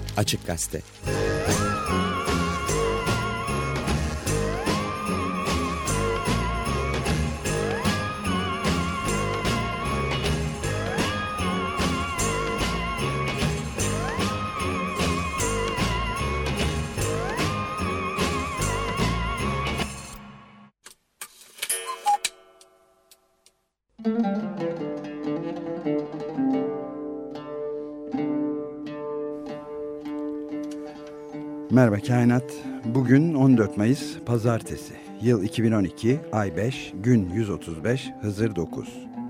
Açık Gazete. Merhaba Kainat. Bugün 14 Mayıs Pazartesi. Yıl 2012, ay 5, gün 135, Hızır 9.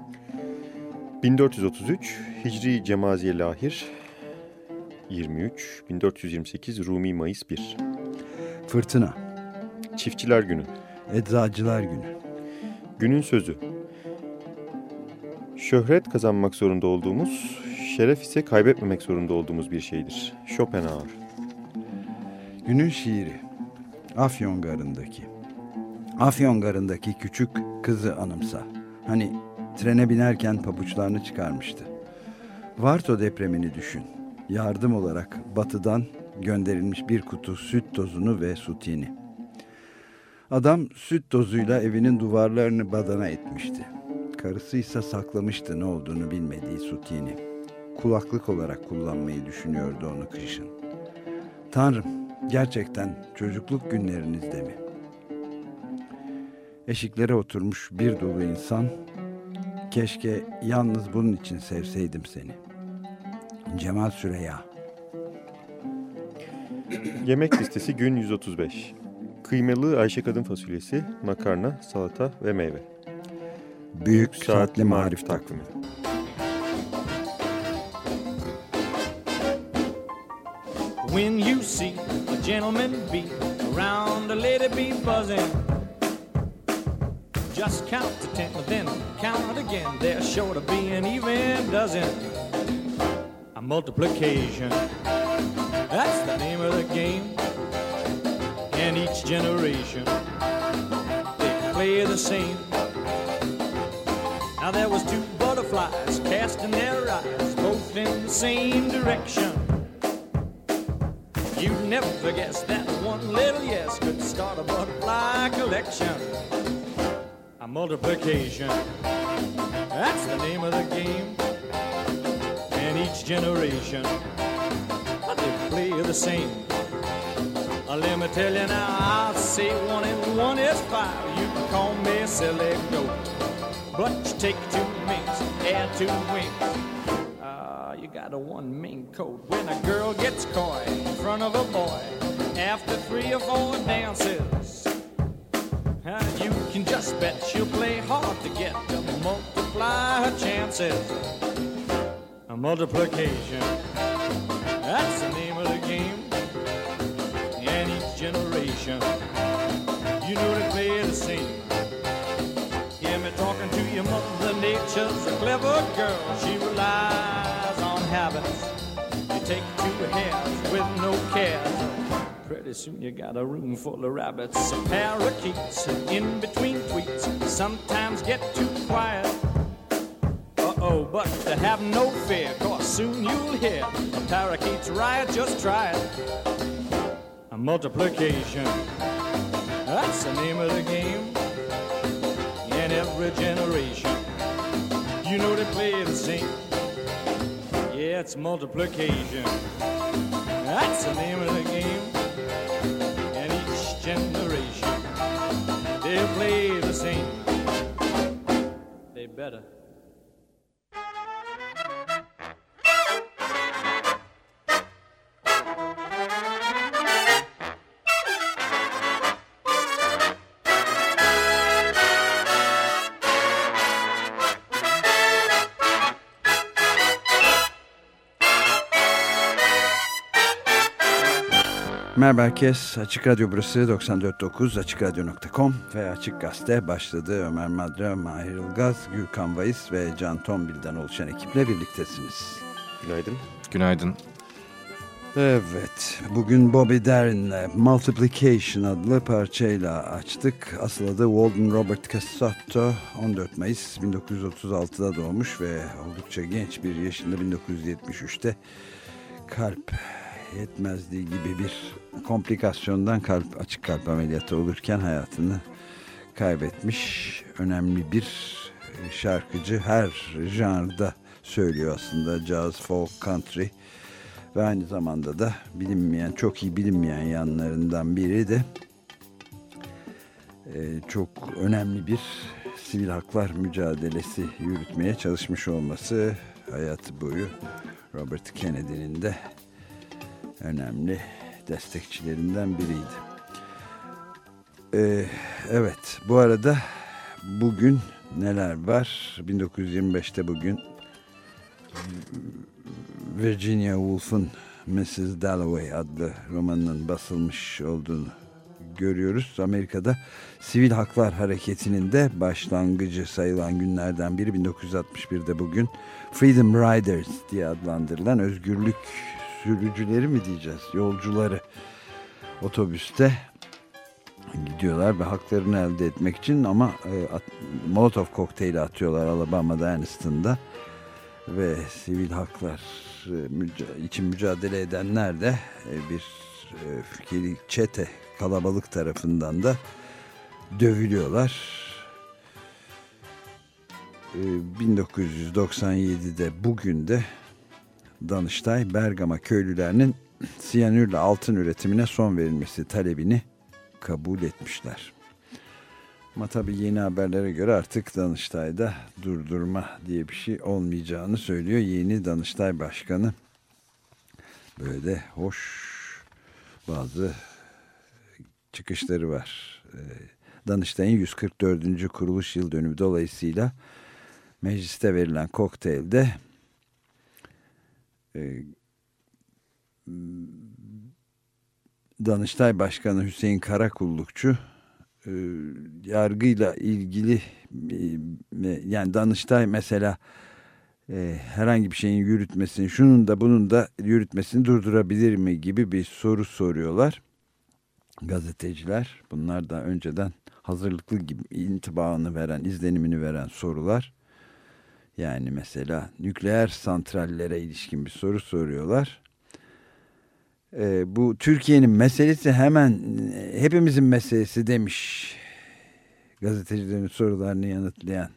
1433 Hicri Cemaziye Lahir 23, 1428 Rumi Mayıs 1. Fırtına. Çiftçiler Günü. Eczacılar Günü. Günün sözü. Şöhret kazanmak zorunda olduğumuz, şeref ise kaybetmemek zorunda olduğumuz bir şeydir. Schopenhauer. Günün şiiri. Afyon Garı'ndaki. Afyon Garı'ndaki küçük kızı anımsa. Hani trene binerken pabuçlarını çıkarmıştı. Varto depremini düşün. Yardım olarak batıdan gönderilmiş bir kutu süt tozunu ve sutini. Adam süt tozuyla evinin duvarlarını badana etmişti. Karısıysa saklamıştı ne olduğunu bilmediği sutini. Kulaklık olarak kullanmayı düşünüyordu onu kışın. Tanrım, gerçekten çocukluk günlerinizde mi? Eşiklere oturmuş bir dolu insan, keşke yalnız bunun için sevseydim seni. Cemal Süreya. Yemek listesi gün 135. Kıymalı Ayşe kadın fasulyesi, makarna, salata ve meyve. Büyük Saatli Marif Takvimi. When you see a gentleman be around a lady be buzzing, just count to 10, then count again. There's sure to be an even dozen. A multiplication, that's the name of the game. And each generation, they play the same. Now there was two butterflies casting their eyes both in the same direction. You'd never guess that one little yes could start a butterfly collection. A multiplication, that's the name of the game. And each generation, they play the same. Let me tell you now, I'll say 1 and 1 is 5. You can call me a silly goat, but you take 2 minks, add 2 wings. You got a one main coat. When a girl gets coy in front of a boy after 3 or 4 dances, you can just bet she'll play hard to get to multiply her chances. A multiplication, that's the name of the game. And each generation, you know they play the same. Hear me talking to your mother nature's a clever girl. She relies on habits. You take 2 hairs with no cares. Pretty soon you got a room full of rabbits. Some parakeets in between tweets sometimes get too quiet. Uh-oh, but to have no fear, cause soon you'll hear a parakeet's riot, just try it. A multiplication, that's the name of the game. In every generation, you know they play the same. Yeah, it's multiplication, that's the name of the game. And each generation, they'll play the same. They better. Merhaba herkes. Açık Radyo burası 94.9 AçıkRadyo.com ve Açık Gazete başladı. Ömer Madra, Mahir Ilgaz, Gürkan Vayis ve Can Tombil'den oluşan ekiple birliktesiniz. Günaydın. Günaydın. Evet, bugün Bobby Darin'le Multiplication adlı parçayla açtık. Asıl adı Walden Robert Casotto, 14 Mayıs 1936'da doğmuş ve oldukça genç bir yaşında 1973'te kalp yetmezliği gibi bir komplikasyondan açık kalp ameliyatı olurken hayatını kaybetmiş önemli bir şarkıcı. Her janrda söylüyor aslında, jazz, folk, country ve aynı zamanda da bilinmeyen, çok iyi bilinmeyen yanlarından biri de çok önemli bir sivil haklar mücadelesi yürütmeye çalışmış olması, hayatı boyu Robert Kennedy'nin de önemli destekçilerinden biriydi. Evet, bu arada bugün neler var? 1925'te bugün Virginia Woolf'un Mrs. Dalloway adlı romanının basılmış olduğunu görüyoruz. Amerika'da sivil haklar hareketinin de başlangıcı sayılan günlerden biri 1961'de bugün Freedom Riders diye adlandırılan özgürlük sürücüleri mi diyeceğiz, yolcuları otobüste gidiyorlar ve haklarını elde etmek için, ama Molotov kokteyli atıyorlar Alabama'da, Anniston'da ve sivil haklar için mücadele edenler de bir öfkeli çete kalabalık tarafından da dövülüyorlar. 1997'de bugün de Danıştay, Bergama köylülerinin siyanürle altın üretimine son verilmesi talebini kabul etmişler. Ama tabii yeni haberlere göre artık Danıştay'da durdurma diye bir şey olmayacağını söylüyor yeni Danıştay Başkanı. Böyle de hoş bazı çıkışları var. Danıştay'ın 144. kuruluş yıl dönümü dolayısıyla mecliste verilen kokteylde Danıştay Başkanı Hüseyin Karakullukçu yargıyla ilgili, yani Danıştay mesela herhangi bir şeyin yürütmesini, şunun da bunun da yürütmesini durdurabilir mi gibi bir soru soruyorlar gazeteciler. Bunlar da önceden hazırlıklı gibi intibahını veren, izlenimini veren sorular. Yani mesela nükleer santrallere ilişkin bir soru soruyorlar. Bu Türkiye'nin meselesi, hemen hepimizin meselesi demiş gazetecilerin sorularını yanıtlayan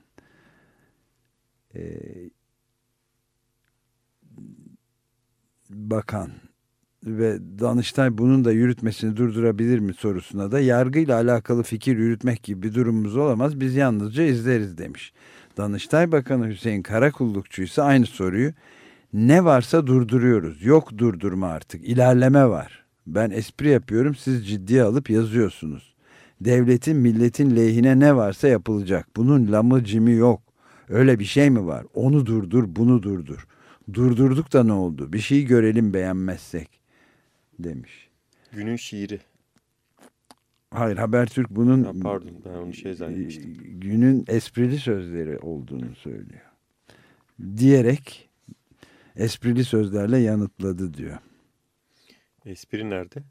bakan. Ve Danıştay bunun da yürütmesini durdurabilir mi sorusuna da yargıyla alakalı fikir yürütmek gibi bir durumumuz olamaz, biz yalnızca izleriz demiş. Danıştay Bakanı Hüseyin Karakullukçu ise aynı soruyu, ne varsa durduruyoruz, yok durdurma artık, ilerleme var, ben espri yapıyorum, siz ciddiye alıp yazıyorsunuz, devletin milletin lehine ne varsa yapılacak, bunun lamı cimi yok, öyle bir şey mi var, onu durdur, bunu durdur, durdurduk da ne oldu, bir şey görelim beğenmezsek demiş. Günün şiiri. Hayır, Habertürk bunun pardon, ben onu zannetmiştim. Günün esprili sözleri olduğunu söylüyor. Diyerek esprili sözlerle yanıtladı diyor. Espri nerede?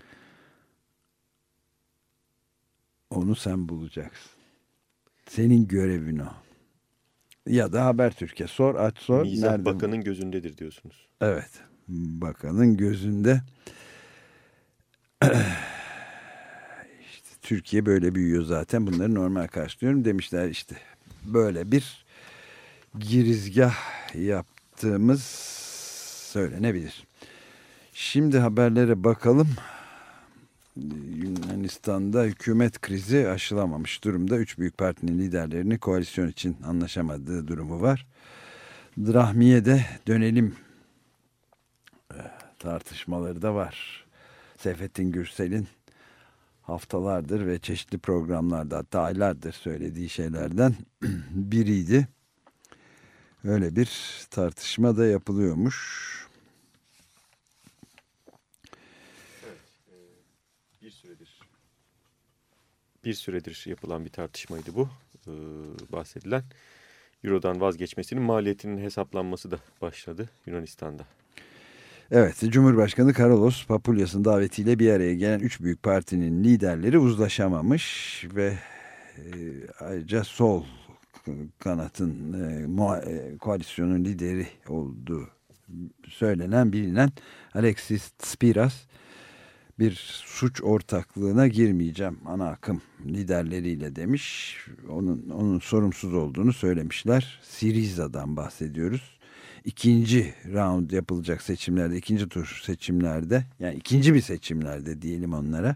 Onu sen bulacaksın. Senin görevin o. Ya da Habertürk'e sor, aç sor. Mizah nerede? bakanın gözündedir diyorsunuz. Evet. Bakanın gözünde. İşte Türkiye böyle büyüyor zaten. Bunları normal karşılıyorum demişler işte. Böyle bir girizgah yaptığımız söylenebilir. Şimdi haberlere bakalım. Yunanistan'da hükümet krizi aşılamamış durumda. Üç büyük partinin liderlerini koalisyon için anlaşamadığı durumu var. Drahmiye'de dönelim tartışmaları da var. Seyfettin Gürsel'in haftalardır ve çeşitli programlarda, hatta aylardır söylediği şeylerden biriydi. Öyle bir tartışma da yapılıyormuş. Bir süredir yapılan bir tartışmaydı bu. Bahsedilen Euro'dan vazgeçmesinin maliyetinin hesaplanması da başladı Yunanistan'da. Evet, Cumhurbaşkanı Karalos Papulyas'ın davetiyle bir araya gelen üç büyük partinin liderleri uzlaşamamış ve ayrıca sol kanatın koalisyonun lideri olduğu söylenen, bilinen Alexis Tsipras bir suç ortaklığına girmeyeceğim ana akım liderleriyle demiş. Onun sorumsuz olduğunu söylemişler. Syriza'dan bahsediyoruz. İkinci round yapılacak seçimlerde, ikinci tur seçimlerde, yani ikinci bir seçimlerde diyelim onlara.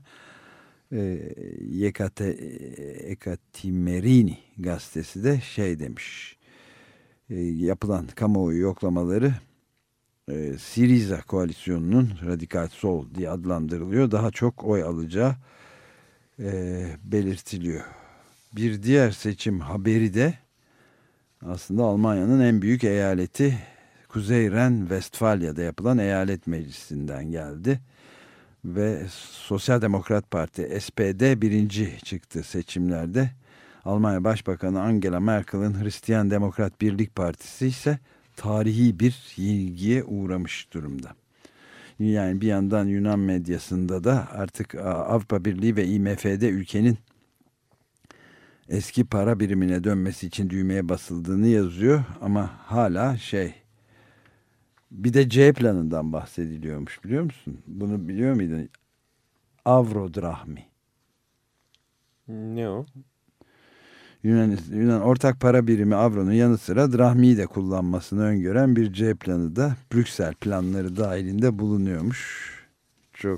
Ekatimerini gazetesi de şey demiş. Yapılan kamuoyu yoklamaları Syriza koalisyonunun radikal sol diye adlandırılıyor. Daha çok oy alacağı belirtiliyor. Bir diğer seçim haberi de aslında Almanya'nın en büyük eyaleti Kuzey Ren-Vestfalya'da yapılan eyalet meclisinden geldi. Ve Sosyal Demokrat Parti SPD birinci çıktı seçimlerde. Almanya Başbakanı Angela Merkel'in Hristiyan Demokrat Birlik Partisi ise tarihi bir yenilgiye uğramış durumda. Yani bir yandan Yunan medyasında da artık Avrupa Birliği ve IMF'de ülkenin eski para birimine dönmesi için düğmeye basıldığını yazıyor ama hala bir de C planından bahsediliyormuş, biliyor musun? Bunu biliyor muydun? Avrodrahmi. Ne o? Yunan ortak para birimi avronun yanı sıra drahmiyi de kullanmasını öngören bir C planı da Brüksel planları dahilinde bulunuyormuş. Çok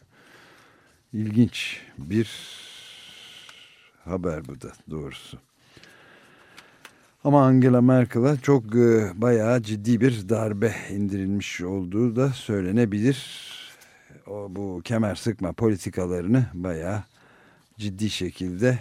ilginç bir haber bu da doğrusu. Ama Angela Merkel'a çok bayağı ciddi bir darbe indirilmiş olduğu da söylenebilir. Bu kemer sıkma politikalarını bayağı ciddi şekilde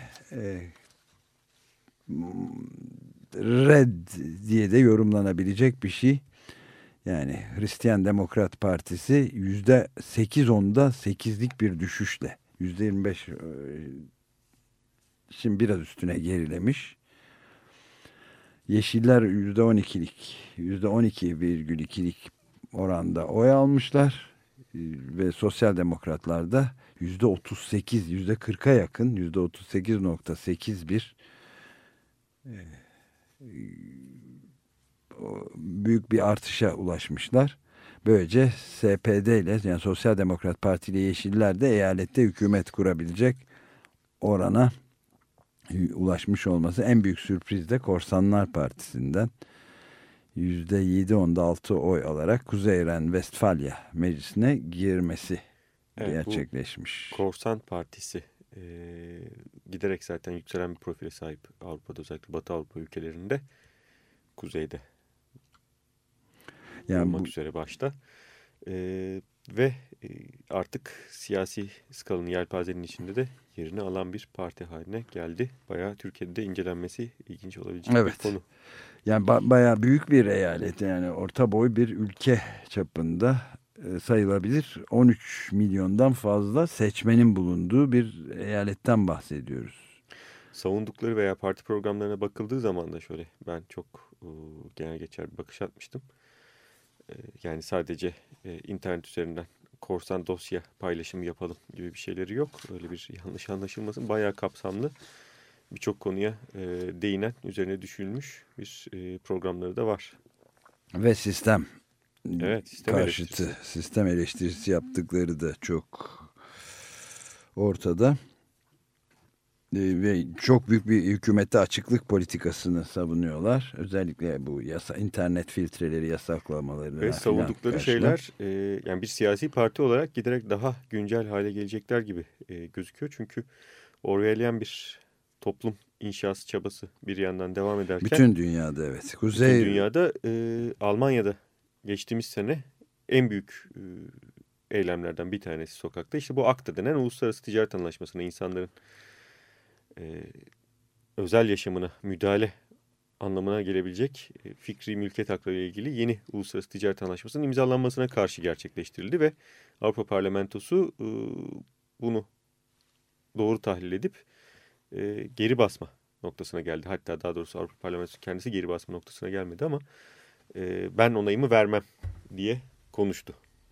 red diye de yorumlanabilecek bir şey. Yani Hristiyan Demokrat Partisi %8-10'da 8'lik bir düşüşle %25 şimdi biraz üstüne gerilemiş. Yeşiller %12,2'lik oranda oy almışlar ve Sosyal Demokratlar da %38, %40'a yakın %38,81 büyük bir artışa ulaşmışlar. Böylece SPD ile, yani Sosyal Demokrat Parti ile Yeşiller de eyalette hükümet kurabilecek orana ulaşmış olması. En büyük sürpriz de Korsanlar Partisi'nden %7,6 oy alarak Kuzey Ren-Vestfalya meclisine girmesi gerçekleşmiş. Korsan Partisi giderek zaten yükselen bir profile sahip Avrupa'da, özellikle Batı Avrupa ülkelerinde, kuzeyde yani olmak üzere başta. Ve artık siyasi skalanın, yelpazenin içinde de yerini alan bir parti haline geldi. Bayağı Türkiye'de de incelenmesi ilginç olabilecek bir konu. Yani bayağı büyük bir eyalet, yani orta boy bir ülke çapında sayılabilir. 13 milyondan fazla seçmenin bulunduğu bir eyaletten bahsediyoruz. Savundukları veya parti programlarına bakıldığı zaman da şöyle, ben çok genel geçer bir bakış atmıştım. Yani sadece internet üzerinden korsan dosya paylaşımı yapalım gibi bir şeyleri yok. Öyle bir yanlış anlaşılmasın. Bayağı kapsamlı, birçok konuya değinen, üzerine düşünülmüş bir programları da var. Ve sistem karşıtı eleştirisi. Sistem eleştirisi yaptıkları da çok ortada. Ve çok büyük bir hükümete açıklık politikasını savunuyorlar. Özellikle bu internet filtreleri yasaklamaları ve savundukları şeyler yani bir siyasi parti olarak giderek daha güncel hale gelecekler gibi gözüküyor. Çünkü Orwellian bir toplum inşası çabası bir yandan devam ederken bütün dünyada, evet. Bütün dünyada, Almanya'da geçtiğimiz sene en büyük eylemlerden bir tanesi sokakta. İşte bu ACTA denen Uluslararası Ticaret Anlaşması'na, insanların özel yaşamına müdahale anlamına gelebilecek fikri mülkiyet hakları ile ilgili yeni Uluslararası Ticaret Anlaşması'nın imzalanmasına karşı gerçekleştirildi ve Avrupa Parlamentosu bunu doğru tahlil edip geri basma noktasına geldi. Hatta daha doğrusu Avrupa Parlamentosu kendisi geri basma noktasına gelmedi ama ben onayımı vermem diye konuştu.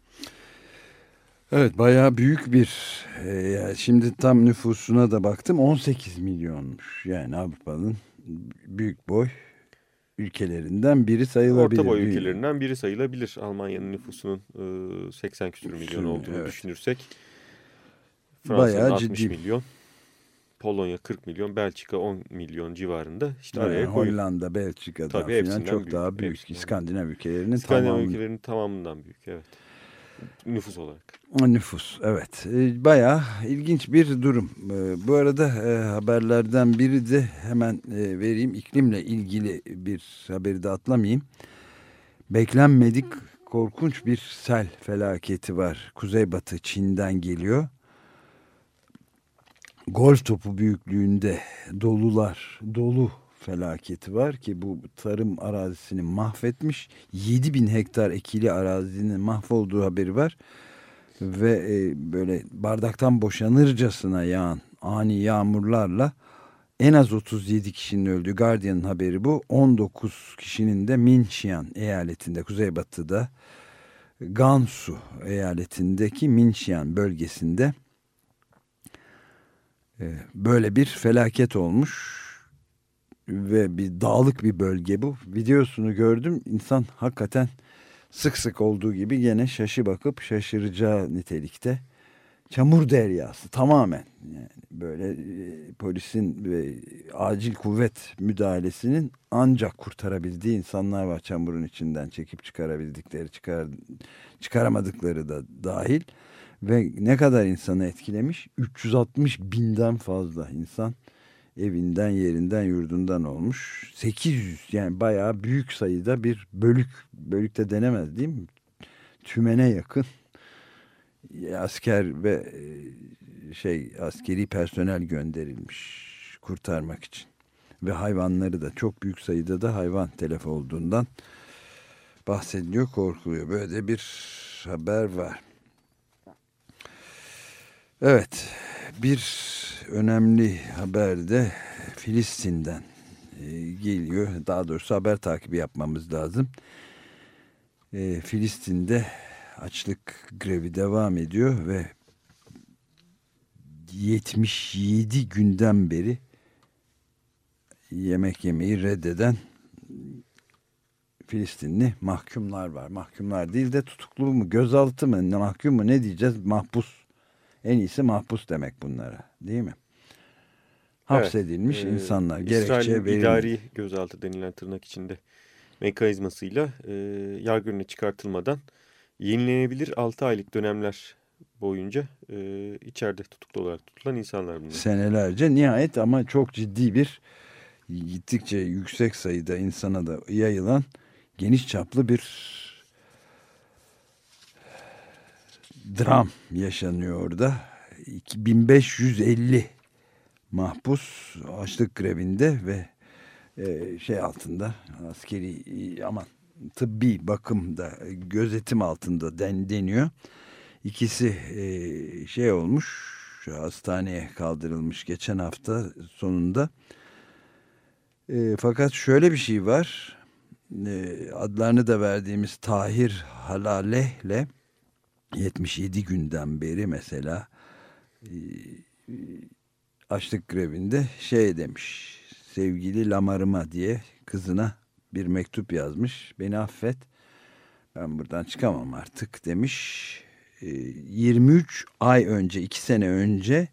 Evet, bayağı büyük bir şimdi tam nüfusuna da baktım, 18 milyonmuş. Yani Avrupa'nın büyük boy ülkelerinden biri sayılabilir. Orta boy ülkelerinden biri sayılabilir. Almanya'nın nüfusunun 80 küsur milyon olduğunu evet. düşünürsek. Fransa'nın Bayağı 60 ciddi. milyon. Polonya 40 milyon, Belçika 10 milyon civarında. İşte Yani araya koyun. Hollanda, Belçika'dan Tabii falan hepsinden çok büyük. daha büyük. Hepsinden İskandinav ülkelerinin İskandinav tamamı. ülkelerinin tamamından büyük, evet. Nüfus olarak. Nüfus, evet. Bayağı ilginç bir durum. Bu arada haberlerden biri de hemen vereyim. İklimle ilgili bir haberi de atlamayayım. Beklenmedik korkunç bir sel felaketi var. Kuzeybatı Çin'den geliyor. Golf topu büyüklüğünde dolu felaketi var ki bu tarım arazisini mahvetmiş. 7.000 hektar ekili arazinin mahvolduğu haberi var. Ve böyle bardaktan boşanırcasına yağan ani yağmurlarla en az 37 kişinin öldüğü, Guardian'ın haberi bu. 19 kişinin de Minxian eyaletinde, kuzeybatıda Gansu eyaletindeki Minxian bölgesinde böyle bir felaket olmuş ve bir dağlık bir bölge bu. Videosunu gördüm. İnsan hakikaten sık sık olduğu gibi gene bakıp şaşıracağı nitelikte. Çamur deryası tamamen. Yani böyle polisin ve acil kuvvet müdahalesinin ancak kurtarabildiği insanlar var, çamurun içinden çekip çıkarabildikleri, çıkaramadıkları da dahil. Ve ne kadar insanı etkilemiş? 360 binden fazla insan evinden, yerinden, yurdundan olmuş. 800, yani bayağı büyük sayıda bir bölük de denemez değil mi? Tümene yakın asker ve askeri personel gönderilmiş kurtarmak için. Ve hayvanları da, çok büyük sayıda da hayvan telef olduğundan bahsediliyor, korkuluyor. Böyle de bir haber var. Evet, bir önemli haber de Filistin'den geliyor. Daha doğrusu haber takibi yapmamız lazım. Filistin'de açlık grevi devam ediyor ve 77 günden beri yemek yemeyi reddeden Filistinli mahkumlar var. Mahkumlar değil de tutuklu mu, gözaltı mı, mahkum mu, ne diyeceğiz? Mahpus. En iyisi mahpus demek bunlara, değil mi? Hapsedilmiş insanlar. Gerekçe İsrail'in verilmedi. idari gözaltı denilen tırnak içinde mekanizmasıyla yargı önüne çıkartılmadan yenilenebilir 6 aylık dönemler boyunca içeride tutuklu olarak tutulan insanlar bunlar. Senelerce, nihayet ama çok ciddi bir, gittikçe yüksek sayıda insana da yayılan geniş çaplı bir dram yaşanıyor orada. 2550 mahpus açlık grevinde ve altında, askeri tıbbi bakımda, gözetim altında deniyor. İkisi olmuş, hastaneye kaldırılmış geçen hafta sonunda. Fakat şöyle bir şey var. Adlarını da verdiğimiz Tahir Halaleh'le 77 günden beri mesela açlık grevinde demiş, sevgili Lamarıma diye kızına bir mektup yazmış. Beni affet, ben buradan çıkamam artık demiş. 23 ay önce, 2 sene önce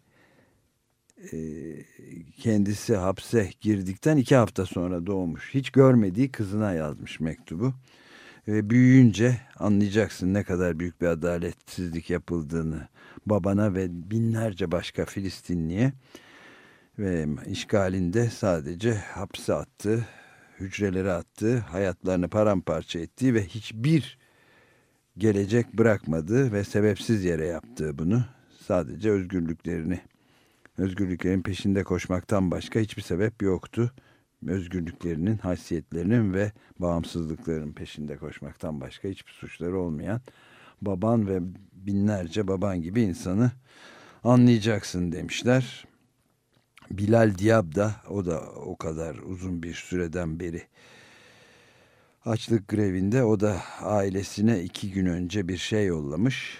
kendisi hapse girdikten 2 hafta sonra doğmuş. Hiç görmediği kızına yazmış mektubu. Ve büyüyünce anlayacaksın ne kadar büyük bir adaletsizlik yapıldığını babana ve binlerce başka Filistinliye, ve işgalinde sadece hapse attığı, hücrelere attığı, hayatlarını paramparça ettiği ve hiçbir gelecek bırakmadığı ve sebepsiz yere yaptığı bunu. Sadece özgürlüklerin peşinde koşmaktan başka hiçbir sebep yoktu. Özgürlüklerinin, haysiyetlerinin ve bağımsızlıklarının peşinde koşmaktan başka hiçbir suçları olmayan baban ve binlerce baban gibi insanı anlayacaksın demişler. Bilal Diab da, o da o kadar uzun bir süreden beri açlık grevinde. O da ailesine 2 gün önce bir yollamış.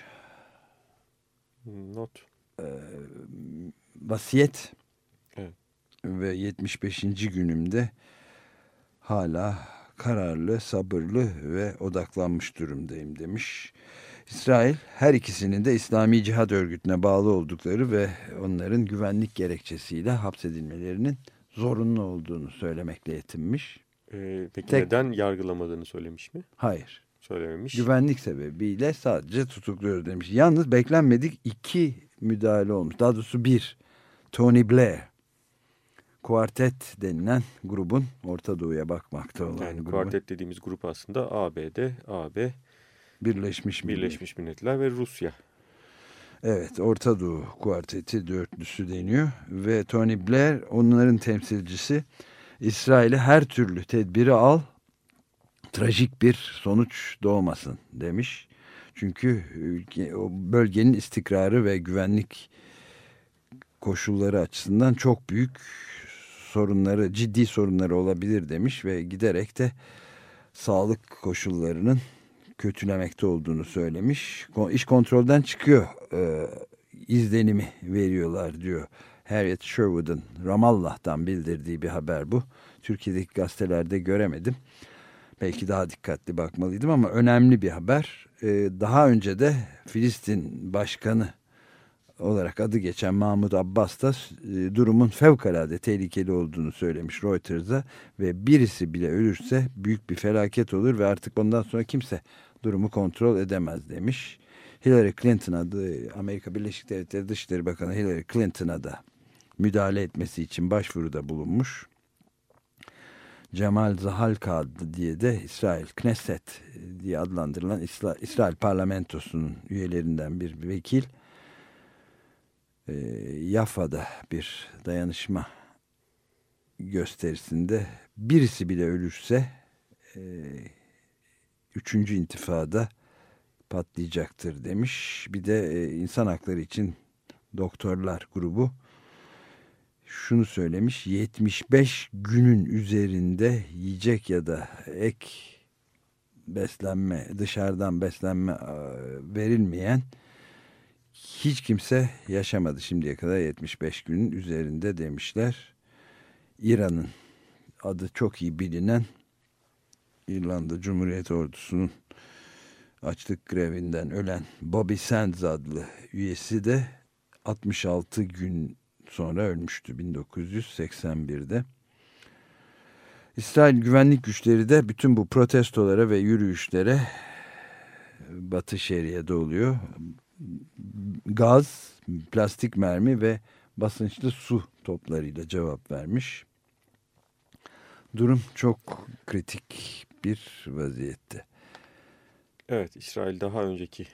Not. Vasiyet. Evet. Ve 75. günümde hala kararlı, sabırlı ve odaklanmış durumdayım demiş. İsrail her ikisinin de İslami Cihad Örgütü'ne bağlı oldukları ve onların güvenlik gerekçesiyle hapsedilmelerinin zorunlu olduğunu söylemekle yetinmiş. Peki neden yargılamadığını söylemiş mi? Hayır. Söylememiş. Güvenlik sebebiyle sadece tutukluyoruz demiş. Yalnız beklenmedik 2 müdahale olmuş. Daha doğrusu 1. Tony Blair. Kuartet denilen grubun Orta Doğu'ya bakmakta olan yani grubun. kuartet dediğimiz grup aslında ABD, AB, Birleşmiş Milletler ve Rusya. Evet, Orta Doğu kuarteti dörtlüsü deniyor ve Tony Blair onların temsilcisi. İsrail'e her türlü tedbiri al, trajik bir sonuç doğmasın demiş. Çünkü o bölgenin istikrarı ve güvenlik koşulları açısından çok büyük sorunları, ciddi sorunları olabilir demiş ve giderek de sağlık koşullarının kötülemekte olduğunu söylemiş. İş kontrolden çıkıyor izlenimi veriyorlar diyor. Harriet Sherwood'un Ramallah'tan bildirdiği bir haber bu. Türkiye'deki gazetelerde göremedim. Belki daha dikkatli bakmalıydım ama önemli bir haber. Daha önce de Filistin Başkanı olarak adı geçen Mahmut Abbas da durumun fevkalade tehlikeli olduğunu söylemiş Reuters'a ve birisi bile ölürse büyük bir felaket olur ve artık ondan sonra kimse durumu kontrol edemez demiş. Hillary Clinton'a Amerika Birleşik Devletleri Dışişleri Bakanı Hillary Clinton'a da müdahale etmesi için başvuruda bulunmuş. Cemal Zahalka diye de İsrail Knesset diye adlandırılan İsrail parlamentosunun üyelerinden bir vekil Yaffa'da bir dayanışma gösterisinde birisi bile ölürse 3. intifada patlayacaktır demiş. Bir de insan hakları için doktorlar grubu şunu söylemiş: 75 günün üzerinde yiyecek ya da ek beslenme, dışarıdan beslenme verilmeyen hiç kimse yaşamadı şimdiye kadar, 75 günün üzerinde demişler. İran'ın adı çok iyi bilinen İrlanda Cumhuriyet Ordusu'nun açlık grevinden ölen Bobby Sands adlı üyesi de 66 gün sonra ölmüştü 1981'de. İsrail güvenlik güçleri de bütün bu protestolara ve yürüyüşlere Batı Şeria'da oluyor. Gaz, plastik mermi ve basınçlı su toplarıyla cevap vermiş. Durum çok kritik bir vaziyette. Evet, İsrail daha önceki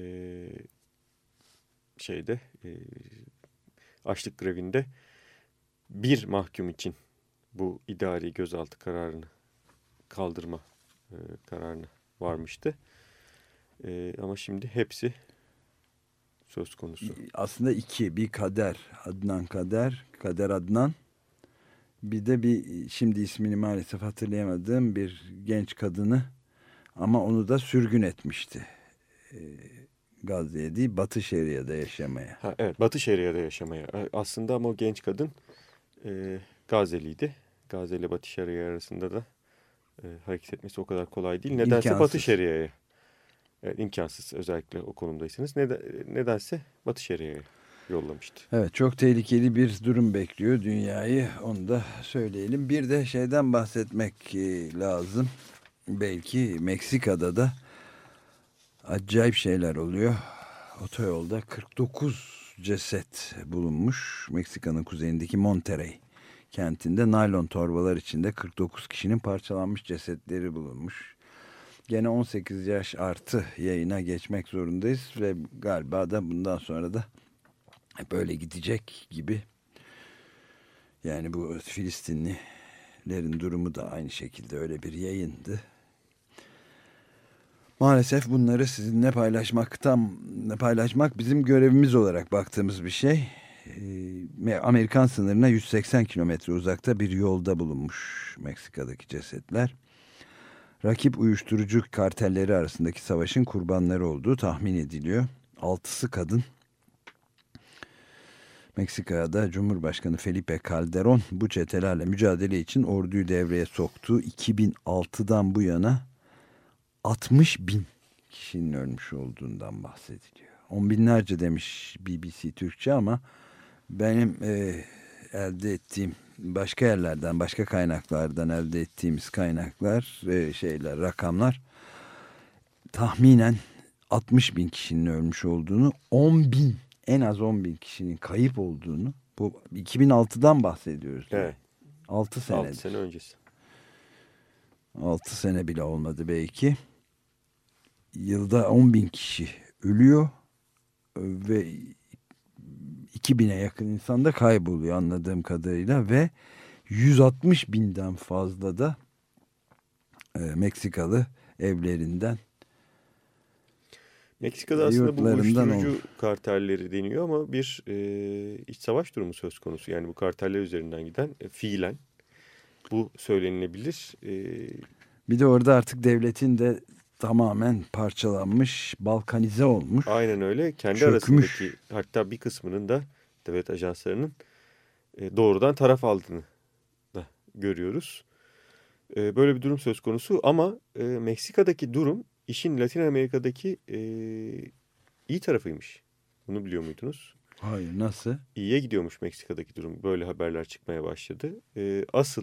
açlık grevinde bir mahkum için bu idari gözaltı kararını kaldırma kararına varmıştı. Ama şimdi hepsi söz konusu. Aslında 2, bir Kader Adnan, bir de şimdi ismini maalesef hatırlayamadığım bir genç kadını, ama onu da sürgün etmişti. Gazze'ye değil, Batı Şeria'da yaşamaya. Evet, Batı Şeria'da yaşamaya. Aslında ama o genç kadın Gazeliydi. Gazze ile Batı Şeria arasında da hareket etmesi o kadar kolay değil. Nedense İmkansız. Batı Şeria'ya. Evet, imkansız, özellikle o konumdaysanız. Nedense Batı Şeria'ya yollamıştı. Evet, çok tehlikeli bir durum bekliyor dünyayı. Onu da söyleyelim. Bir de şeyden bahsetmek lazım. Belki Meksika'da da acayip şeyler oluyor. Otoyolda 49 ceset bulunmuş. Meksika'nın kuzeyindeki Monterrey kentinde naylon torbalar içinde 49 kişinin parçalanmış cesetleri bulunmuş. Gene 18 yaş artı yayına geçmek zorundayız ve galiba da bundan sonra da hep öyle gidecek gibi. Yani bu Filistinlilerin durumu da aynı şekilde öyle bir yayındı. Maalesef bunları sizinle paylaşmak bizim görevimiz olarak baktığımız bir şey. Amerikan sınırına 180 kilometre uzakta bir yolda bulunmuş Meksika'daki cesetler. Rakip uyuşturucu kartelleri arasındaki savaşın kurbanları olduğu tahmin ediliyor. 6'sı kadın. Meksika'da Cumhurbaşkanı Felipe Calderón bu çetelerle mücadele için orduyu devreye soktu. 2006'dan bu yana 60 bin kişinin ölmüş olduğundan bahsediliyor. On binlerce demiş BBC Türkçe ama benim elde ettiğim başka yerlerden, başka kaynaklardan elde ettiğimiz kaynaklar, rakamlar tahminen 60 bin kişinin ölmüş olduğunu, 10 bin, en az 10 bin kişinin kayıp olduğunu, bu 2006'dan bahsediyoruz. Evet. 6 senedir. 6 sene öncesi. 6 sene bile olmadı belki. Yılda 10 bin kişi ölüyor ve 2000'e yakın insan da kayboluyor anladığım kadarıyla ve 160 binden fazla da Meksikalı evlerinden, Meksika'da aslında bu yurtlarından uyuşturucu kartelleri deniyor ama bir iç savaş durumu söz konusu. Yani bu karteller üzerinden giden fiilen bu söylenilebilir. Bir de orada artık devletin de tamamen parçalanmış, balkanize olmuş. Aynen öyle. Kendi çökmüş. arasındaki, hatta bir kısmının da devlet ajanslarının doğrudan taraf aldığını da görüyoruz. Böyle bir durum söz konusu ama Meksika'daki durum işin Latin Amerika'daki iyi tarafıymış. Bunu biliyor muydunuz? Hayır, nasıl? İyiye gidiyormuş Meksika'daki durum. Böyle haberler çıkmaya başladı. Asıl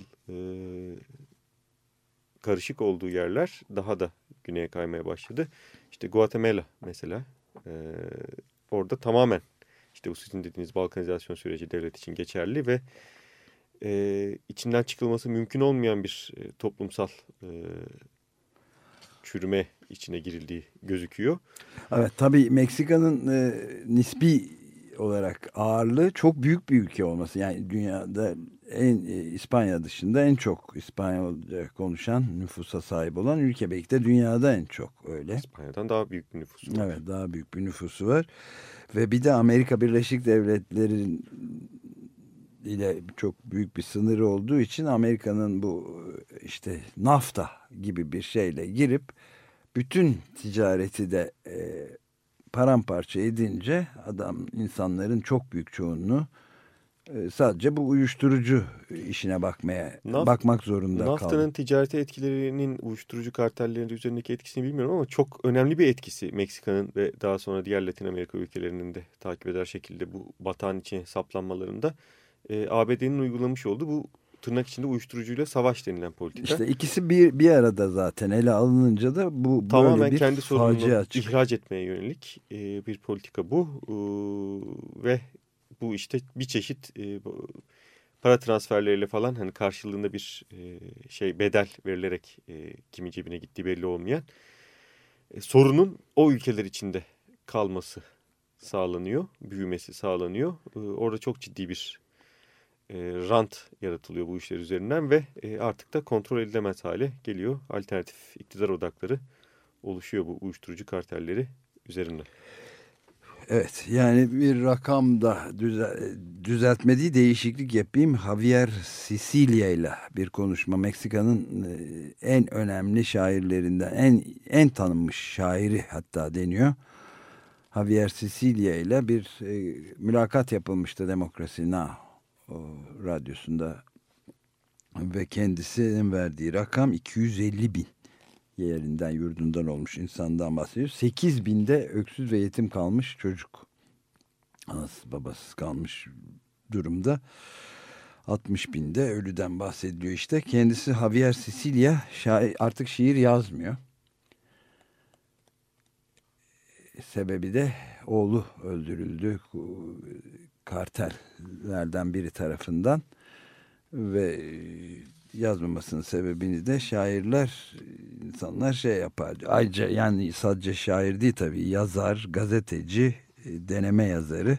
karışık olduğu yerler daha da güneye kaymaya başladı. İşte Guatemala mesela. Orada tamamen işte bu sizin dediğiniz balkanizasyon süreci devlet için geçerli ve içinden çıkılması mümkün olmayan bir toplumsal çürüme içine girildiği gözüküyor. Evet, tabii Meksika'nın nispi olarak ağırlığı çok büyük bir ülke olması. Yani dünyada İspanya dışında en çok İspanyolca konuşan nüfusa sahip olan ülke. Belki de dünyada en çok öyle. İspanya'dan daha büyük bir nüfusu var. Evet, daha büyük bir nüfusu var. Ve bir de Amerika Birleşik Devletleri ile çok büyük bir sınırı olduğu için Amerika'nın bu işte NAFTA gibi bir şeyle girip bütün ticareti de paramparça edince insanların çok büyük çoğunluğu sadece bu uyuşturucu işine bakmak zorunda kaldı. NAFTA'nın ticarete etkilerinin uyuşturucu kartellerinin üzerindeki etkisini bilmiyorum ama çok önemli bir etkisi Meksika'nın ve daha sonra diğer Latin Amerika ülkelerinin de takip eder şekilde bu batağın içine saplanmalarında ABD'nin uygulamış olduğu bu tırnak içinde uyuşturucuyla savaş denilen politika. İşte ikisi bir arada zaten ele alınınca da bu tamamen böyle bir kendi sorununu facia çıkıyor. ihraç etmeye yönelik bir politika bu. Ve bu işte bir çeşit para transferleriyle falan hani karşılığında bir bedel verilerek kimin cebine gittiği belli olmayan sorunun o ülkeler içinde kalması sağlanıyor, büyümesi sağlanıyor. Orada çok ciddi bir rant yaratılıyor bu işler üzerinden ve artık da kontrol edilemez hale geliyor. Alternatif iktidar odakları oluşuyor bu uyuşturucu kartelleri üzerinden. Evet, yani bir rakamda düzeltme değil, değişiklik yapayım. Javier Sicilia ile bir konuşma, Meksika'nın en önemli şairlerinden, en tanınmış şairi hatta deniyor. Javier Sicilia ile bir mülakat yapılmıştı Demokrasi Now radyosunda ve kendisinin verdiği rakam 250 bin yerinden, yurdundan olmuş insandan bahsediyor. 8 binde öksüz ve yetim kalmış çocuk, anasız babasız kalmış durumda. 60 binde ölüden bahsediliyor işte. Kendisi Javier Sicilia artık şiir yazmıyor. Sebebi de oğlu öldürüldü kartellerden biri tarafından ve yazmamasının sebebini de insanlar yapar. Ayrıca yani sadece şair değil tabii, yazar, gazeteci, deneme yazarı.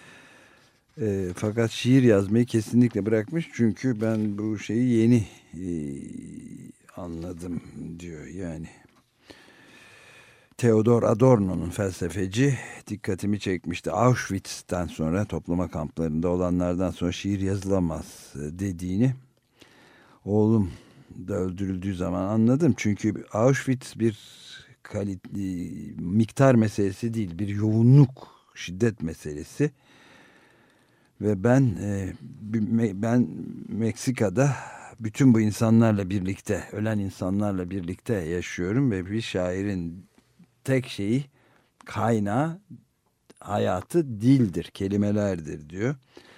Fakat şiir yazmayı kesinlikle bırakmış, çünkü ben bu şeyi yeni anladım diyor yani. Theodor Adorno'nun, felsefeci, dikkatimi çekmişti. Auschwitz'ten sonra, toplama kamplarında olanlardan sonra şiir yazılamaz dediğini oğlum da öldürüldüğü zaman anladım. Çünkü Auschwitz bir miktar meselesi değil, bir yoğunluk, şiddet meselesi. Ve ben Meksika'da bütün bu insanlarla birlikte, ölen insanlarla birlikte yaşıyorum ve bir şairin tek şeyi, kaynağı, hayatı dildir, kelimelerdir diyor.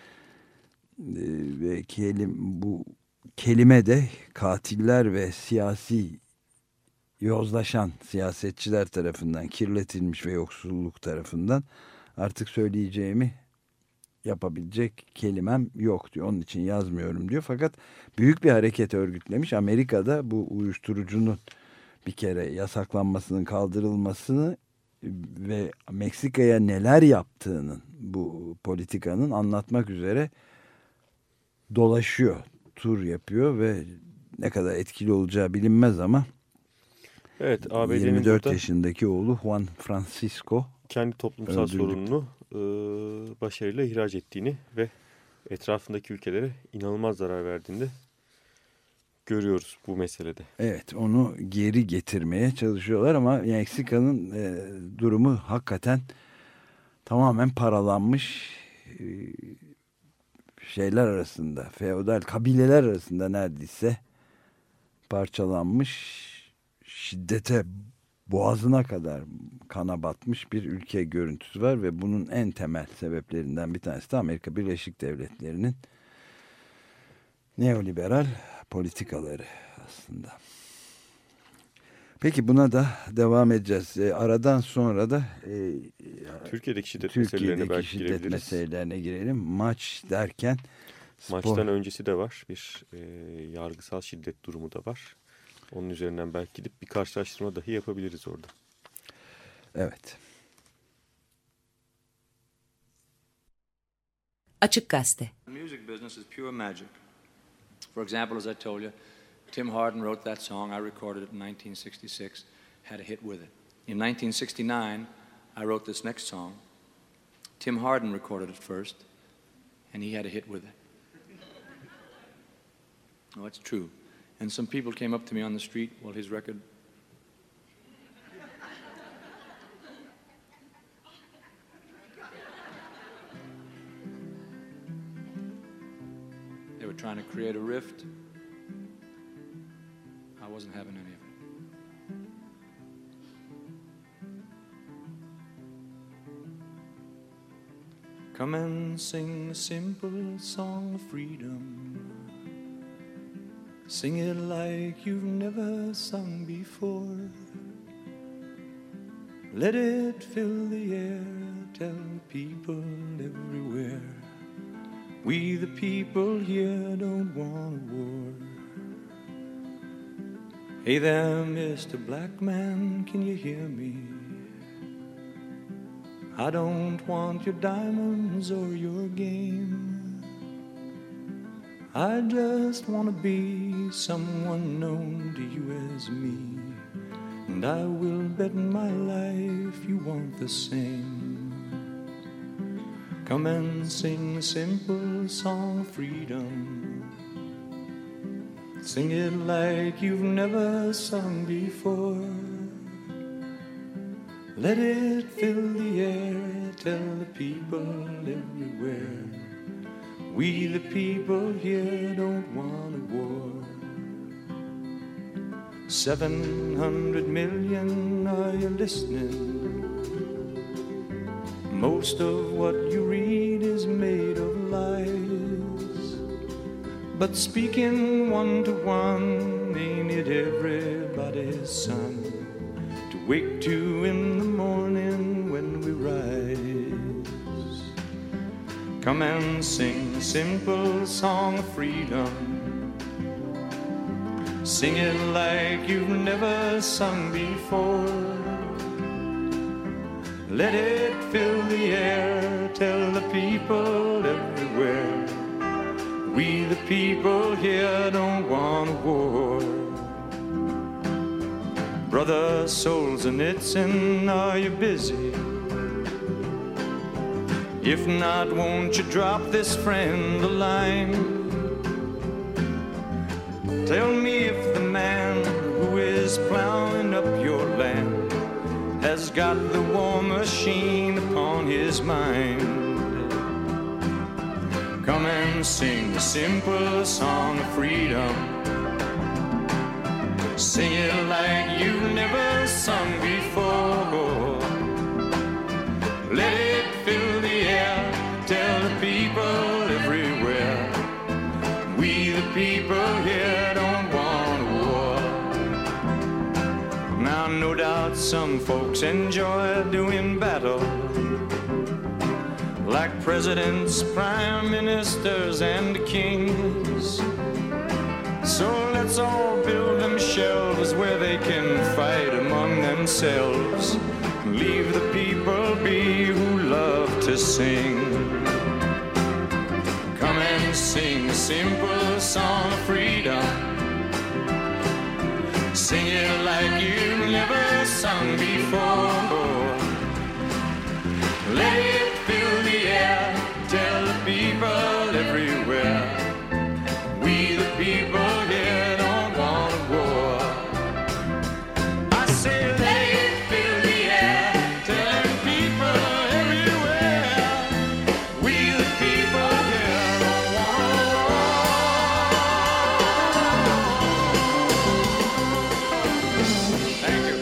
Ve bu kelime de katiller ve siyasi yozlaşan siyasetçiler tarafından kirletilmiş ve yoksulluk tarafından artık söyleyeceğimi yapabilecek kelimem yok diyor. Onun için yazmıyorum diyor. Fakat büyük bir hareket örgütlemiş. Amerika'da bu uyuşturucunun bir kere yasaklanmasının, kaldırılmasını ve Meksika'ya neler yaptığının, bu politikanın anlatmak üzere dolaşıyor, tur yapıyor ve ne kadar etkili olacağı bilinmez ama evet, ABD'nin 24 yaşındaki oğlu Juan Francisco kendi toplumsal sorununu başarıyla ihraç ettiğini ve etrafındaki ülkelere inanılmaz zarar verdiğini de görüyoruz bu meselede. Evet, onu geri getirmeye çalışıyorlar ama Meksika'nın durumu hakikaten tamamen paralanmış, şeyler arasında, feodal kabileler arasında neredeyse parçalanmış, şiddete, boğazına kadar kana batmış bir ülke görüntüsü var ve bunun en temel sebeplerinden bir tanesi de Amerika Birleşik Devletleri'nin neoliberal politikaları aslında. Peki buna da devam edeceğiz. Aradan sonra da Türkiye'deki şiddet meselelerine belki girebiliriz. Meselelerine girelim. Maç derken maçtan öncesi de var. Bir yargısal şiddet durumu da var. Onun üzerinden belki gidip bir karşılaştırma dahi yapabiliriz orada. Evet. Açık Gazete. The music business is pure magic. For example, as I told you, Tim Hardin wrote that song. I recorded it in 1966, had a hit with it. In 1969, I wrote this next song. Tim Hardin recorded it first, and he had a hit with it. Oh, it's true. And some people came up to me on the street while his record... They were trying to create a rift. I wasn't having any of it. Come and sing a simple song of freedom. Sing it like you've never sung before. Let it fill the air, tell people everywhere. We the people here don't want a war. Hey there, Mr. Black Man, can you hear me? I don't want your diamonds or your game. I just want to be someone known to you as me. And I will bet my life you want the same. Come and sing a simple song of freedom. Sing it like you've never sung before. Let it fill the air, tell the people everywhere. We the people here don't want a war. 700 million, are you listening? Most of what you read is made of lies. But speaking one to one, ain't it everybody's son? To wake to in the morning when we rise. Come and sing a simple song of freedom. Sing it like you've never sung before. Let it fill the air, tell the people everywhere. We the people here don't want a war. Brother Solzhenitsyn, are you busy? If not, won't you drop this friend a line? Tell me if the man who is plowing up your land has got the war machine upon his mind. Come and sing the simple song of freedom. Sing it like you've never sung before. Let it fill the air. Tell the people everywhere. We the people here don't want a war. Now no doubt some folks enjoy doing battle, like presidents, prime ministers, and kings. So let's all build them shelves where they can fight among themselves. Leave the people be who love to sing. Come and sing a simple song of freedom. Sing it like you've never sung before. Let it fill the air. Tell the people everywhere. We the people here don't want a war. I say let it fill the air. Tell the people everywhere. We the people here don't want a war. Thank you.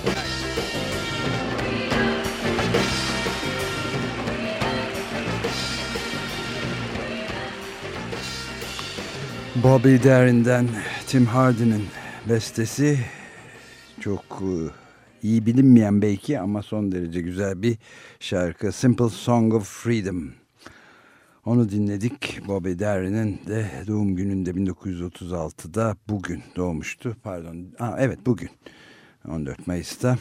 Bobby Darin'den Tim Hardin'in bestesi, çok iyi bilinmeyen belki ama son derece güzel bir şarkı, Simple Song of Freedom. Onu dinledik. Bobby Darin'in de doğum gününde 1936'da bugün doğmuştu. Pardon. Evet bugün 14 Mayıs'ta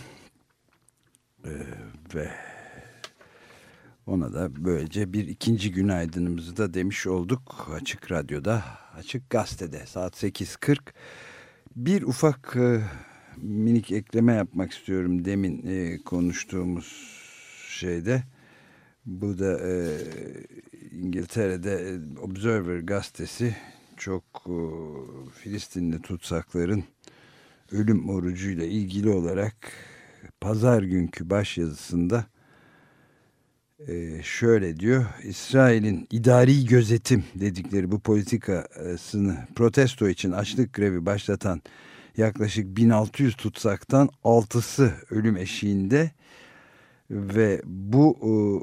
ve ona da böylece bir ikinci günaydınımızı da demiş olduk. Açık Radyo'da, Açık Gazete'de saat 8:40. Bir ufak minik ekleme yapmak istiyorum demin konuştuğumuz şeyde. Bu da İngiltere'de Observer gazetesi çok Filistinli tutsakların ölüm orucuyla ilgili olarak pazar günkü başyazısında şöyle diyor: İsrail'in idari gözetim dedikleri bu politikasını protesto için açlık grevi başlatan yaklaşık 1600 tutsaktan 6'sı ölüm eşiğinde ve bu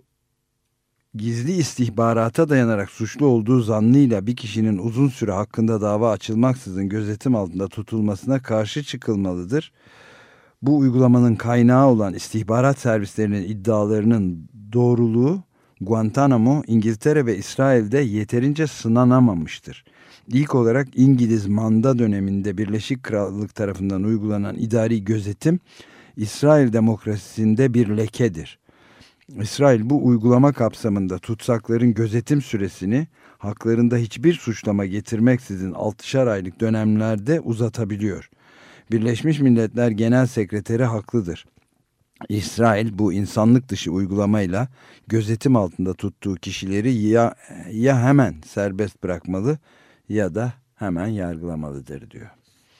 gizli istihbarata dayanarak suçlu olduğu zannıyla bir kişinin uzun süre hakkında dava açılmaksızın gözetim altında tutulmasına karşı çıkılmalıdır. Bu uygulamanın kaynağı olan istihbarat servislerinin iddialarının doğruluğu Guantanamo, İngiltere ve İsrail'de yeterince sınanamamıştır. İlk olarak İngiliz manda döneminde Birleşik Krallık tarafından uygulanan idari gözetim İsrail demokrasisinde bir lekedir. İsrail bu uygulama kapsamında tutsakların gözetim süresini haklarında hiçbir suçlama getirmeksizin 6'şar aylık dönemlerde uzatabiliyor. Birleşmiş Milletler Genel Sekreteri haklıdır. İsrail bu insanlık dışı uygulamayla gözetim altında tuttuğu kişileri ya hemen serbest bırakmalı ya da hemen yargılamalıdır diyor.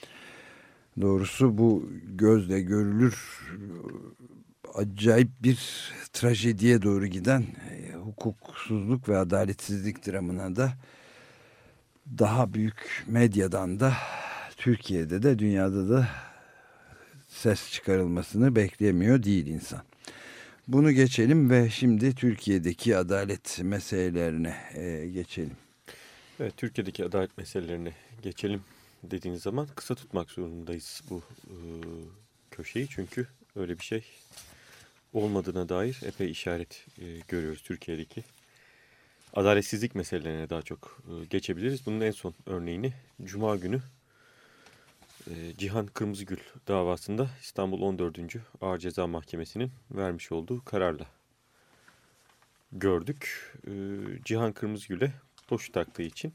Doğrusu bu gözle görülür acayip bir trajediye doğru giden hukuksuzluk ve adaletsizlik dramına da daha büyük medyadan da Türkiye'de de dünyada da ses çıkarılmasını beklemiyor değil insan. Bunu geçelim ve şimdi Türkiye'deki adalet meselelerine geçelim. Evet, Türkiye'deki adalet meselelerine geçelim dediğiniz zaman kısa tutmak zorundayız bu köşeyi. Çünkü öyle bir şey olmadığına dair epey işaret görüyoruz Türkiye'deki. Adaletsizlik meselelerine daha çok geçebiliriz. Bunun en son örneğini Cuma günü Cihan Kırmızıgül davasında İstanbul 14. Ağır Ceza Mahkemesi'nin vermiş olduğu kararla gördük. Cihan Kırmızıgül'e boşu taktığı için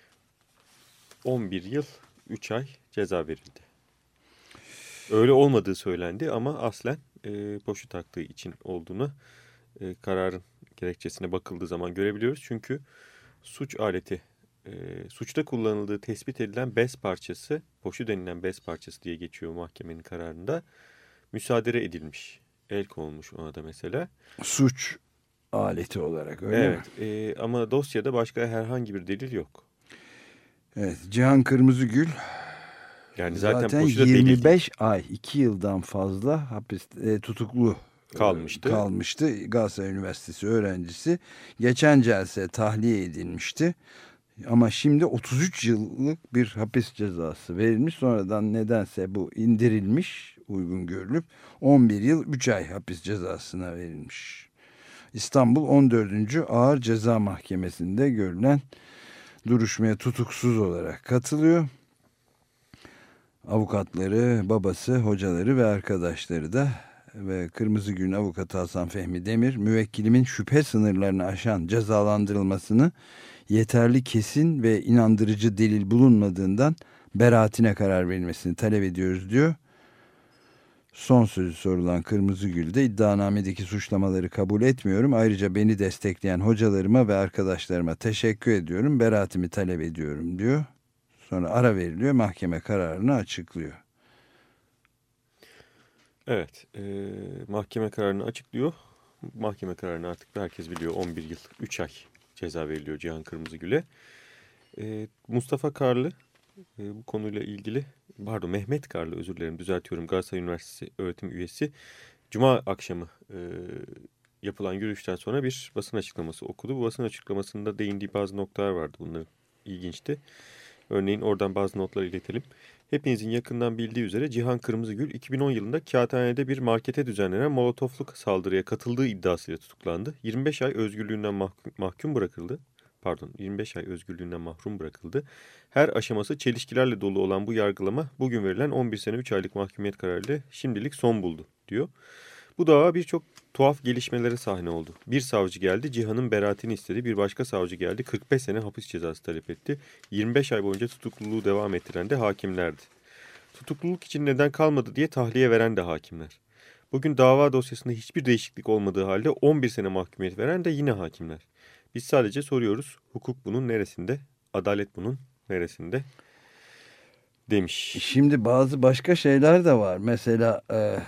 11 yıl 3 ay ceza verildi. Öyle olmadığı söylendi ama aslen boşu taktığı için olduğunu kararın gerekçesine bakıldığı zaman görebiliyoruz. Çünkü suç aleti, suçta kullanıldığı tespit edilen bez parçası, poşu denilen bez parçası diye geçiyor mahkemenin kararında, müsaade edilmiş. El konulmuş ona da mesela. Suç aleti olarak, öyle mi? Evet, ama dosyada başka herhangi bir delil yok. Evet, Cihan Kırmızıgül Yani zaten poşu da delil değil. 25 ay, 2 yıldan fazla hapis tutuklu kalmıştı. Galatasaray Üniversitesi öğrencisi. Geçen celse tahliye edilmişti. Ama şimdi 33 yıllık bir hapis cezası verilmiş. Sonradan nedense bu indirilmiş, uygun görülüp 11 yıl 3 ay hapis cezasına verilmiş. İstanbul 14. Ağır Ceza Mahkemesi'nde görülen duruşmaya tutuksuz olarak katılıyor. Avukatları, babası, hocaları ve arkadaşları da ve Kırmızıgül'ün avukatı Hasan Fehmi Demir, müvekkilimin şüphe sınırlarını aşan cezalandırılmasını yeterli, kesin ve inandırıcı delil bulunmadığından beraatine karar verilmesini talep ediyoruz diyor. Son sözü sorulan Kırmızıgül de iddianamedeki suçlamaları kabul etmiyorum. Ayrıca beni destekleyen hocalarıma ve arkadaşlarıma teşekkür ediyorum. Beraatimi talep ediyorum diyor. Sonra ara veriliyor. Mahkeme kararını açıklıyor. Evet, mahkeme kararını açıklıyor. Mahkeme kararını artık herkes biliyor. 11 yıl 3 ay ceza veriliyor Cihan Kırmızıgül'e. Mustafa Karlı bu konuyla ilgili, pardon Mehmet Karlı, özür dilerim, düzeltiyorum, Galatasaray Üniversitesi öğretim üyesi, Cuma akşamı yapılan yürüyüşten sonra bir basın açıklaması okudu. Bu basın açıklamasında değindiği bazı noktalar vardı. Bunlar ilginçti. Örneğin oradan bazı notlar iletelim. Hepinizin yakından bildiği üzere Cihan Kırmızıgül 2010 yılında Kağıthane'de bir markete düzenlenen molotoflu saldırıya katıldığı iddiasıyla tutuklandı. 25 ay özgürlüğünden mahkum bırakıldı. 25 ay özgürlüğünden mahrum bırakıldı. Her aşaması çelişkilerle dolu olan bu yargılama bugün verilen 11 sene 3 aylık mahkumiyet kararıyla şimdilik son buldu diyor. Bu dava birçok tuhaf gelişmelere sahne oldu. Bir savcı geldi, Cihan'ın beraatini istedi. Bir başka savcı geldi, 45 sene hapis cezası talep etti. 25 ay boyunca tutukluluğu devam ettiren de hakimlerdi. Tutukluluk için neden kalmadı diye tahliye veren de hakimler. Bugün dava dosyasında hiçbir değişiklik olmadığı halde 11 sene mahkumiyet veren de yine hakimler. Biz sadece soruyoruz, hukuk bunun neresinde, adalet bunun neresinde demiş. Şimdi bazı başka şeyler de var. Mesela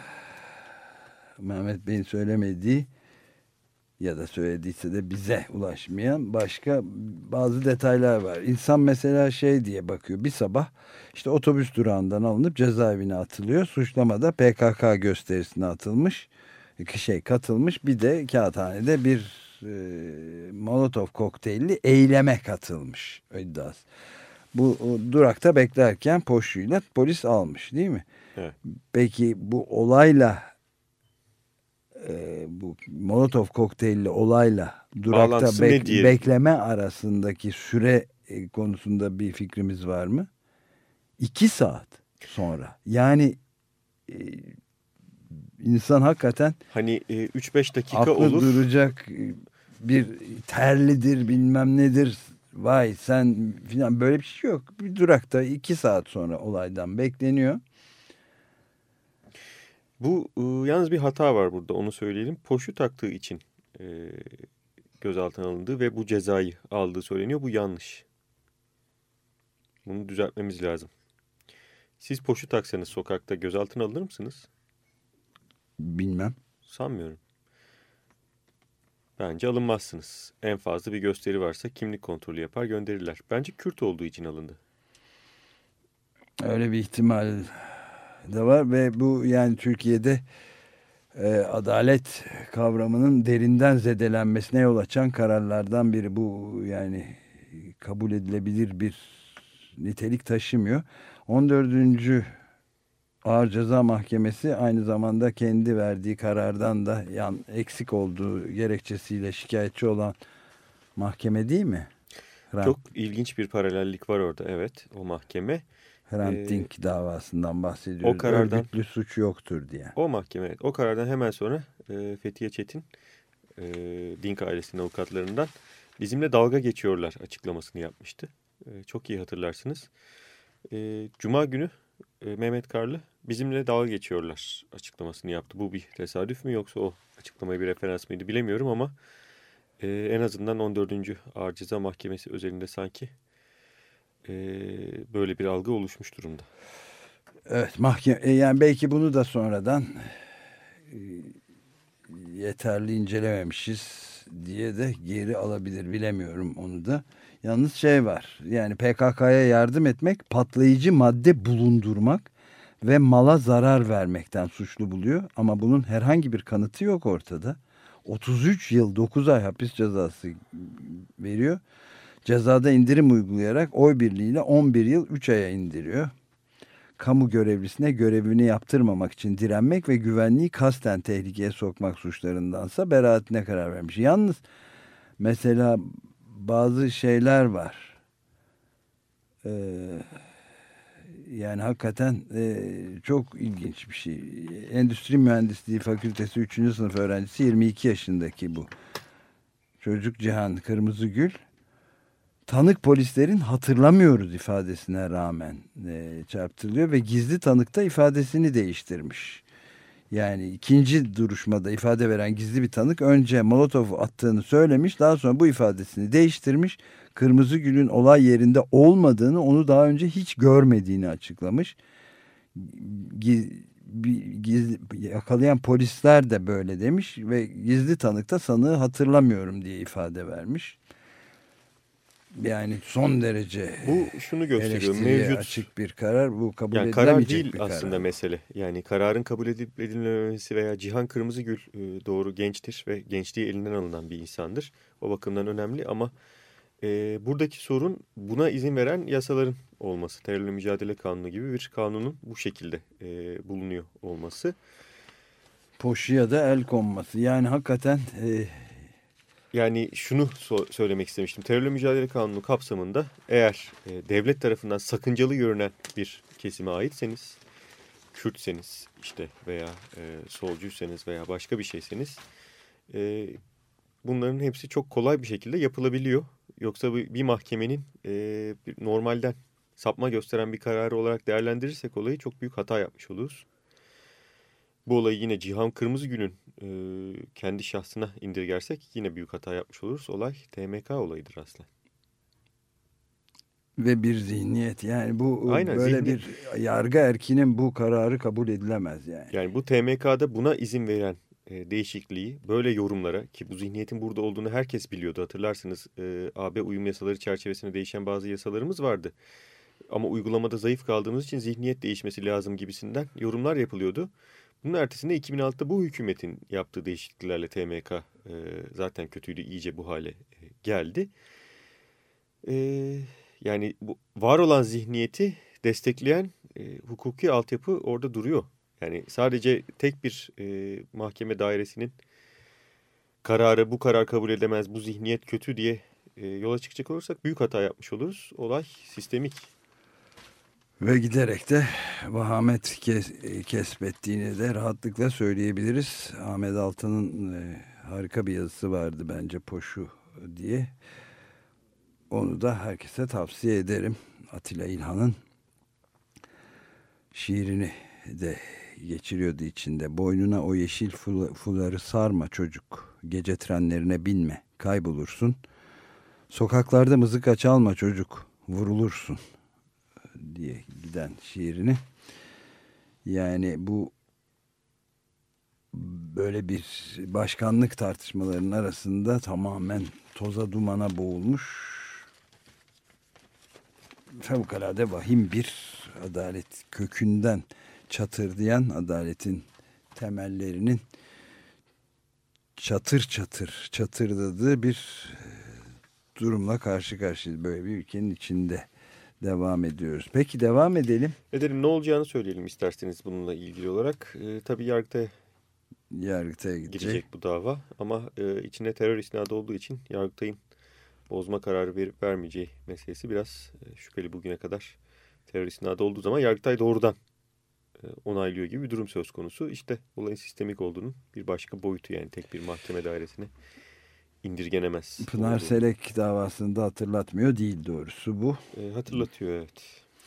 Mehmet Bey'in söylemediği ya da söylediyse de bize ulaşmayan başka bazı detaylar var. İnsan mesela şey diye bakıyor. Bir sabah işte otobüs durağından alınıp cezaevine atılıyor. Suçlamada PKK gösterisine atılmış. Katılmış. Bir de Kağıthane'de bir Molotov kokteylli eyleme katılmış iddiası. Bu durakta beklerken poşuyla polis almış, değil mi? Evet. Peki bu olayla bu Molotov kokteylli olayla durakta bekleme arasındaki süre konusunda bir fikrimiz var mı? 2 saat sonra. Yani insan hakikaten hani 3-5 dakika aklı olur. duracak, bir terlidir bilmem nedir, vay sen filan, böyle bir şey yok. Bir durakta 2 saat sonra olaydan bekleniyor. Bu yalnız bir hata var burada, onu söyleyelim. Poşu taktığı için gözaltına alındığı ve bu cezayı aldığı söyleniyor. Bu yanlış. Bunu düzeltmemiz lazım. Siz poşu taksanız sokakta gözaltına alınır mısınız? Bilmem. Sanmıyorum. Bence alınmazsınız. En fazla bir gösteri varsa kimlik kontrolü yapar, gönderirler. Bence Kürt olduğu için alındı. Öyle bir ihtimal de var ve bu yani Türkiye'de adalet kavramının derinden zedelenmesine yol açan kararlardan biri. Bu yani kabul edilebilir bir nitelik taşımıyor. 14. Ağır Ceza Mahkemesi aynı zamanda kendi verdiği karardan da eksik olduğu gerekçesiyle şikayetçi olan mahkeme, değil mi? Çok ilginç bir paralellik var orada, evet, o mahkeme. Hrant Dink davasından bahsediyoruz. O karardan, örgütlü suç yoktur diye. O mahkeme, evet, o karardan hemen sonra Fethiye Çetin, Dink ailesinin avukatlarından bizimle dalga geçiyorlar açıklamasını yapmıştı. Çok iyi hatırlarsınız. Cuma günü Mehmet Karlı bizimle dalga geçiyorlar açıklamasını yaptı. Bu bir tesadüf mü yoksa o açıklamaya bir referans mıydı bilemiyorum ama en azından 14. Ağır Ceza Mahkemesi özelinde sanki böyle bir algı oluşmuş durumda. Evet, mahkeme yani belki bunu da sonradan yeterli incelememişiz diye de geri alabilir, bilemiyorum onu da. Yalnız şey var, yani PKK'ya yardım etmek, patlayıcı madde bulundurmak ve mala zarar vermekten suçlu buluyor. Ama bunun herhangi bir kanıtı yok ortada. 33 yıl 9 ay hapis cezası veriyor. Cezada indirim uygulayarak oy birliğiyle 11 yıl 3 aya indiriyor. Kamu görevlisine görevini yaptırmamak için direnmek ve güvenliği kasten tehlikeye sokmak suçlarındansa beraatine karar vermiş. Yalnız mesela bazı şeyler var. Yani hakikaten çok ilginç bir şey. Endüstri Mühendisliği Fakültesi 3. sınıf öğrencisi 22 yaşındaki bu çocuk Cihan Kırmızıgül, tanık polislerin hatırlamıyoruz ifadesine rağmen çarptırılıyor ve gizli tanıkta ifadesini değiştirmiş. Yani ikinci duruşmada ifade veren gizli bir tanık önce Molotov attığını söylemiş, daha sonra bu ifadesini değiştirmiş. Kırmızıgül'ün olay yerinde olmadığını, onu daha önce hiç görmediğini açıklamış. Yakalayan polisler de böyle demiş ve gizli tanıkta sanığı hatırlamıyorum diye ifade vermiş. Yani son derece Bu şunu gösteriyor. eleştiriye Mevcut açık bir karar. Bu kabul yani edilemeyecek karar değil bir aslında karar. mesele. Yani kararın kabul edilip edilmemesi veya Cihan Kırmızıgül doğru gençtir ve gençliği elinden alınan bir insandır. O bakımdan önemli ama buradaki sorun buna izin veren yasaların olması. Terörle Mücadele Kanunu gibi bir kanunun bu şekilde bulunuyor olması. Poşuya da el konması. Yani hakikaten Yani şunu söylemek istemiştim. Terörle Mücadele Kanunu kapsamında eğer devlet tarafından sakıncalı görünen bir kesime aitseniz, Kürtseniz işte veya solcuysanız veya başka bir şeyseniz bunların hepsi çok kolay bir şekilde yapılabiliyor. Yoksa bir mahkemenin normalden sapma gösteren bir kararı olarak değerlendirirsek olayı çok büyük hata yapmış oluruz. Bu olayı yine Cihan Kırmızıgül'ün kendi şahsına indirgersek yine büyük hata yapmış oluruz. Olay TMK olayıdır aslında. ve bir zihniyet. Yani bu Aynen, böyle zihniyet. bir yargı erkinin bu kararı kabul edilemez yani. Yani bu TMK'da buna izin veren değişikliği böyle yorumlara, ki bu zihniyetin burada olduğunu herkes biliyordu. Hatırlarsınız AB uyum yasaları çerçevesinde değişen bazı yasalarımız vardı. Ama uygulamada zayıf kaldığımız için zihniyet değişmesi lazım gibisinden yorumlar yapılıyordu. Bunun ertesinde 2006'da bu hükümetin yaptığı değişikliklerle TMK zaten kötüydü, iyice bu hale geldi. Yani bu var olan zihniyeti destekleyen hukuki altyapı orada duruyor. Yani sadece tek bir mahkeme dairesinin kararı, bu karar kabul edemez, bu zihniyet kötü diye yola çıkacak olursak büyük hata yapmış oluruz. Olay sistemik. Ve giderek de vahamet kesbettiğini de rahatlıkla söyleyebiliriz. Ahmet Altan'ın harika bir yazısı vardı bence, Poşu diye. Onu da herkese tavsiye ederim. Atilla İlhan'ın şiirini de geçiriyordu içinde. Boynuna o yeşil fuları sarma çocuk. Gece trenlerine binme, kaybolursun. Sokaklarda mızıka çalma çocuk, vurulursun diye giden şiirini. Yani bu böyle bir başkanlık tartışmalarının arasında tamamen toza dumana boğulmuş, fevkalade vahim bir adalet kökünden çatırdayan, adaletin temellerinin çatır çatır çatırdadığı bir durumla karşı karşıyayız. Böyle bir ülkenin içinde devam ediyoruz. Peki devam edelim. Edelim, ne olacağını söyleyelim isterseniz bununla ilgili olarak. Tabii Yargıtay'a girecek bu dava ama içinde terör isnadı olduğu için Yargıtay'ın bozma kararı verip vermeyeceği meselesi biraz şüpheli. Bugüne kadar terör isnadı olduğu zaman Yargıtay doğrudan onaylıyor gibi bir durum söz konusu. İşte olayın sistemik olduğunun bir başka boyutu, yani tek bir mahkeme dairesine indirgenemez. Pınar Selek davasında hatırlatmıyor değil doğrusu bu. Hatırlatıyor, evet.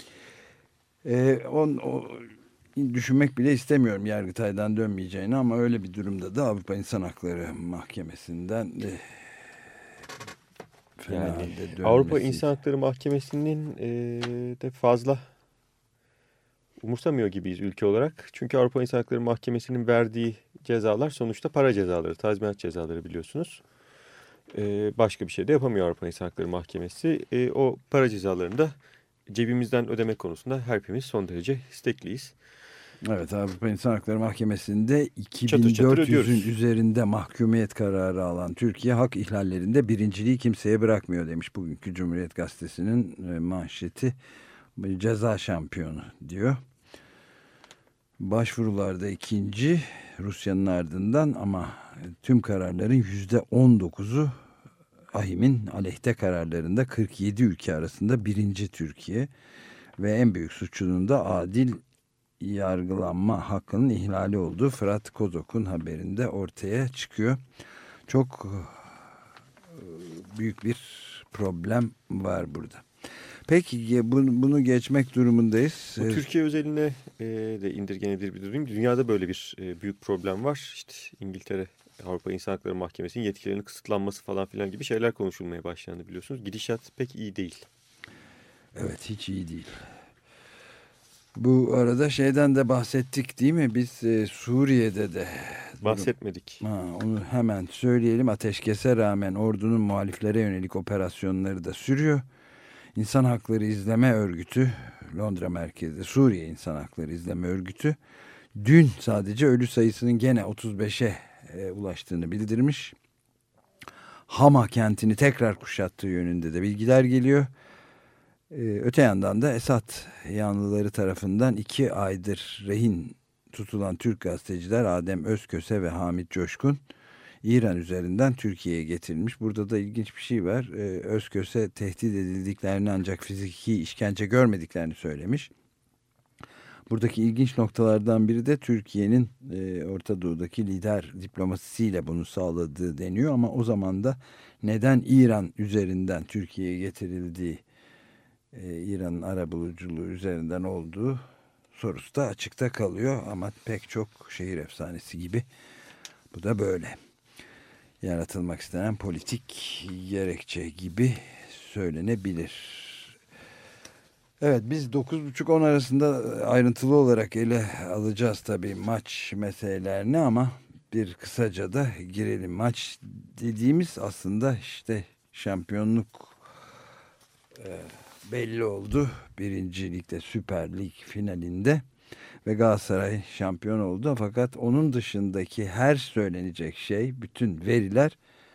Düşünmek bile istemiyorum Yargıtay'dan dönmeyeceğini, ama öyle bir durumda da Avrupa İnsan Hakları Mahkemesi'nden yani Avrupa İnsan Hakları Mahkemesi'nin de fazla umursamıyor gibiyiz ülke olarak. Çünkü Avrupa İnsan Hakları Mahkemesi'nin verdiği cezalar sonuçta para cezaları, tazminat cezaları biliyorsunuz. Başka bir şey de yapamıyor Avrupa İnsan Hakları Mahkemesi. O para cezalarını da cebimizden ödeme konusunda hepimiz son derece istekliyiz. Evet, Avrupa İnsan Hakları Mahkemesi'nde Çatır çatır 2400'ün ödüyoruz. üzerinde mahkumiyet kararı alan Türkiye hak ihlallerinde birinciliği kimseye bırakmıyor demiş bugünkü Cumhuriyet Gazetesi'nin manşeti. Ceza şampiyonu diyor. Başvurularda ikinci Rusya'nın ardından ama tüm kararların %19'u AİHM'in aleyhte kararlarında 47 ülke arasında birinci Türkiye ve en büyük suçunun da adil yargılanma hakkının ihlali olduğu Fırat Kozok'un haberinde ortaya çıkıyor. Çok büyük bir problem var burada. Peki bunu geçmek durumundayız. Bu Türkiye özeline de indirgenebilir bir durum. Dünyada böyle bir büyük problem var. İşte İngiltere, Avrupa İnsan Hakları Mahkemesi'nin yetkilerinin kısıtlanması falan filan gibi şeyler konuşulmaya başlandı biliyorsunuz. Gidişat pek iyi değil. Evet, hiç iyi değil. Bu arada şeyden de bahsettik değil mi? Biz Suriye'de de bahsetmedik. Onu hemen söyleyelim. Ateşkese rağmen ordunun muhaliflere yönelik operasyonları da sürüyor. İnsan Hakları İzleme Örgütü, Londra merkezli Suriye İnsan Hakları İzleme Örgütü dün sadece ölü sayısının gene 35'e ulaştığını bildirmiş. Hama kentini tekrar kuşattığı yönünde de bilgiler geliyor. Öte yandan da Esad yanlıları tarafından 2 aydır rehin tutulan Türk gazeteciler Adem Özköse ve Hamit Coşkun İran üzerinden Türkiye'ye getirilmiş. Burada da ilginç bir şey var. Özköse tehdit edildiklerini ancak fiziki işkence görmediklerini söylemiş. Buradaki ilginç noktalardan biri de Türkiye'nin Orta Doğu'daki lider diplomasisiyle bunu sağladığı deniyor. Ama o zaman da neden İran üzerinden Türkiye'ye getirildiği, İran'ın arabuluculuğu üzerinden olduğu sorusu da açıkta kalıyor. Ama pek çok şehir efsanesi gibi bu da böyle. Yaratılmak istenen politik gerekçe gibi söylenebilir. Evet, biz 9.30-10 arasında ayrıntılı olarak ele alacağız tabii maç meselelerini ama bir kısaca da girelim. Maç dediğimiz aslında işte şampiyonluk belli oldu. Birinci Lig'de Süper Lig finalinde ve Galatasaray şampiyon oldu. Fakat onun dışındaki her söylenecek şey, bütün veriler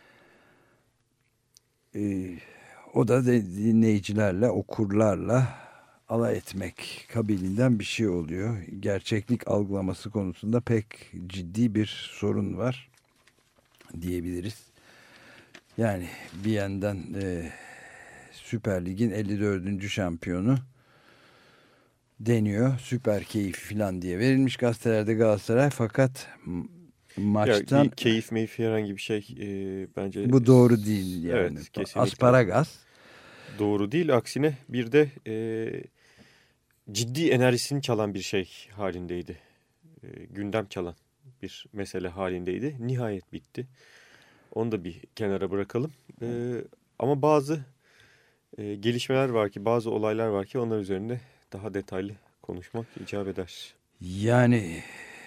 o da dinleyicilerle, okurlarla alay etmek kabilinden bir şey oluyor. Gerçeklik algılaması konusunda pek ciddi bir sorun var diyebiliriz. Yani bir yandan Süper Lig'in 54. şampiyonu deniyor. Süper keyif falan diye verilmiş gazetelerde Galatasaray, fakat maçtan Ya, keyif meyfi herhangi bir şey bence bu doğru değil yani. Evet, kesinlikle. Asparagas. Doğru değil. Aksine bir de ciddi enerjisini çalan bir şey halindeydi. Gündem çalan bir mesele halindeydi. Nihayet bitti. Onu da bir kenara bırakalım. Ama bazı gelişmeler var ki, bazı olaylar var ki onlar üzerinde daha detaylı konuşmak icap eder. Yani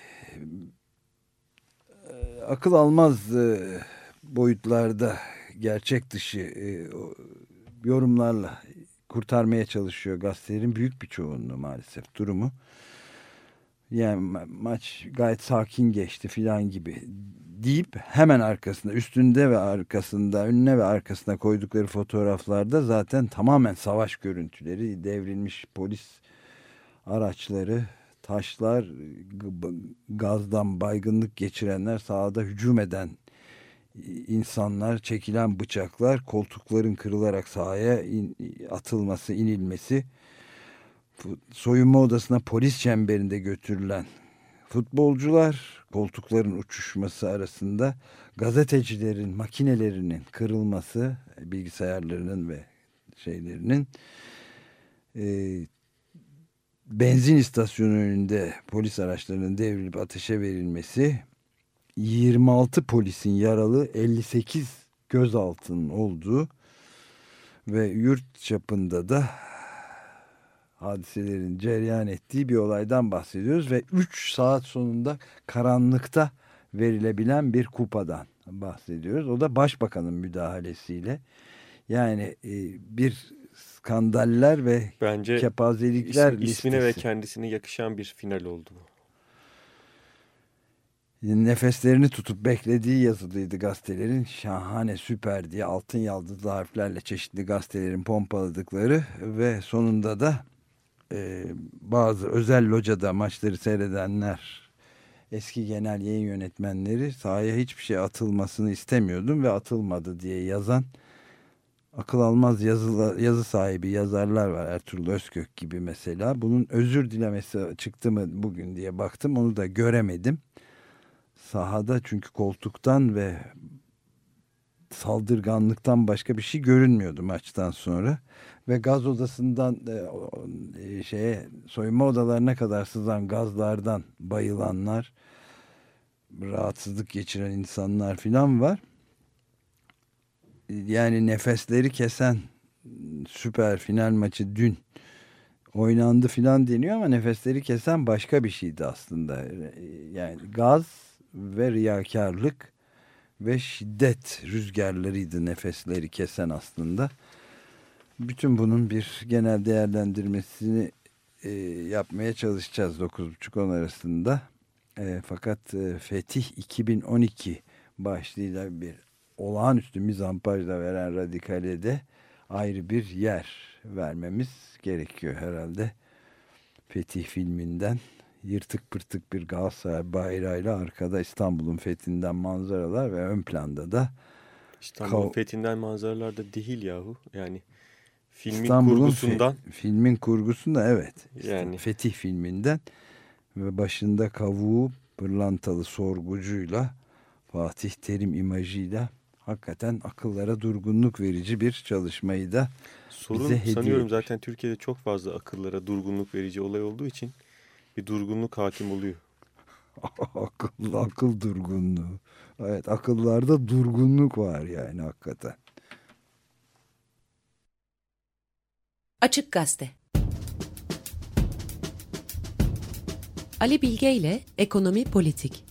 akıl almaz boyutlarda gerçek dışı yorumlarla kurtarmaya çalışıyor gazetelerin büyük bir çoğunluğu maalesef durumu. Yani maç gayet sakin geçti filan gibi deyip hemen arkasında, üstünde ve arkasında, önüne ve arkasına koydukları fotoğraflarda zaten tamamen savaş görüntüleri, devrilmiş polis araçları, taşlar, gazdan baygınlık geçirenler, sahada hücum eden insanlar, çekilen bıçaklar, koltukların kırılarak sahaya atılması, inilmesi, soyunma odasına polis çemberinde götürülen futbolcular, koltukların uçuşması arasında gazetecilerin makinelerinin kırılması, bilgisayarlarının ve şeylerinin, benzin istasyonu önünde polis araçlarının devrilip ateşe verilmesi, 26 polisin yaralı, 58 gözaltının olduğu ve yurt çapında da hadiselerin cereyan ettiği bir olaydan bahsediyoruz ve 3 saat sonunda karanlıkta verilebilen bir kupadan bahsediyoruz. O da başbakanın müdahalesiyle. Yani bir skandaller ve bence kepazelikler ismine ve listesi. kendisine yakışan bir final oldu bu. Nefeslerini tutup beklediği yazılıydı gazetelerin. Şahane, süper diye altın yaldızlı harflerle çeşitli gazetelerin pompaladıkları ve sonunda da bazı özel locada maçları seyredenler, eski genel yayın yönetmenleri sahaya hiçbir şey atılmasını istemiyordum ve atılmadı diye yazan akıl almaz yazı sahibi yazarlar var. Ertuğrul Özkök gibi mesela. Bunun özür dilemesi çıktı mı bugün diye baktım. Onu da göremedim. Sahada çünkü koltuktan ve saldırganlıktan başka bir şey görünmüyordu maçtan sonra. Ve gaz odasından soyunma odalarına kadar sızan gazlardan bayılanlar, rahatsızlık geçiren insanlar filan var. Yani nefesleri kesen süper final maçı dün oynandı filan deniyor ama nefesleri kesen başka bir şeydi aslında. Yani gaz ve riyakarlık ve şiddet rüzgarlarıydı nefesleri kesen aslında. Bütün bunun bir genel değerlendirmesini yapmaya çalışacağız 9.30-10 arasında. Fakat Fetih 2012 başlığıyla bir olağanüstü mizampajla veren Radikal'e de ayrı bir yer vermemiz gerekiyor herhalde. Fetih filminden yırtık pırtık bir Galatasaray bayrağıyla arkada İstanbul'un fethinden manzaralar ve ön planda da İstanbul'un fethinden manzaralar da değil yahu. Yani filmin İstanbul'un kurgusundan. Filmin kurgusunda evet. Yani. Fetih filminden ve başında kavuğu pırlantalı sorgucuyla Fatih Terim imajıyla hakikaten akıllara durgunluk verici bir çalışmayı da bize hediye sanıyorum etmiş. Zaten Türkiye'de çok fazla akıllara durgunluk verici olay olduğu için bir durgunluk hakim oluyor. Akıl durgunluğu. Evet, akıllarda durgunluk var yani hakikaten. Açık Gazete. Ali Bilge ile Ekonomi Politik.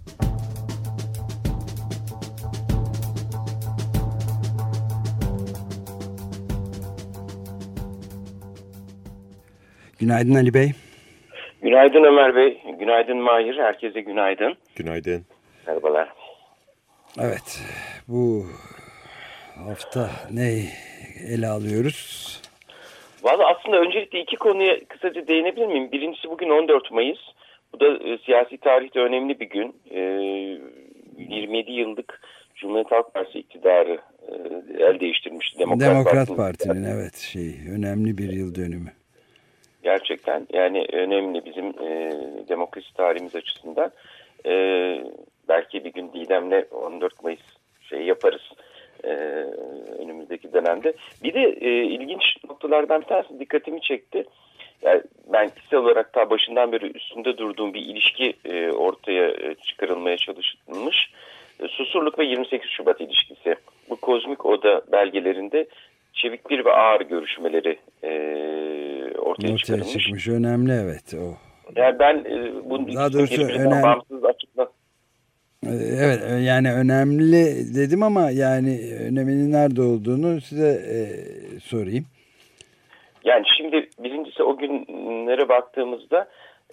Günaydın Ali Bey. Günaydın Ömer Bey, günaydın Mahir, herkese günaydın. Günaydın. Merhabalar. Evet, bu hafta ne ele alıyoruz? Valla aslında öncelikle iki konuya kısaca değinebilir miyim? Birincisi bugün 14 Mayıs. Bu da siyasi tarihte önemli bir gün. 27 yıllık Cumhuriyet Halk Partisi iktidarı el değiştirmişti. Demokrat Parti'nin evet önemli bir yıl dönümü. Gerçekten yani önemli bizim demokrasi tarihimiz açısından. Belki bir gün Didem'le 14 Mayıs yaparız önümüzdeki dönemde. Bir de ilginç noktalardan bir tanesi dikkatimi çekti. Yani ben kişisel olarak ta başından beri üstünde durduğum bir ilişki ortaya çıkarılmaya çalışılmış. Susurluk ve 28 Şubat ilişkisi. Bu Kozmik Oda belgelerinde çevik bir ve ağır görüşmeleri ortaya çıkmış. Önemli evet o. Yani ben bunun daha doğrusu bağımsız açıkla. Evet yani önemli dedim ama yani öneminin nerede olduğunu size sorayım. Yani şimdi birincisi o günlere baktığımızda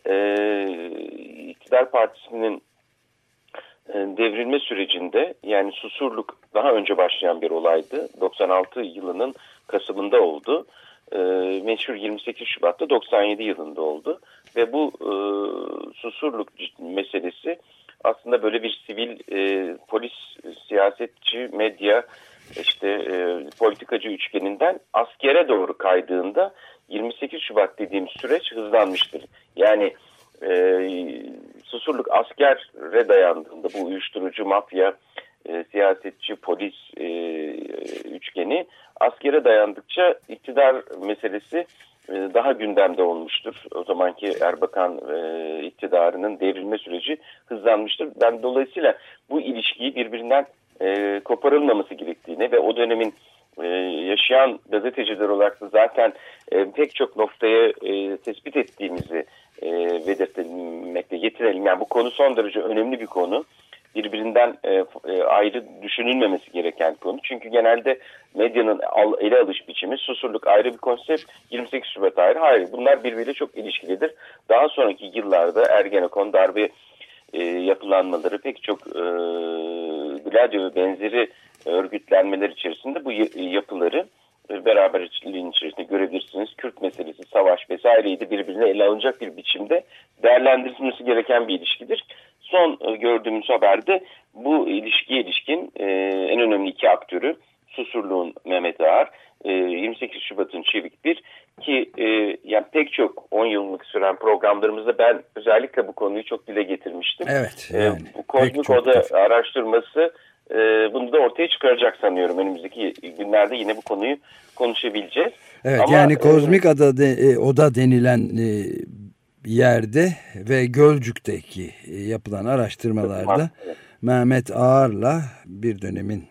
iktidar partisinin devrilme sürecinde yani Susurluk daha önce başlayan bir olaydı. 96 yılının Kasım'ında oldu. Meşhur 28 Şubat'ta 97 yılında oldu. Ve bu Susurluk meselesi aslında böyle bir sivil polis, siyasetçi, medya, politikacı üçgeninden askere doğru kaydığında 28 Şubat dediğim süreç hızlanmıştır. Yani Susurluk askere dayandığında bu uyuşturucu, mafya, siyasetçi, polis üçgeni askere dayandıkça iktidar meselesi daha gündemde olmuştur. O zamanki Erbakan iktidarının devrilme süreci hızlanmıştır. Ben dolayısıyla bu ilişkiyi birbirinden koparılmaması gerektiğini ve o dönemin yaşayan gazeteciler olarak da zaten pek çok noktaya tespit ettiğimizi belirtmekle yetinelim. Yani bu konu son derece önemli bir konu. birbirinden ayrı düşünülmemesi gereken konu. Çünkü genelde medyanın ele alış biçimi Susurluk ayrı bir konsept, 28 Şubat ayrı. Hayır, bunlar birbiriyle çok ilişkilidir. Daha sonraki yıllarda Ergenekon, darbe yapılanmaları, pek çok Gladio ve benzeri örgütlenmeler içerisinde bu yapıları beraberliğin içerisinde görebilirsiniz. Kürt meselesi, savaş vesaireyi de birbirine ele alınacak bir biçimde değerlendirilmesi gereken bir ilişkidir. Son gördüğümüz haberde bu ilişkiye ilişkin en önemli iki aktörü Susurluğun Mehmet Ağar, 28 Şubat'ın Çevik Bir ki yani pek çok 10 yıllık süren programlarımızda ben özellikle bu konuyu çok dile getirmiştim. Evet. Yani, bu Kozmik Oda araştırması bunu da ortaya çıkaracak sanıyorum. Önümüzdeki günlerde yine bu konuyu konuşabileceğiz. Evet, ama, yani Kozmik Oda denilen yerde ve Gölcük'teki yapılan araştırmalarda evet. Mehmet Ağar'la bir dönemin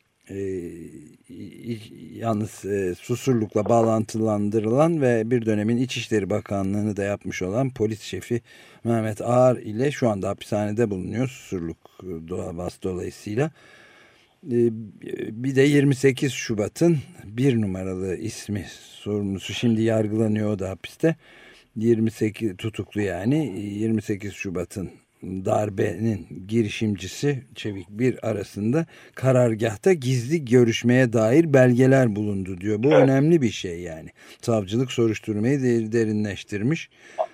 yalnız Susurluk'la bağlantılandırılan ve bir dönemin İçişleri Bakanlığı'nı da yapmış olan polis şefi Mehmet Ağar ile şu anda hapishanede bulunuyor Susurluk davası dolayısıyla. Bir de 28 Şubat'ın bir numaralı ismi sorumlusu şimdi yargılanıyor, o da hapiste. 28 tutuklu yani 28 Şubat'ın darbenin girişimcisi Çevik Bir arasında karargahta gizli görüşmeye dair belgeler bulundu diyor. Bu önemli bir şey yani. Savcılık soruşturmayı derinleştirmiş.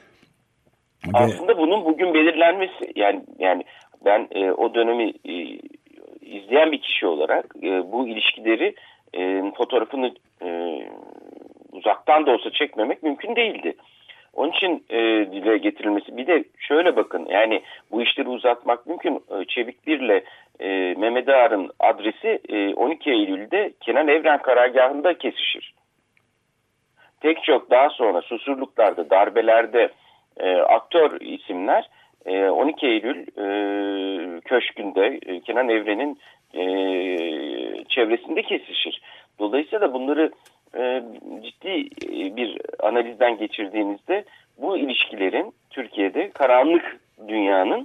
Aslında bunun bugün belirlenmesi yani ben o dönemi izleyen bir kişi olarak bu ilişkileri fotoğrafını uzaktan da olsa çekmemek mümkün değildi. Onun için dile getirilmesi. Bir de şöyle bakın, yani bu işleri uzatmak mümkün. Çevik Bir'le Mehmet Ağar'ın adresi 12 Eylül'de Kenan Evren karargahında kesişir. Pek çok daha sonra Susurluklarda, darbelerde aktör isimler 12 Eylül köşkünde Kenan Evren'in çevresinde kesişir. Dolayısıyla da bunları ciddi bir analizden geçirdiğinizde bu ilişkilerin Türkiye'de karanlık dünyanın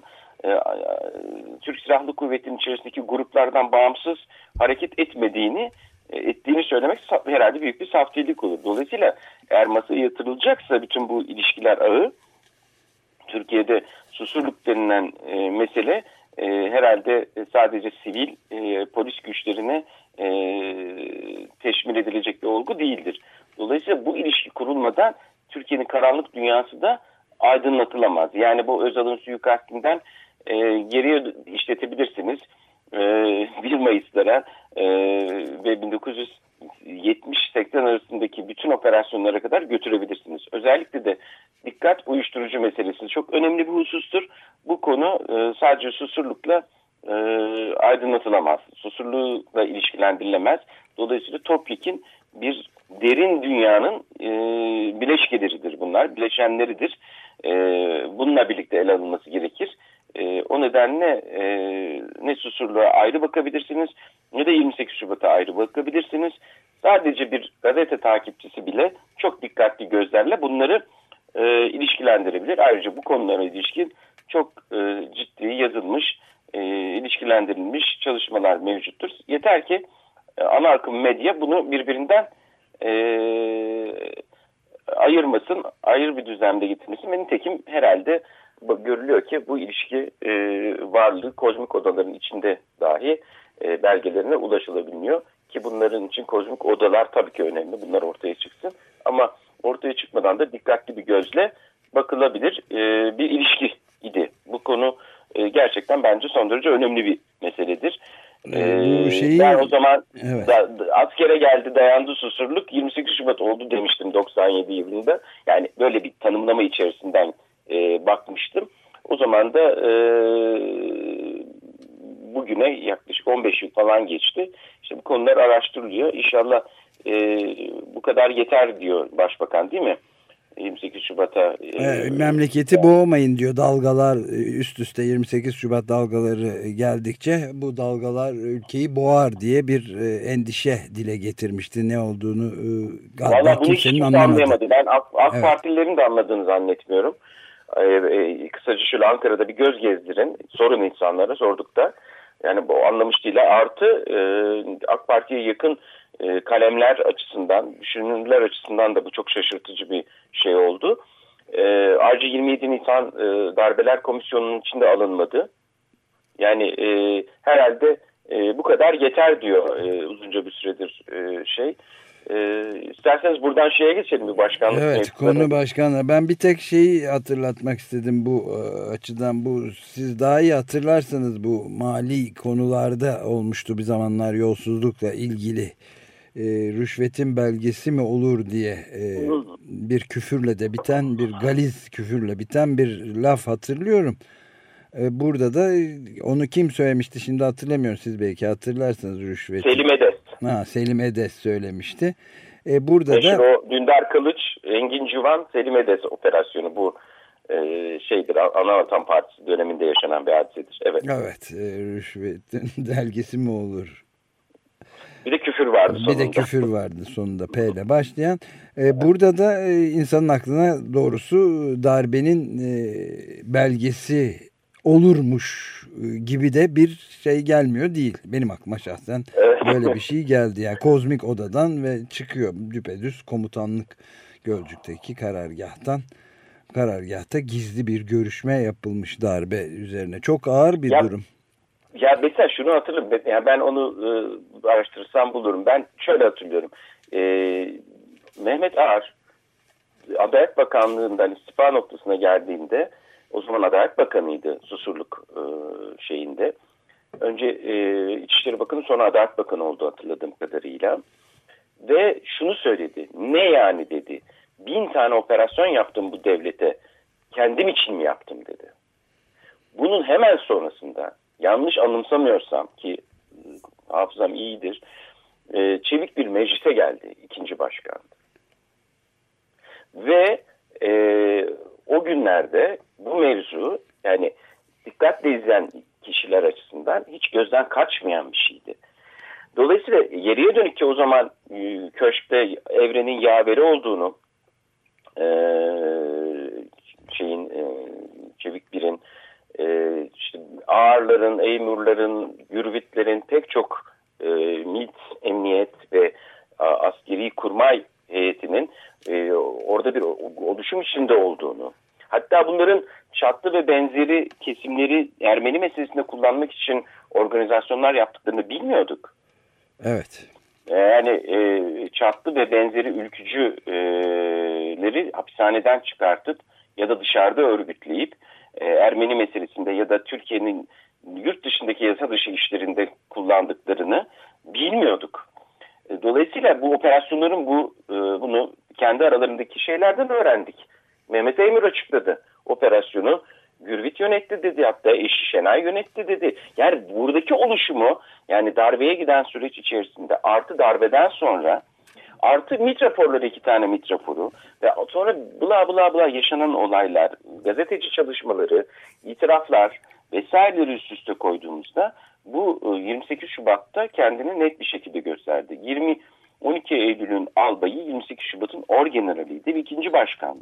Türk Silahlı Kuvveti'nin içerisindeki gruplardan bağımsız hareket ettiğini söylemek herhalde büyük bir saftiyelik olur. Dolayısıyla eğer masaya yatırılacaksa bütün bu ilişkiler ağı, Türkiye'de Susurluk denilen mesele herhalde sadece sivil polis güçlerine teşmil edilecek bir olgu değildir. Dolayısıyla bu ilişki kurulmadan Türkiye'nin karanlık dünyası da aydınlatılamaz. Yani bu Özal'ın suikastinden geriye işletebilirsiniz. 1 Mayıs'lara ve 1970-80 arasındaki bütün operasyonlara kadar götürebilirsiniz. Özellikle de dikkat uyuşturucu meselesi çok önemli bir husustur. Bu konu sadece Susurluk'la aydınlatılamaz. Susurluk'la ilişkilendirilemez. Dolayısıyla topyekün bir derin dünyanın bileşkeleridir bunlar, bileşenleridir. Bununla birlikte ele alınması gerekir. O nedenle ne Susurluğa ayrı bakabilirsiniz ne de 28 Şubat'a ayrı bakabilirsiniz. Sadece bir gazete takipçisi bile çok dikkatli gözlerle bunları ilişkilendirebilir. Ayrıca bu konulara ilişkin çok ciddi yazılmış, ilişkilendirilmiş çalışmalar mevcuttur. Yeter ki ana akım medya bunu birbirinden ayırmasın, ayrı bir düzlemde getirmesin. Ve nitekim herhalde görülüyor ki bu ilişki varlığı kozmik odaların içinde dahi belgelerine ulaşılabiliyor. Ki bunların için kozmik odalar tabii ki önemli. Bunlar ortaya çıksın. Ama ortaya çıkmadan da dikkatli bir gözle bakılabilir bir ilişki idi. Bu konu gerçekten bence son derece önemli bir meseledir. Ben o zaman evet. Askere geldi, dayandı Susurluk, 28 Şubat oldu demiştim 97 yılında. Yani böyle bir tanımlama içerisinden bakmıştım. O zaman da bugüne yaklaşık 15 yıl falan geçti. İşte bu konular araştırılıyor. İnşallah bu kadar yeter diyor Başbakan, değil mi? 28 Şubat'a... memleketi boğmayın diyor. Dalgalar üst üste 28 Şubat dalgaları geldikçe bu dalgalar ülkeyi boğar diye bir endişe dile getirmişti. Ne olduğunu galiba Vallahi kimsenin anlamadı. Ben AK evet. Partililerin de anladığını zannetmiyorum. Kısaca şöyle Ankara'da bir göz gezdirin. Sorun insanlara sordukta. Yani bu anlamış değil. Artı AK Parti'ye yakın kalemler açısından, düşünürler açısından da bu çok şaşırtıcı bir şey oldu. Ayrıca 27 Nisan Darbeler Komisyonu'nun içinde alınmadı. Yani herhalde bu kadar yeter diyor uzunca bir süredir İsterseniz buradan şeye geçelim bir başkanlık. Evet, konu başkanlığı. Ben bir tek şeyi hatırlatmak istedim bu açıdan. Siz daha iyi hatırlarsanız bu mali konularda olmuştu bir zamanlar yolsuzlukla ilgili. Rüşvetin belgesi mi olur diye bir küfürle de biten, bir galiz küfürle biten bir laf hatırlıyorum. Burada da onu kim söylemişti şimdi hatırlamıyorum, siz belki hatırlarsınız rüşveti. Selim Edes. Selim Edes söylemişti. Burada Meşhur da o Dündar Kılıç, Engin Civan, Selim Edes operasyonu bu Anavatan Partisi döneminde yaşanan bir hadisedir. Evet. Evet, rüşvetin belgesi mi olur? Bir de küfür vardı sonunda. Bir de küfür vardı sonunda P ile başlayan. Burada da insanın aklına doğrusu darbenin belgesi olurmuş gibi de bir şey gelmiyor değil. Benim aklıma şahsen böyle bir şey geldi. Yani kozmik odadan ve çıkıyor düpedüz komutanlık Gölcük'teki karargahta gizli bir görüşme yapılmış darbe üzerine. Çok ağır bir durum. Ya mesela şunu hatırlıyorum. Yani ben onu araştırırsam bulurum. Ben şöyle hatırlıyorum. Mehmet Ağar Adalet Bakanlığı'ndan istifa noktasına geldiğinde, o zaman Adalet Bakanı'ydı Susurluk şeyinde. Önce İçişleri Bakanı, sonra Adalet Bakanı oldu hatırladığım kadarıyla. Ve şunu söyledi. Ne yani dedi. 1000 tane operasyon yaptım bu devlete. Kendim için mi yaptım dedi. Bunun hemen sonrasında, yanlış anımsamıyorsam ki hafızam iyidir, çevik bir meclise geldi ikinci başkan. Ve o günlerde bu mevzu, yani dikkatle izleyen kişiler açısından hiç gözden kaçmayan bir şeydi. Dolayısıyla geriye dönük ki o zaman köşkte Evren'in yaveri olduğunu, Çevik Bir'in, işte Ağarların, Eymurların, Gürvitlerin pek çok MİT, emniyet ve askeri kurmay heyetinin orada bir oluşum içinde olduğunu, hatta bunların çatlı ve benzeri kesimleri Ermeni meselesinde kullanmak için organizasyonlar yaptıklarını bilmiyorduk. Evet. Yani çatlı ve benzeri ülkücüleri hapishaneden çıkartıp ya da dışarıda örgütleyip Ermeni meselesinde ya da Türkiye'nin yurt dışındaki yasa dışı işlerinde kullandıklarını bilmiyorduk. Dolayısıyla bu operasyonların bunu kendi aralarındaki şeylerden öğrendik. Mehmet Eymur açıkladı. Operasyonu Gürvit yönetti dedi, hatta eşi Şenay yönetti dedi. Yani buradaki oluşumu, yani darbeye giden süreç içerisinde artı darbeden sonra artı MİT raporları, 2 tane MİT raporu ve sonra bla bla bla yaşanan olaylar, gazeteci çalışmaları, itiraflar vesaireleri üst üste koyduğumuzda bu 28 Şubat'ta kendini net bir şekilde gösterdi. 12 Eylül'ün albayı 28 Şubat'ın orgeneraliydi ve ikinci başkandı.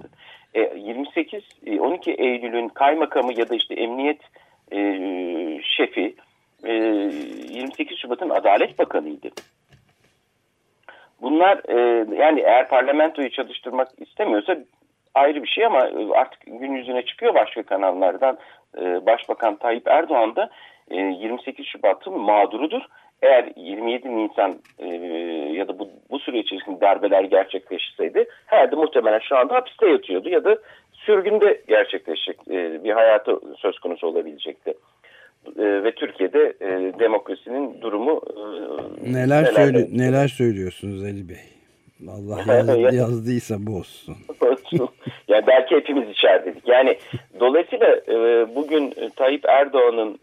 12 Eylül'ün kaymakamı ya da işte emniyet şefi 28 Şubat'ın Adalet Bakanı'ydı. Bunlar yani eğer parlamentoyu çalıştırmak istemiyorsa ayrı bir şey, ama artık gün yüzüne çıkıyor başka kanallardan. Başbakan Tayyip Erdoğan da 28 Şubat'ın mağdurudur. Eğer 27 Nisan ya da bu süre içerisinde darbeler gerçekleşseydi herhalde muhtemelen şu anda hapiste yatıyordu ya da sürgünde gerçekleşecek bir hayatı söz konusu olabilecekti. Ve Türkiye'de demokrasinin durumu neler söylüyorsunuz Ali Bey? Allah yazdıysa bozsun. Yani belki hepimiz içeridedik. Yani dolayısıyla bugün Tayyip Erdoğan'ın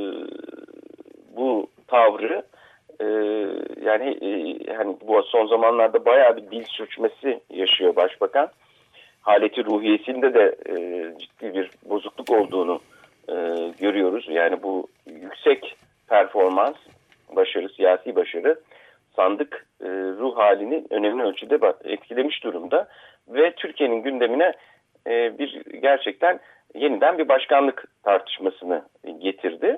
bu tavrı yani bu son zamanlarda bayağı bir dil sürçmesi yaşıyor başbakan. Haleti ruhiyesinde de ciddi bir bozukluk olduğunu görüyoruz. Yani bu yüksek performans, başarı, siyasi başarı sandık ruh halini önemli ölçüde etkilemiş durumda ve Türkiye'nin gündemine bir gerçekten yeniden bir başkanlık tartışmasını getirdi.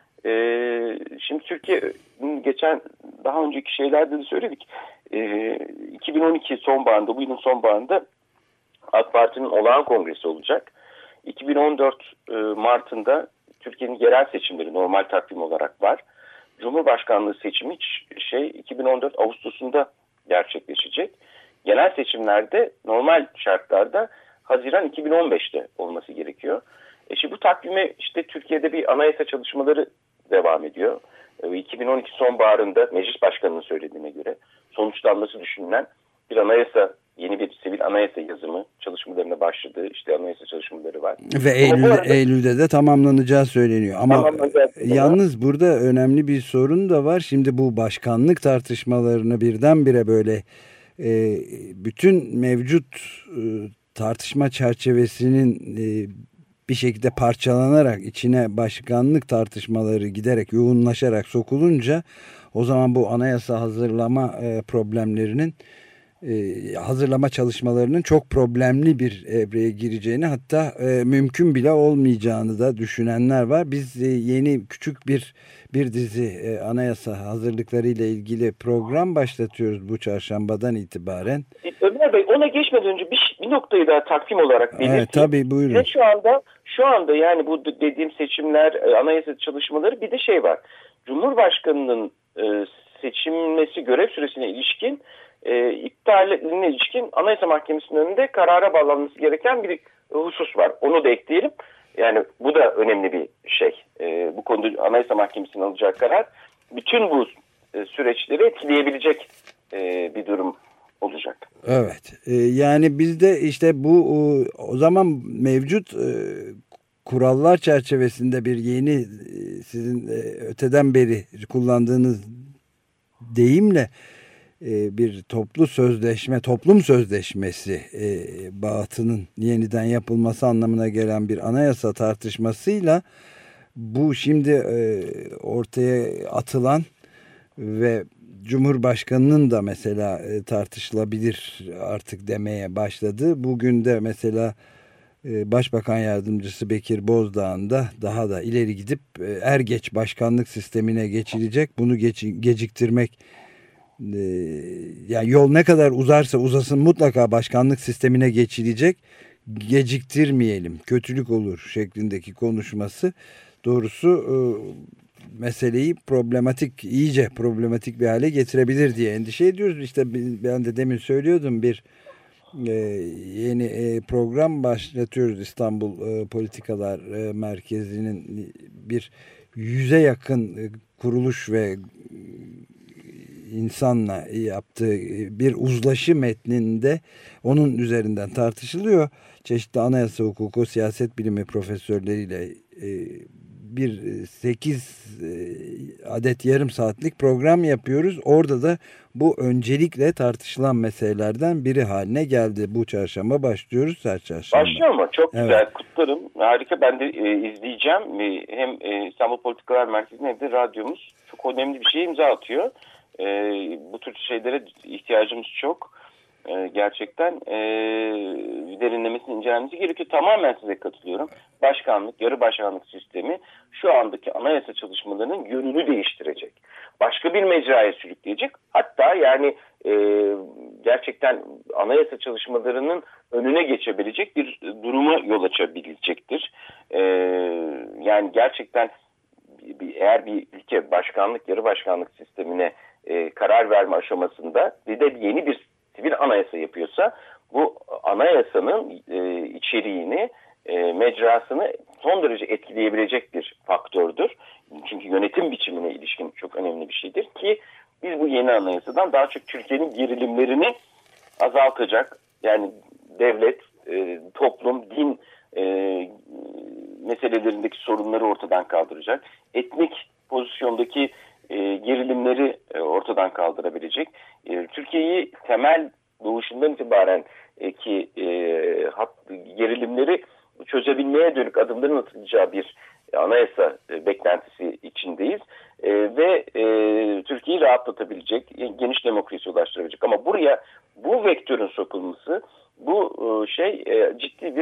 Şimdi Türkiye'nin daha önceki şeylerde de söyledik. 2012 sonbaharında, bu yılın sonbaharında AK Parti'nin olağan kongresi olacak. 2014 Mart'ında Türkiye'nin yerel seçimleri normal takvim olarak var. Cumhurbaşkanlığı seçimi 2014 Ağustos'unda gerçekleşecek. Genel seçimlerde normal şartlarda Haziran 2015'te olması gerekiyor. Şimdi bu takvime Türkiye'de bir anayasa çalışmaları devam ediyor. 2012 sonbaharında Meclis Başkanı'nın söylediğine göre sonuçlanması düşünülen bir anayasa, yeni bir sivil anayasa yazımı çalışmalarına başladığı anayasa çalışmaları var. Ve Eylül'de de tamamlanacağı söyleniyor. Ama yalnız burada önemli bir sorun da var. Şimdi bu başkanlık tartışmalarını birdenbire böyle bütün mevcut tartışma çerçevesinin bir şekilde parçalanarak içine başkanlık tartışmaları giderek yoğunlaşarak sokulunca o zaman bu anayasa hazırlama problemlerinin hazırlama çalışmalarının çok problemli bir evreye gireceğini, hatta mümkün bile olmayacağını da düşünenler var. Biz yeni küçük bir dizi anayasa hazırlıkları ile ilgili program başlatıyoruz bu çarşambadan itibaren. Ömer Bey, ona geçmeden önce bir noktayı daha takvim olarak belirteyim. Evet, tabii, buyurun. Ve şu anda yani bu dediğim seçimler, anayasa çalışmaları, bir de var. Cumhurbaşkanının seçilmesi görev süresine ilişkin iptaline ilişkin Anayasa Mahkemesi'nin önünde karara bağlanması gereken bir husus var. Onu da ekleyelim. Yani bu da önemli bir şey. Bu konuda Anayasa Mahkemesi'nin alacağı karar bütün bu süreçleri etkileyebilecek bir durum olacak. Evet. Yani bizde bu o zaman mevcut kurallar çerçevesinde bir yeni sizin öteden beri kullandığınız deyimle bir toplum sözleşmesi bağıtının yeniden yapılması anlamına gelen bir anayasa tartışmasıyla bu şimdi ortaya atılan ve Cumhurbaşkanı'nın da mesela tartışılabilir artık demeye başladı. Bugün de mesela Başbakan Yardımcısı Bekir Bozdağ'ın da daha da ileri gidip geç başkanlık sistemine geçilecek. Bunu geciktirmek, yani yol ne kadar uzarsa uzasın mutlaka başkanlık sistemine geçilecek, geciktirmeyelim, kötülük olur şeklindeki konuşması doğrusu meseleyi iyice problematik bir hale getirebilir diye endişe ediyoruz. İşte ben de demin söylüyordum, bir yeni program başlatıyoruz. İstanbul Politikalar Merkezi'nin bir 100'e yakın kuruluş ve insanla yaptığı bir uzlaşı metninde onun üzerinden tartışılıyor. Çeşitli anayasa hukuku, siyaset bilimi profesörleriyle bir 8 adet yarım saatlik program yapıyoruz. Orada da bu öncelikle tartışılan meselelerden biri haline geldi. Bu çarşamba başlıyoruz, her çarşamba. Başlıyor mu? Çok evet. Güzel, kutlarım. Harika, ben de izleyeceğim. Hem İstanbul Politikalar Merkezi'nin hem de radyomuz çok önemli bir şeye imza atıyor. Bu tür şeylere ihtiyacımız çok. Gerçekten derinlemesine incelenmesi gerekiyor. Tamamen size katılıyorum. Başkanlık, yarı başkanlık sistemi şu andaki anayasa çalışmalarının yönünü değiştirecek. Başka bir mecraya sürükleyecek. Hatta yani gerçekten anayasa çalışmalarının önüne geçebilecek bir duruma yol açabilecektir. Yani gerçekten eğer bir ülke başkanlık, yarı başkanlık sistemine karar verme aşamasında bir de yeni bir sivil anayasa yapıyorsa, bu anayasanın içeriğini, mecrasını son derece etkileyebilecek bir faktördür. Çünkü yönetim biçimine ilişkin çok önemli bir şeydir ki biz bu yeni anayasadan daha çok Türkiye'nin gerilimlerini azaltacak, yani devlet, toplum, din meselelerindeki sorunları ortadan kaldıracak, etnik pozisyondaki gerilimleri ortadan kaldırabilecek, Türkiye'yi temel doğuşundan itibaren ki gerilimleri çözebilmeye dönük adımların atılacağı bir anayasa beklentisi içindeyiz ve Türkiye'yi rahatlatabilecek, geniş demokrasiye ulaştırabilecek. Ama buraya bu vektörün sokulması, bu ciddi bir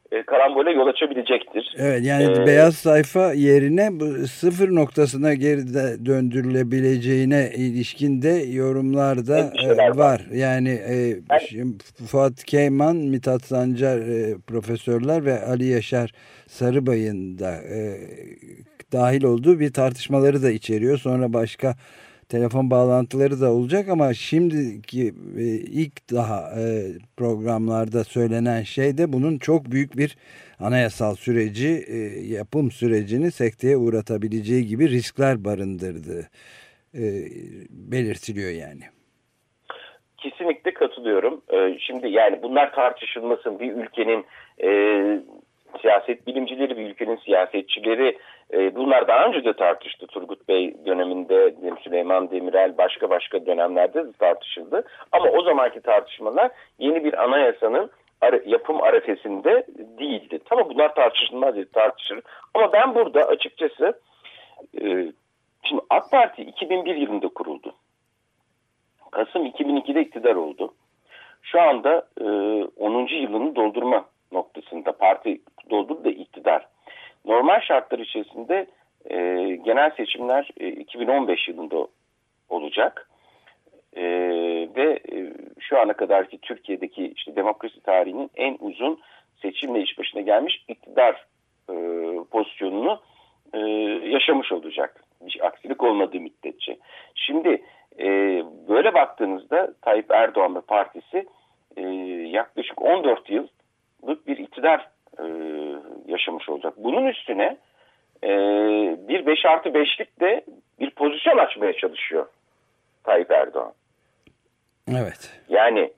karambole yol açabilecektir. Evet, yani beyaz sayfa yerine bu sıfır noktasına geri döndürülebileceğine ilişkin de yorumlar da var. Yani Fuat Keyman, Mithat Sancar profesörler ve Ali Yaşar Sarıbay'ın da dahil olduğu bir tartışmaları da içeriyor. Sonra başka telefon bağlantıları da olacak ama şimdiki ilk daha programlarda söylenen şey de bunun çok büyük bir anayasal süreci, yapım sürecini sekteye uğratabileceği gibi riskler barındırdığı belirtiliyor yani. Kesinlikle katılıyorum. Şimdi yani bunlar tartışılmasın. Bir ülkenin siyaset bilimcileri, bir ülkenin siyasetçileri bunlar daha önce de tartıştı. Turgut Bey döneminde, Süleyman Demirel başka dönemlerde de tartışıldı. Ama o zamanki tartışmalar yeni bir anayasanın yapım arefesinde değildi. Tamam, bunlar tartışılmaz, tartışılır. Ama ben burada açıkçası şimdi AK Parti 2001 yılında kuruldu. Kasım 2002'de iktidar oldu. Şu anda 10. yılını doldurma noktasında. Parti doldurdu da iktidar. Normal şartlar içerisinde genel seçimler 2015 yılında olacak. Ve şu ana kadarki Türkiye'deki işte demokrasi tarihinin en uzun seçimle iş başına gelmiş iktidar pozisyonunu yaşamış olacak. Bir aksilik olmadığı müddetçe. Şimdi böyle baktığınızda Tayyip Erdoğan ve partisi yaklaşık 14 yıllık bir iktidar yaşamış olacak. Bunun üstüne bir 5+5'lik de bir pozisyon açmaya çalışıyor Tayyip Erdoğan. Evet. Yani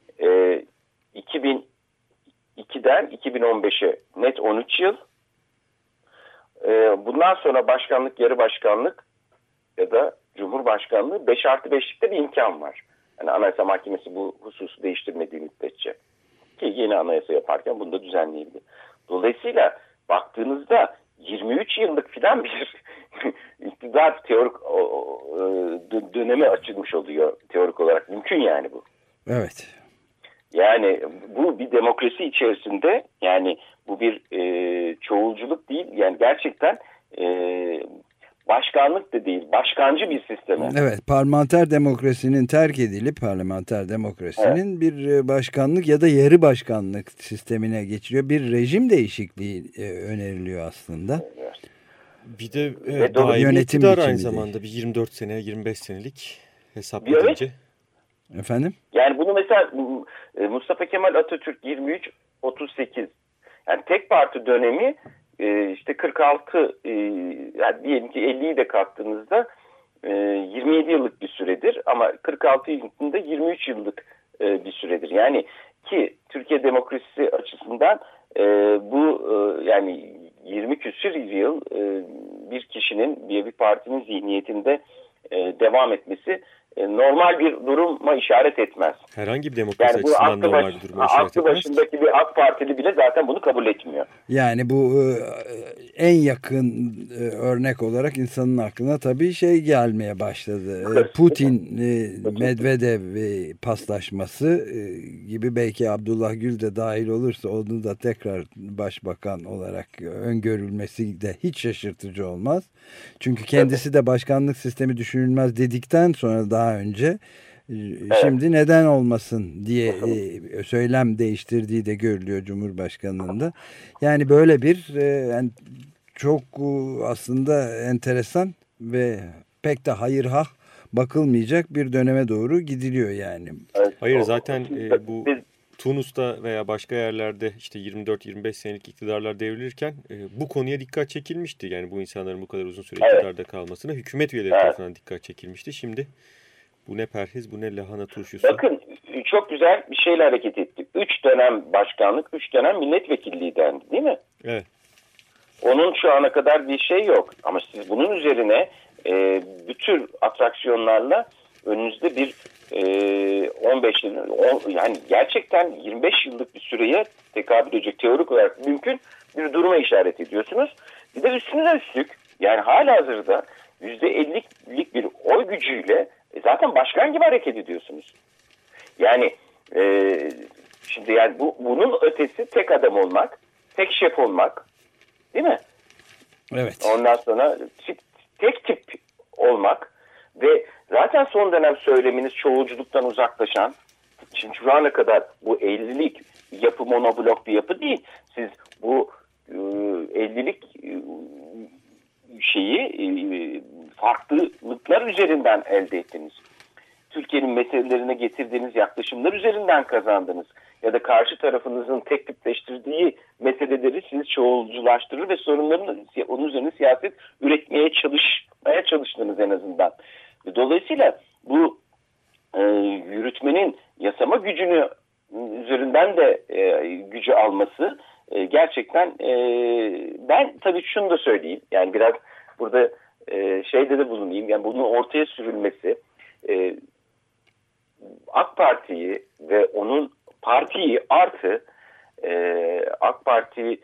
2002'den 2015'e net 13 yıl. Bundan sonra başkanlık, yarı başkanlık ya da Cumhurbaşkanlığı 5+5'likte bir imkan var. Yani Anayasa Mahkemesi bu hususu değiştirmediği müddetçe. Ki yeni anayasa yaparken bunu da düzenleyebilir. Dolayısıyla baktığınızda 23 yıllık filan bir iktidar teorik dönemi açılmış oluyor teorik olarak. Mümkün yani bu. Evet. Yani bu bir demokrasi içerisinde, yani bu bir çoğulculuk değil. Yani gerçekten başkanlık da değil, başkancı bir sisteme. Evet, parlamenter demokrasinin terk edilip parlamenter demokrasinin bir başkanlık ya da yarı başkanlık sistemine geçiliyor. Bir rejim değişikliği öneriliyor aslında. Bir de daimi iktidar aynı zamanda bir 24 sene, 25 senelik hesap edince. Efendim? Yani bunu mesela Mustafa Kemal Atatürk 23-38, yani tek parti dönemi işte 46, yani diyelim ki 50'yi de kattığınızda 27 yıllık bir süredir ama 46 yılında 23 yıllık bir süredir. Yani ki Türkiye demokrasisi açısından bu yani 20 küsur yıl bir kişinin, bir partinin zihniyetinde devam etmesi normal bir duruma işaret etmez. Herhangi bir demokrasi yani açısından normal bir duruma işaret etmez. Aklı başındaki bir AK Partili bile zaten bunu kabul etmiyor. Yani bu en yakın örnek olarak insanın aklına tabii şey gelmeye başladı. Putin, Medvedev paslaşması gibi, belki Abdullah Gül de dahil olursa onu da tekrar başbakan olarak öngörülmesi de hiç şaşırtıcı olmaz. Çünkü kendisi de başkanlık sistemi düşünülmez dedikten sonra daha önce şimdi neden olmasın diye söylem değiştirdiği de görülüyor Cumhurbaşkanlığında. Yani böyle bir yani çok aslında enteresan ve pek de hayırhah bakılmayacak bir döneme doğru gidiliyor yani. Evet, hayır zaten bu Tunus'ta veya başka yerlerde işte 24-25 senelik iktidarlar devrilirken bu konuya dikkat çekilmişti. Yani bu insanların bu kadar uzun süre iktidarda kalmasına hükümet üyeleri tarafından dikkat çekilmişti. Şimdi bu ne perhiz, bu ne lahana turşusu. Bakın çok güzel bir şeyle hareket ettik. 3 dönem başkanlık, 3 dönem milletvekilliği dendi, değil mi? Evet. Onun şu ana kadar bir şey yok. Ama siz bunun üzerine bütün atraksiyonlarla önünüzde bir 15 yıl, yani gerçekten 25 yıllık bir süreye tekabül edecek, teorik olarak mümkün bir duruma işaret ediyorsunuz. Bir de üstüne üstlük yani halihazırda %50'lik bir oy gücüyle zaten başkan gibi hareket ediyorsunuz. Yani şimdi yani bunun ötesi tek adam olmak, tek şef olmak, değil mi? Evet. Ondan sonra tek tip olmak ve zaten son dönem söyleminiz çoğulculuktan uzaklaşan, şimdi şu ana kadar bu 50'lik yapı monoblok bir yapı değil. Siz bu 50'lik şeyi farklılıklar üzerinden elde ettiniz. Türkiye'nin meselelerine getirdiğiniz yaklaşımlar üzerinden kazandınız. Ya da karşı tarafınızın tek tipleştirdiği meseleleri siz çoğulculaştırır ve sorunların onun üzerine siyaset üretmeye çalıştınız en azından. Dolayısıyla bu yürütmenin yasama gücünü üzerinden de gücü alması gerçekten ben tabii şunu da söyleyeyim. Yani biraz burada şeyde de bulunayım. Yani bunun ortaya sürülmesi AK Parti'yi ve onun partiyi artı AK Parti'ye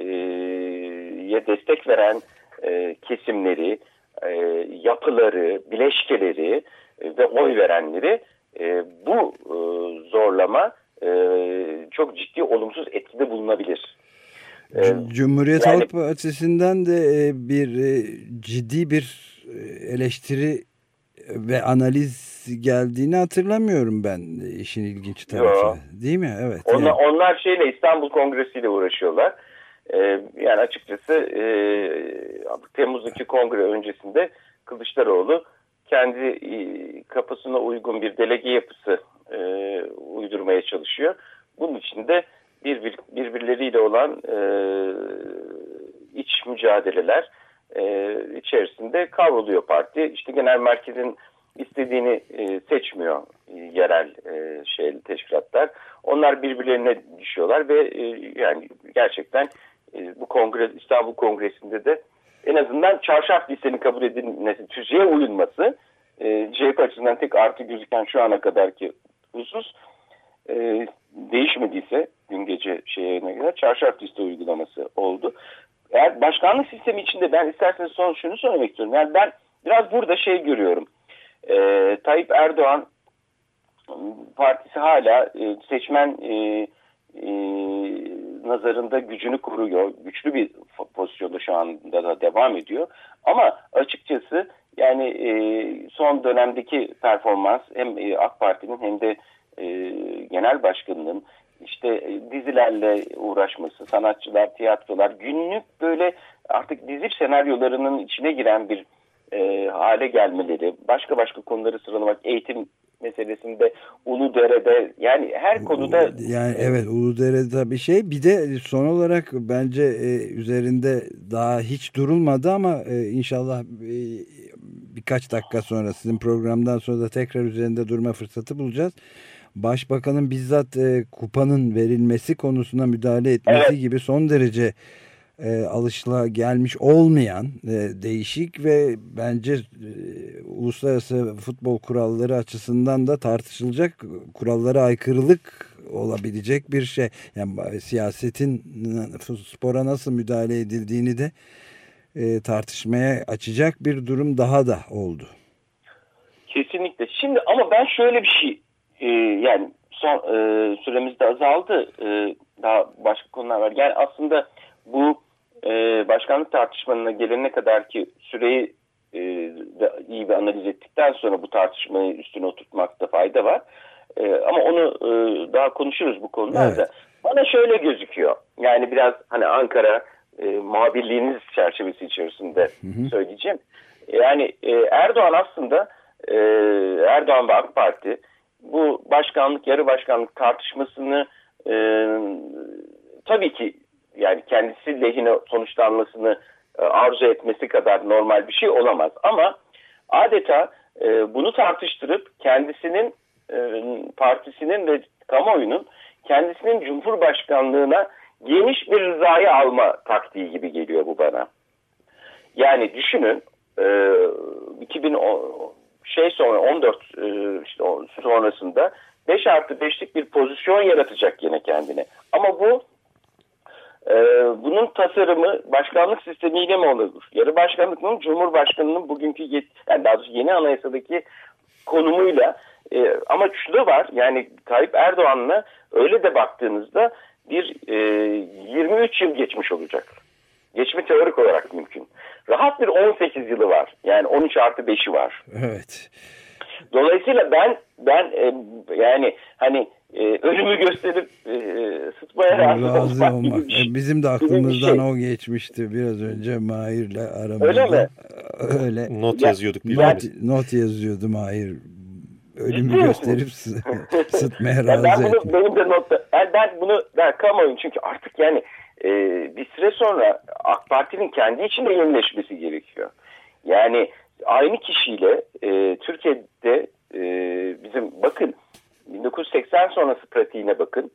destek veren kesimleri, yapıları, bileşkeleri ve oy verenleri bu zorlama çok ciddi olumsuz etkide bulunabilir. Cumhuriyet Halk Partisi'nden de ciddi bir eleştiri ve analiz geldiğini hatırlamıyorum ben, işin ilginç tarafı. Değil mi? Evet. Onlar İstanbul Kongresi ile uğraşıyorlar. Yani açıkçası Temmuz'daki kongre öncesinde Kılıçdaroğlu kendi kafasına uygun bir delege yapısı uydurmaya çalışıyor. Bunun için de birbirleriyle olan iç mücadeleler içerisinde kavruluyor parti. İşte genel merkezin istediğini seçmiyor yerel teşkilatlar. Onlar birbirlerine düşüyorlar ve yani gerçekten bu İstanbul Kongresi'nde de en azından çarşaf listenin kabul edilmesi, tüzüğe uyulması CHP açısından tek artı gözüken şu ana kadarki husus değişmediyse dün gece kadar çarşaf liste uygulaması oldu. Eğer başkanlık sistemi içinde ben isterseniz şunu söylemek istiyorum. Yani ben biraz burada görüyorum. Tayyip Erdoğan partisi hala seçmen nazarında gücünü koruyor. Güçlü bir pozisyonda şu anda da devam ediyor. Ama açıkçası yani son dönemdeki performans hem AK Parti'nin hem de genel başkanının işte dizilerle uğraşması, sanatçılar, tiyatrolar, günlük böyle artık dizi senaryolarının içine giren bir hale gelmeleri, başka konuları sıralamak, eğitim meselesinde, Uludere'de, yani her konuda. Yani evet, Uludere'de bir şey. Bir de son olarak bence üzerinde daha hiç durulmadı ama inşallah birkaç dakika sonra sizin programdan sonra da tekrar üzerinde durma fırsatı bulacağız. Başbakanın bizzat kupanın verilmesi konusuna müdahale etmesi gibi son derece alışılagelmiş olmayan değişik ve bence uluslararası futbol kuralları açısından da tartışılacak, kurallara aykırılık olabilecek bir şey. Yani siyasetin spora nasıl müdahale edildiğini de tartışmaya açacak bir durum daha da oldu. Kesinlikle. Şimdi ama ben şöyle bir şey yani süremiz de azaldı. Daha başka konular var. Yani aslında bu başkanlık tartışmalarına gelene kadar ki süreyi iyi bir analiz ettikten sonra bu tartışmayı üstüne oturtmakta fayda var. Ama onu daha konuşuruz bu konularda. Evet. Bana şöyle gözüküyor. Yani biraz hani Ankara muhabirliğiniz çerçevesi içerisinde söyleyeceğim. Yani Erdoğan aslında Erdoğan ve AK Parti bu başkanlık, yarı başkanlık tartışmasını tabii ki yani kendisi lehine sonuçlanmasını arzu etmesi kadar normal bir şey olamaz. Ama adeta bunu tartıştırıp kendisinin, partisinin ve kamuoyunun kendisinin Cumhurbaşkanlığına geniş bir rızayı alma taktiği gibi geliyor bu bana. Yani düşünün 2014 sonrasında 5+5'lik bir pozisyon yaratacak yine kendine. Ama bunun tasarımı başkanlık sistemiyle mi olur? Yarı başkanlık mı? Cumhurbaşkanının bugünkü yani daha doğrusu yeni anayasadaki konumuyla ama şu da var, yani Tayyip Erdoğan'la öyle de baktığınızda bir 23 yıl geçmiş olacak. Geçme teorik olarak mümkün. Rahat bir 18 yılı var. Yani 13+5'i var. Evet. Dolayısıyla ben yani hani ölümü gösterip sıtmaya razı olmak. Bizim de aklımızdan o geçmişti biraz önce Mahir'le aramızda. Öyle mi? Öyle. Not yazıyorduk değil mi? Yani, not yazıyordu Mahir. Ölümü gösterip sıtmaya razı etmek. Benim de notta. Yani ben kamuoyun çünkü artık yani bir süre sonra AK Parti'nin kendi içinde yenileşmesi gerekiyor. Yani aynı kişiyle Türkiye'de bizim bakın 1980 sonrası pratiğine bakın.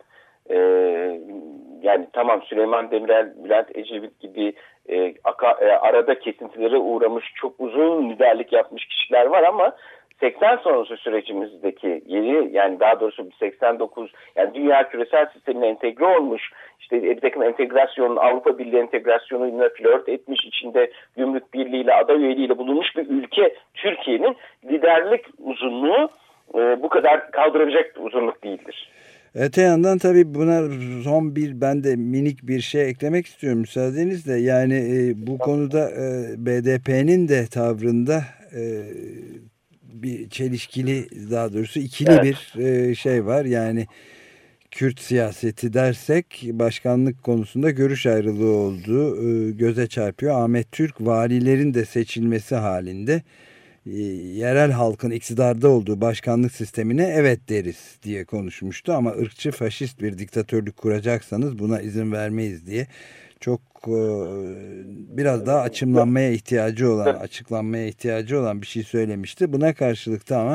Yani tamam Süleyman Demirel, Bülent Ecevit gibi arada kesintilere uğramış çok uzun liderlik yapmış kişiler var ama 80 sonrası sürecimizdeki yeri yani daha doğrusu 89 yani dünya küresel sistemine entegre olmuş işte bir takım entegrasyonun Avrupa Birliği entegrasyonuyla flört etmiş içinde gümrük birliğiyle aday üyeliğiyle bulunmuş bir ülke Türkiye'nin liderlik uzunluğu bu kadar kaldırabilecek uzunluk değildir. Öte yandan tabii buna son ben de minik bir şey eklemek istiyorum müsaadenizle. Yani bu konuda BDP'nin de tavrında bir çelişkili daha doğrusu ikili bir şey var. Yani Kürt siyaseti dersek başkanlık konusunda görüş ayrılığı olduğu göze çarpıyor. Ahmet Türk valilerin de seçilmesi halinde yerel halkın iktidarda olduğu başkanlık sistemine evet deriz diye konuşmuştu ama ırkçı faşist bir diktatörlük kuracaksanız buna izin vermeyiz diye çok biraz daha açıklanmaya ihtiyacı olan bir şey söylemişti. Buna karşılıkta ama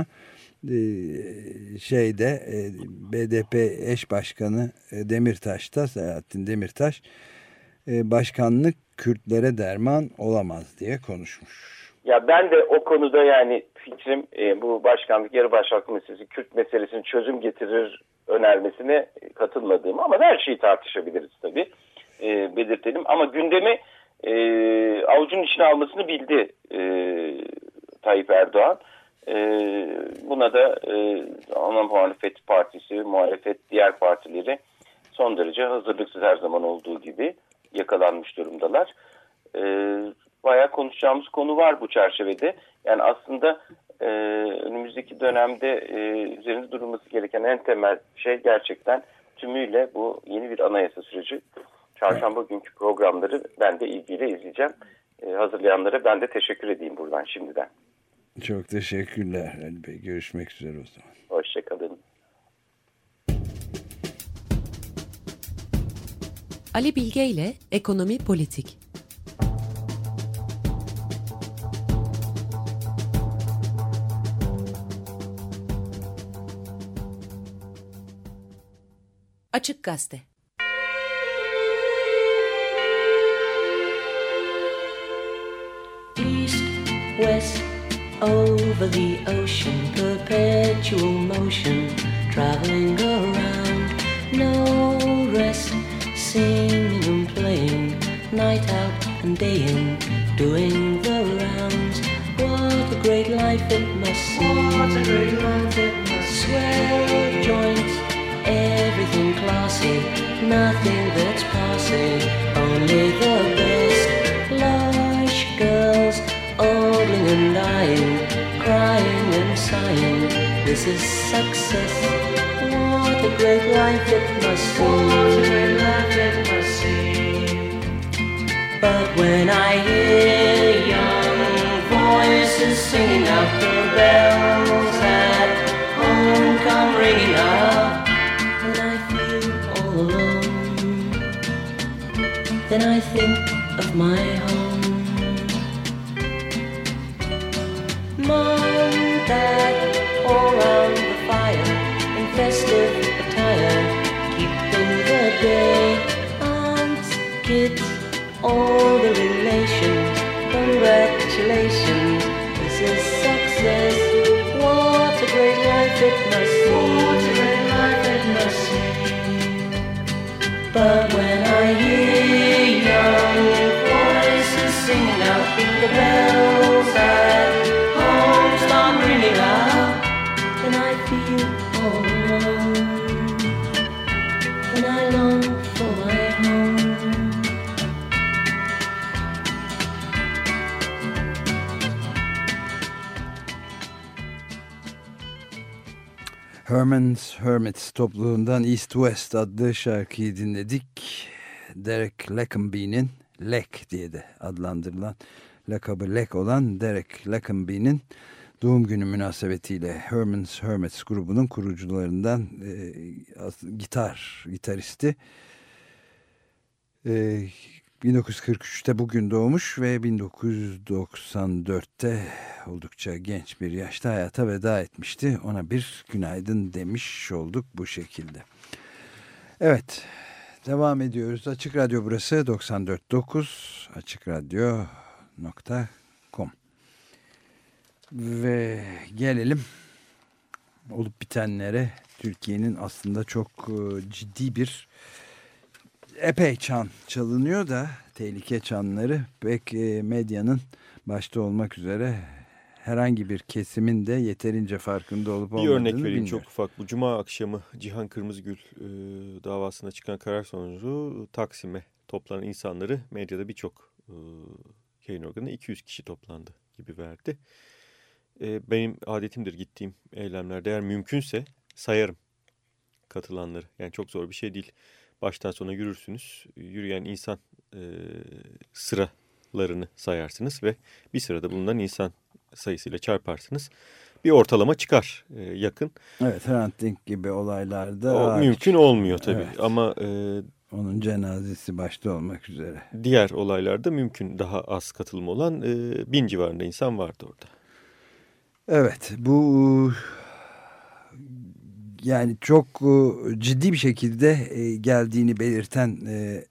BDP eş başkanı Demirtaş'ta Selahattin Demirtaş başkanlık Kürtlere derman olamaz diye konuşmuş. Ya ben de o konuda yani fikrim bu başkanlık yarı başkanlık meselesi Kürt meselesinin çözüm getirir önermesine katılmadığım ama her şeyi tartışabiliriz tabii belirtelim ama gündemi avucunun içine almasını bildi Tayyip Erdoğan. Buna da ana muhalefet partisi, muhalefet diğer partileri son derece hazırlıksız her zaman olduğu gibi yakalanmış durumdalar. Bayağı konuşacağımız konu var bu çerçevede. Yani aslında önümüzdeki dönemde üzerinde durulması gereken en temel şey gerçekten tümüyle bu yeni bir anayasa süreci. Çarşamba günkü programları ben de ilgiyle izleyeceğim. Hazırlayanlara ben de teşekkür edeyim buradan şimdiden. Çok teşekkürler Ali Bey. Görüşmek üzere o zaman. Hoşçakalın. Ali Bilge ile Ekonomi Politik. Açık Gazete. East, west, over the ocean, perpetual motion, traveling around, no rest, singing and playing, night out and day in, doing the rounds. What a great life it must seem. What a great life it must seem. Swell joints, everything classy, nothing that's passing, only the best. Lush girls, ogling and dying, crying and sighing, this is success. What a great life it must seem. What a great life it must seem. But when I hear young voices singing out, the bells at home come ringing out, and I feel all alone, then I think of my home. Mom, Dad, all round the fire, in festive attire, keeping the day. Aunts, kids, all the relations, congratulations, this is success. What a great life it must seem. What a great life it must seem. But when I hear young voices singing out, the bells at home start ringing out, then I feel all alone, then I long Hermits topluluğundan East West adlı şarkıyı dinledik. Derek Leckenby'nin, Lek diye de adlandırılan, lakabı Lek olan Derek Leckenby'nin doğum günü münasebetiyle Hermits grubunun kurucularından gitaristi. 1943'te bugün doğmuş ve 1994'te oldukça genç bir yaşta hayata veda etmişti. Ona bir günaydın demiş olduk bu şekilde. Evet, devam ediyoruz. Açık Radyo burası 94.9 açıkradyo.com ve gelelim olup bitenlere. Türkiye'nin aslında çok ciddi bir epey çan çalınıyor da tehlike çanları pek medyanın başta olmak üzere herhangi bir kesimin de yeterince farkında olup olmadığını bilmiyorum. Bir örnek vereyim bilmiyorum. çok ufak. Bu cuma akşamı Cihan Kırmızıgül davasına çıkan karar sonucu Taksim'e toplanan insanları medyada birçok yayın organına 200 kişi toplandı gibi verdi. Benim adetimdir gittiğim eylemlerde eğer mümkünse sayarım katılanları. Yani çok zor bir şey değil. Baştan sona yürürsünüz. Yürüyen insan sıralarını sayarsınız ve bir sırada bulunan insan sayısıyla çarparsınız. Bir ortalama çıkar yakın. Evet, Hrant Dink gibi olaylarda o mümkün olmuyor tabii. Evet. Ama onun cenazesi başta olmak üzere. Diğer olaylarda mümkün daha az katılım olan 1000 civarında insan vardı orada. Evet, bu yani çok ciddi bir şekilde geldiğini belirten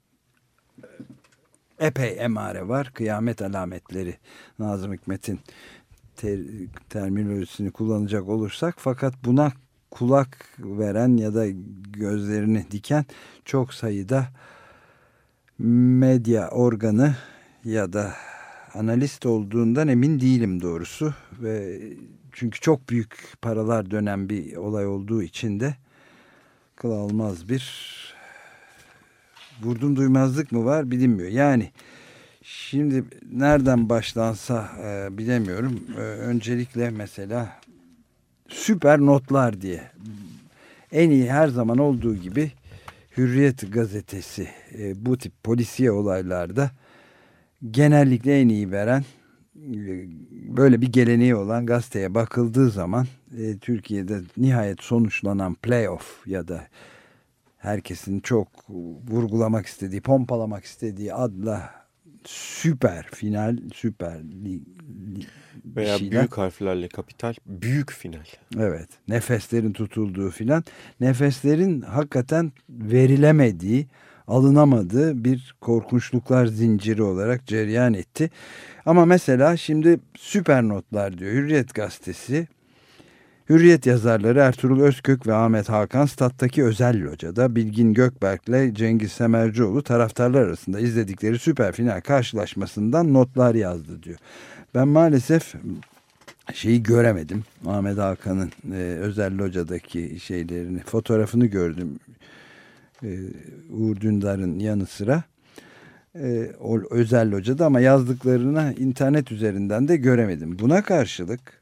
epey emare var. Kıyamet alametleri, Nazım Hikmet'in terminolojisini kullanacak olursak, fakat buna kulak veren ya da gözlerini diken çok sayıda medya organı ya da analist olduğundan emin değilim doğrusu. Ve çünkü çok büyük paralar dönen bir olay olduğu için de akıl almaz bir vurdum duymazlık mı var bilinmiyor. Yani şimdi nereden başlansa bilemiyorum. Öncelikle mesela süper notlar diye en iyi her zaman olduğu gibi Hürriyet gazetesi bu tip polisiye olaylarda genellikle en iyi veren, böyle bir geleneği olan gazeteye bakıldığı zaman Türkiye'de nihayet sonuçlanan playoff ya da herkesin çok vurgulamak istediği, pompalamak istediği adla süper final, süper veya şeyler. büyük harflerle kapital büyük final. Evet, nefeslerin tutulduğu filan, nefeslerin hakikaten verilemediği, alınamadığı bir korkunçluklar zinciri olarak cereyan etti. Ama mesela şimdi süper notlar diyor Hürriyet gazetesi. Hürriyet yazarları Ertuğrul Özkök ve Ahmet Hakan stattaki özel locada Bilgin Gökberk'le Cengiz Semercioğlu taraftarlar arasında izledikleri süper final karşılaşmasından notlar yazdı diyor. Ben maalesef şeyi göremedim. Ahmet Hakan'ın özel locadaki şeylerini, fotoğrafını gördüm. Uğur Dündar'ın yanı sıra o özel locada, ama yazdıklarını internet üzerinden de göremedim. Buna karşılık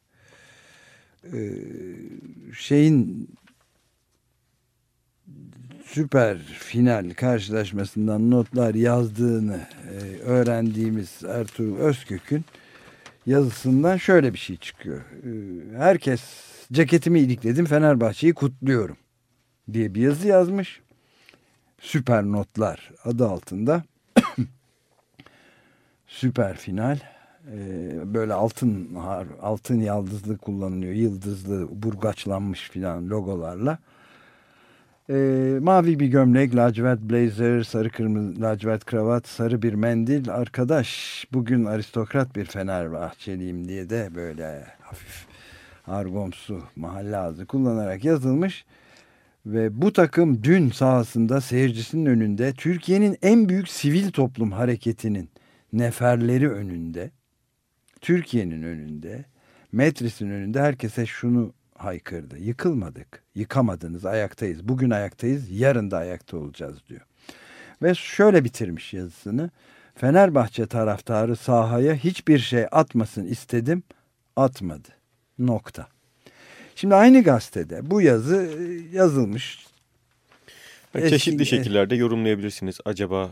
şeyin süper final karşılaşmasından notlar yazdığını öğrendiğimiz Ertuğrul Özkök'ün yazısından şöyle bir şey çıkıyor. Herkes ceketimi ilikledim, Fenerbahçe'yi kutluyorum diye bir yazı yazmış. Süper notlar adı altında. Süper final. Böyle altın yıldızlı kullanılıyor. Yıldızlı, burgaçlanmış filan logolarla. Mavi bir gömlek, lacivert blazer, sarı kırmızı lacivert kravat, sarı bir mendil. Arkadaş, bugün aristokrat bir Fenerbahçeliyim diye de böyle hafif argomsu mahalle ağzı kullanarak yazılmış. Ve bu takım dün sahasında seyircisinin önünde, Türkiye'nin en büyük sivil toplum hareketinin neferleri önünde, Türkiye'nin önünde, Metris'in önünde herkese şunu haykırdı: yıkılmadık, yıkamadınız, ayaktayız, bugün ayaktayız, yarın da ayakta olacağız diyor. Ve şöyle bitirmiş yazısını: Fenerbahçe taraftarı sahaya hiçbir şey atmasın istedim, atmadı. Nokta. Şimdi aynı gazetede bu yazı yazılmış. Çeşitli şekillerde yorumlayabilirsiniz. Acaba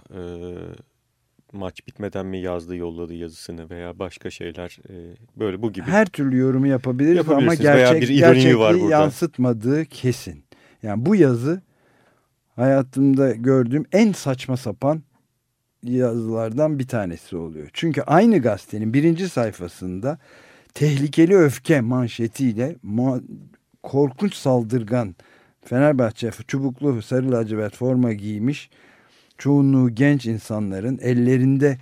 maç bitmeden mi yazdı, yolladı yazısını veya başka şeyler böyle bu gibi. Her türlü yorumu yapabiliriz ama gerçekliği yansıtmadığı kesin. Yani bu yazı hayatımda gördüğüm en saçma sapan yazılardan bir tanesi oluyor. Çünkü aynı gazetenin birinci sayfasında tehlikeli öfke manşetiyle korkunç saldırgan Fenerbahçe çubuklu sarı lacivert forma giymiş çoğunluğu genç insanların ellerinde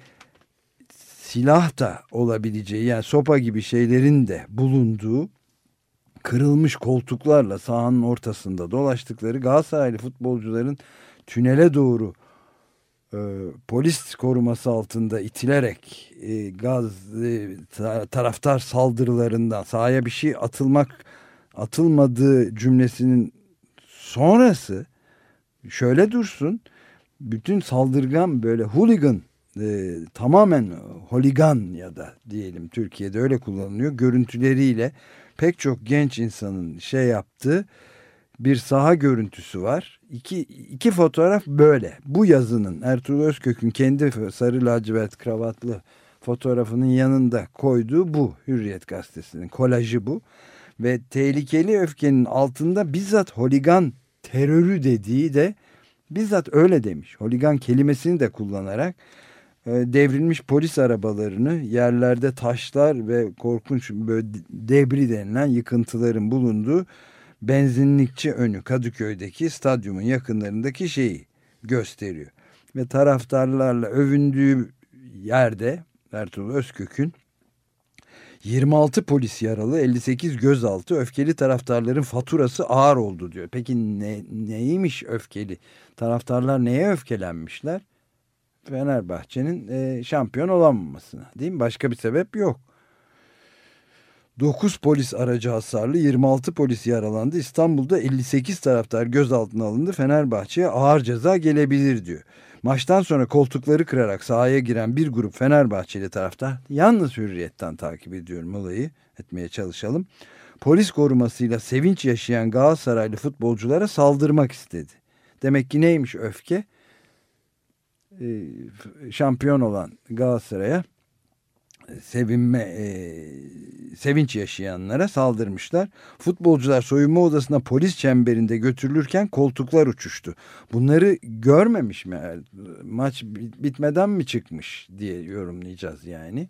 silah da olabileceği yani sopa gibi şeylerin de bulunduğu kırılmış koltuklarla sahanın ortasında dolaştıkları Galatasaraylı futbolcuların tünele doğru polis koruması altında itilerek taraftar saldırılarından sahaya bir şey atılmadığı cümlesinin sonrası şöyle dursun, bütün saldırgan böyle hooligan, tamamen holigan ya da diyelim Türkiye'de öyle kullanılıyor, görüntüleriyle pek çok genç insanın yaptığı bir saha görüntüsü var. İki fotoğraf böyle. Bu yazının Ertuğrul Özkök'ün kendi sarı lacivert kravatlı fotoğrafının yanında koyduğu bu. Hürriyet gazetesinin kolajı bu. Ve tehlikeli öfkenin altında bizzat holigan terörü dediği de bizzat öyle demiş. Holigan kelimesini de kullanarak devrilmiş polis arabalarını, yerlerde taşlar ve korkunç böyle debri denilen yıkıntıların bulunduğu benzinlikçi önü Kadıköy'deki stadyumun yakınlarındaki şeyi gösteriyor. Ve taraftarlarla övündüğü yerde Ertuğrul Özkök'ün 26 polis yaralı, 58 gözaltı, öfkeli taraftarların faturası ağır oldu diyor. Peki neymiş öfkeli? Taraftarlar neye öfkelenmişler? Fenerbahçe'nin şampiyon olamamasına, değil mi? Başka bir sebep yok. 9 polis aracı hasarlı, 26 polis yaralandı. İstanbul'da 58 taraftar gözaltına alındı. Fenerbahçe'ye ağır ceza gelebilir diyor. Maçtan sonra koltukları kırarak sahaya giren bir grup Fenerbahçeli taraftar, yalnız Hürriyet'ten takip ediyorum olayı, etmeye çalışalım. Polis korumasıyla sevinç yaşayan Galatasaraylı futbolculara saldırmak istedi. Demek ki neymiş öfke? Şampiyon olan Galatasaray'a sevinç yaşayanlara saldırmışlar. Futbolcular soyunma odasına polis çemberinde götürülürken koltuklar uçuştu. Bunları görmemiş mi? Maç bitmeden mi çıkmış diye yorumlayacağız yani.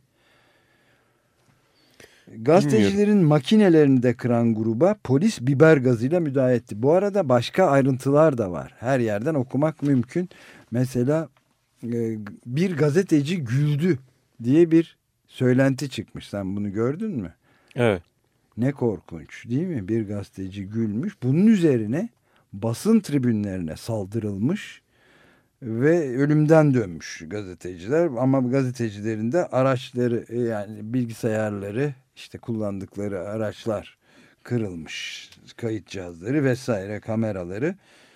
Gazetecilerin makinelerini de kıran gruba polis biber gazıyla müdahale etti. Bu arada başka ayrıntılar da var. Her yerden okumak mümkün. Mesela bir gazeteci güldü diye bir söylenti çıkmış. Sen bunu gördün mü? Evet. Ne korkunç değil mi? Bir gazeteci gülmüş. Bunun üzerine basın tribünlerine saldırılmış ve ölümden dönmüş gazeteciler. Ama gazetecilerin de araçları, yani bilgisayarları, işte kullandıkları araçlar kırılmış. Kayıt cihazları vesaire, kameraları.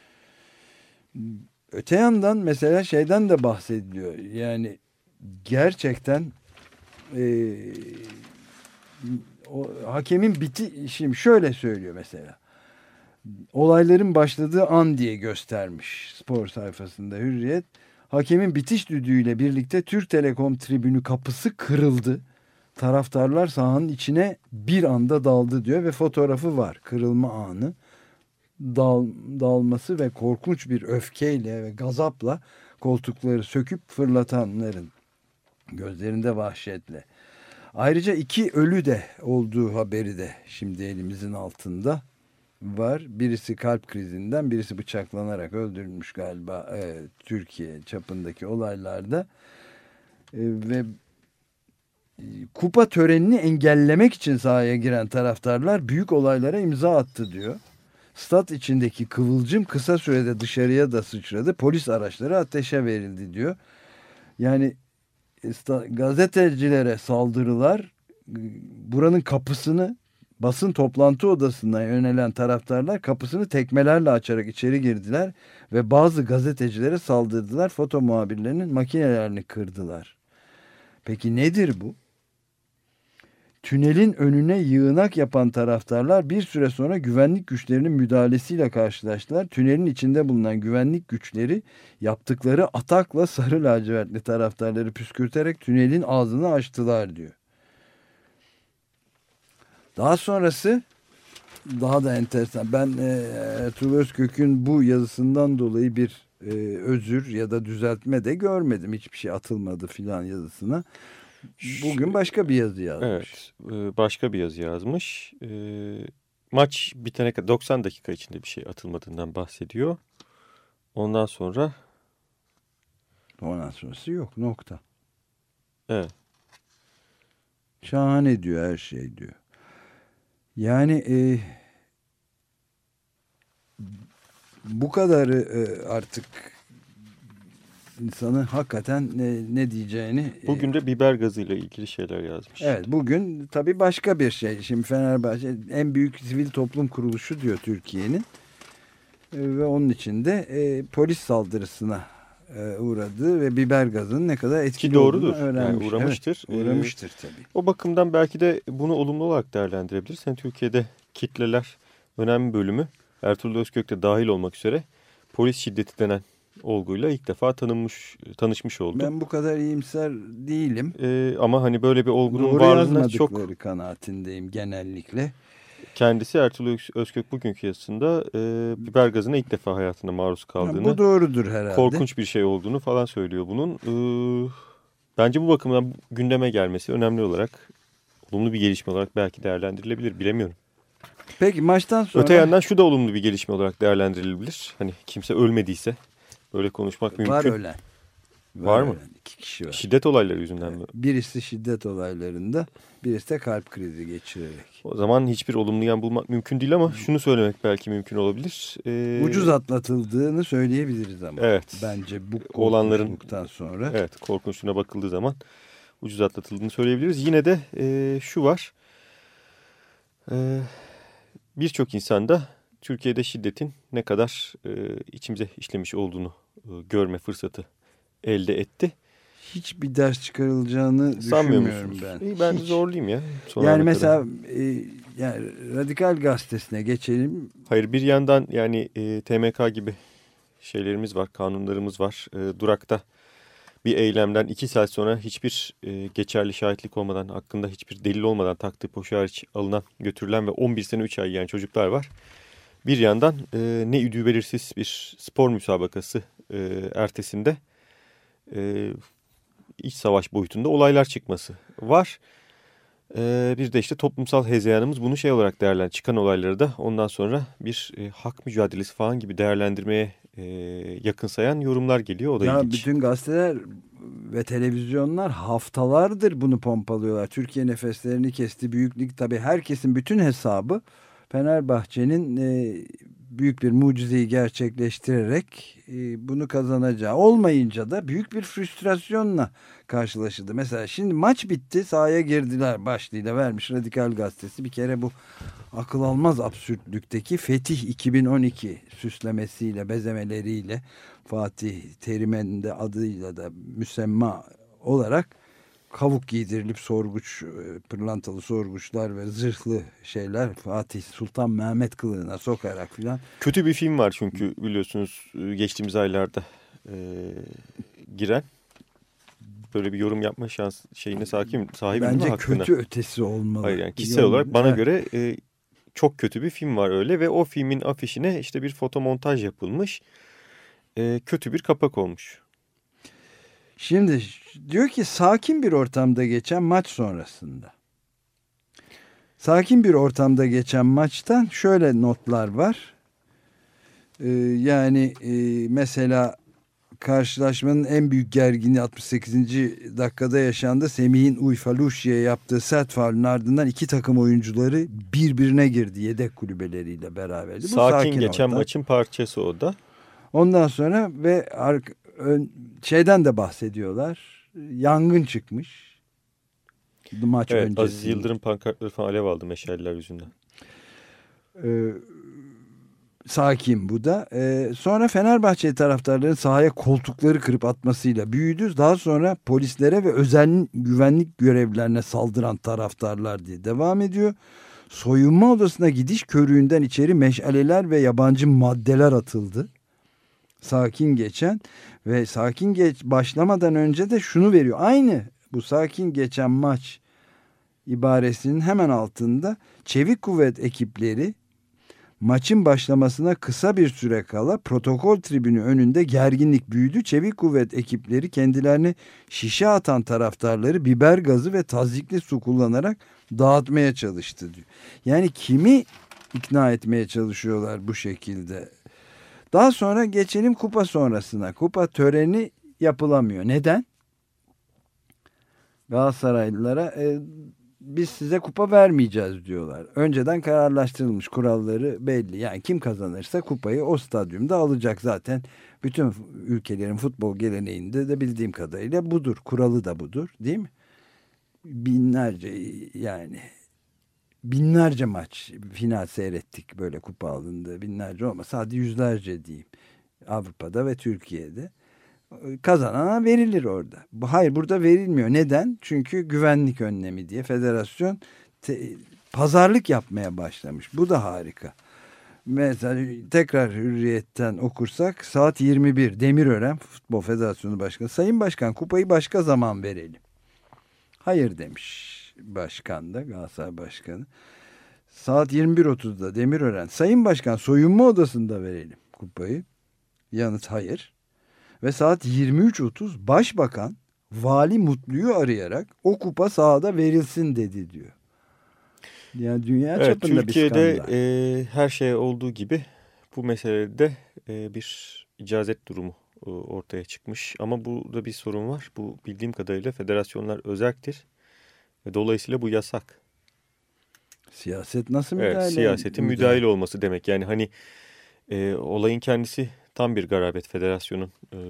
Öte yandan mesela şeyden de bahsediliyor. Yani gerçekten o hakemin şimdi şöyle söylüyor mesela. Olayların başladığı an diye göstermiş spor sayfasında Hürriyet. Hakemin bitiş düdüğüyle birlikte Türk Telekom tribünü kapısı kırıldı. Taraftarlar sahanın içine bir anda daldı diyor ve fotoğrafı var. Kırılma anı. Dalması ve korkunç bir öfkeyle ve gazapla koltukları söküp fırlatanların gözlerinde vahşetle. Ayrıca 2 ölü de olduğu haberi de şimdi elimizin altında var. Birisi kalp krizinden, birisi bıçaklanarak öldürülmüş galiba Türkiye çapındaki olaylarda. Ve kupa törenini engellemek için sahaya giren taraftarlar büyük olaylara imza attı diyor. Stat içindeki kıvılcım kısa sürede dışarıya da sıçradı. Polis araçları ateşe verildi diyor. Yani gazetecilere saldırılar, buranın kapısını, basın toplantı odasına yönelen taraftarlar kapısını tekmelerle açarak içeri girdiler ve bazı gazetecilere saldırdılar. Foto muhabirlerinin makinelerini kırdılar. Peki nedir bu? tünelin önüne yığınak yapan taraftarlar bir süre sonra güvenlik güçlerinin müdahalesiyle karşılaştılar. Tünelin içinde bulunan güvenlik güçleri yaptıkları atakla sarı lacivertli taraftarları püskürterek tünelin ağzını açtılar diyor. Daha sonrası daha da enteresan. Ben Ertuğrul Özkök'ün bu yazısından dolayı bir özür ya da düzeltme de görmedim. Hiçbir şey atılmadı filan yazısına. Bugün başka bir yazı yazmış. Evet, başka bir yazı yazmış. Maç bitene kadar 90 dakika içinde bir şey atılmadığından bahsediyor. Ondan sonrası yok, nokta. Evet. Şahane diyor, her şey diyor. Yani bu kadarı artık insanın hakikaten ne diyeceğini... Bugün de biber gazıyla ilgili şeyler yazmış. Evet, bugün tabii başka bir şey. Şimdi Fenerbahçe en büyük sivil toplum kuruluşu diyor Türkiye'nin. Ve onun için de polis saldırısına uğradığı ve biber gazının ne kadar etkili olduğunu öğrenmiş. Yani uğramıştır. Evet, uğramıştır tabii. O bakımdan belki de bunu olumlu olarak değerlendirebiliriz. Yani Türkiye'de kitleler önemli bölümü, Ertuğrul Özkök de dahil olmak üzere, polis şiddeti denen olguyla ilk defa tanışmış oldu. Ben bu kadar iyimser değilim. Ama hani böyle bir olgunun doğru varlığına çok... kanaatindeyim genellikle. Kendisi Ertuğrul Özkök bugünkü yazısında biber gazına ilk defa hayatında maruz kaldığını... Bu doğrudur herhalde. Korkunç bir şey olduğunu falan söylüyor bunun. Bence bu bakımdan gündeme gelmesi önemli olarak, olumlu bir gelişme olarak belki değerlendirilebilir, bilemiyorum. Peki maçtan sonra... Öte yandan şu da olumlu bir gelişme olarak değerlendirilebilir. Hani kimse ölmediyse böyle konuşmak mümkün. Var ölen. Var mı? 2 kişi var. Şiddet olayları yüzünden mi? Birisi şiddet olaylarında, birisi de kalp krizi geçirerek. O zaman hiçbir olumlu yan bulmak mümkün değil ama şunu söylemek belki mümkün olabilir. Ucuz atlatıldığını söyleyebiliriz ama. Evet. Bence bu olanların sonra. Evet, korkunçluğuna bakıldığı zaman ucuz atlatıldığını söyleyebiliriz. Yine de şu var. Birçok insan da Türkiye'de şiddetin ne kadar içimize işlemiş olduğunu görme fırsatı elde etti. Hiçbir ders çıkarılacağını düşünmüyorum ben. Ben zorlayayım ya. Yani mesela yani Radikal Gazetesi'ne geçelim. Hayır, bir yandan yani TMK gibi şeylerimiz var, kanunlarımız var. Durakta bir eylemden 2 saat sonra hiçbir geçerli şahitlik olmadan, hakkında hiçbir delil olmadan taktığı poşu hariç alınan, götürülen ve 11 sene 3 ay yiyen çocuklar var. Bir yandan ne üdü belirsiz bir spor müsabakası ertesinde iç savaş boyutunda olaylar çıkması var. Bir de işte toplumsal hezeyanımız bunu şey olarak çıkan olayları da ondan sonra bir hak mücadelesi falan gibi değerlendirmeye yakınsayan yorumlar geliyor. O da ilginç. Bütün gazeteler ve televizyonlar haftalardır bunu pompalıyorlar. Türkiye nefeslerini kesti. Büyüklük tabii herkesin bütün hesabı Fenerbahçe'nin büyük bir mucizeyi gerçekleştirerek bunu kazanacağı. Olmayınca da büyük bir frustrasyonla karşılaşıldı. Mesela şimdi maç bitti, sahaya girdiler başlığıyla vermiş Radikal Gazetesi. Bir kere bu akıl almaz absürtlükteki Fetih 2012 süslemesiyle, bezemeleriyle, Fatih Terim'in de adıyla da müsemma olarak kavuk giydirilip pırlantalı sorguçlar ve zırhlı şeyler Fatih Sultan Mehmet kılığına sokarak filan. Kötü bir film var çünkü biliyorsunuz geçtiğimiz aylarda giren. Böyle bir yorum yapma şeyine sahibim bence hakkına. Kötü ötesi olmalı. Hayır, yani kişisel olarak bana göre çok kötü bir film var öyle ve o filmin afişine işte bir fotomontaj yapılmış. Kötü bir kapak olmuş. Şimdi diyor ki sakin bir ortamda geçen maç sonrasında. Sakin bir ortamda geçen maçtan şöyle notlar var. Mesela karşılaşmanın en büyük gerginliği 68. dakikada yaşandı. Semih'in Uyfaluşi'ye yaptığı sert faulün ardından iki takım oyuncuları birbirine girdi yedek kulübeleriyle beraberdi. Sakin geçen maçın parçası o da. Ondan sonra ve şeyden de bahsediyorlar. Yangın çıkmış. Maç öncesinde. Aziz Yıldırım pankartları falan alev aldı meşaleler yüzünden. Sakin bu da. Sonra Fenerbahçe taraftarların sahaya koltukları kırıp atmasıyla büyüdü. Daha sonra polislere ve özel güvenlik görevlilerine saldıran taraftarlar diye devam ediyor. Soyunma odasına gidiş körüğünden içeri meşaleler ve yabancı maddeler atıldı. Sakin geçen ve başlamadan önce de şunu veriyor. Aynı bu sakin geçen maç ibaresinin hemen altında çevik kuvvet ekipleri maçın başlamasına kısa bir süre kala protokol tribünü önünde gerginlik büyüdü. Çevik kuvvet ekipleri kendilerini şişe atan taraftarları biber gazı ve tazyikli su kullanarak dağıtmaya çalıştı diyor. Yani kimi ikna etmeye çalışıyorlar bu şekilde? Daha sonra geçelim kupa sonrasına. Kupa töreni yapılamıyor. Neden? Galatasaraylılara biz size kupa vermeyeceğiz diyorlar. Önceden kararlaştırılmış, kuralları belli. Yani kim kazanırsa kupayı o stadyumda alacak zaten. Bütün ülkelerin futbol geleneğinde de bildiğim kadarıyla budur. Kuralı da budur, değil mi? Binlerce maç final seyrettik böyle kupa alındı. Binlerce olmasa hadi yüzlerce diyeyim. Avrupa'da ve Türkiye'de. Kazanana verilir orada. Hayır, burada verilmiyor. Neden? Çünkü güvenlik önlemi diye federasyon pazarlık yapmaya başlamış. Bu da harika. Mesela tekrar Hürriyet'ten okursak saat 21 Demirören Futbol Federasyonu Başkanı. Sayın Başkan, kupayı başka zaman verelim. Hayır demiş başkan da, Galatasaray Başkanı. Saat 21.30'da Demirören, Sayın Başkan, soyunma odasında verelim kupayı. Yanıt hayır. Ve saat 23.30 Başbakan Vali Mutlu'yu arayarak o kupa sahada verilsin dedi diyor. Yani dünya çapında Türkiye'de bir skandal. her şey olduğu gibi bu meselede bir icazet durumu ortaya çıkmış. Ama burada bir sorun var. Bu bildiğim kadarıyla federasyonlar özerktir. Ve dolayısıyla bu yasak. Siyaset nasıl müdahale? Evet, siyasetin müdahil olması demek. Yani hani olayın kendisi tam bir garabet. Federasyonun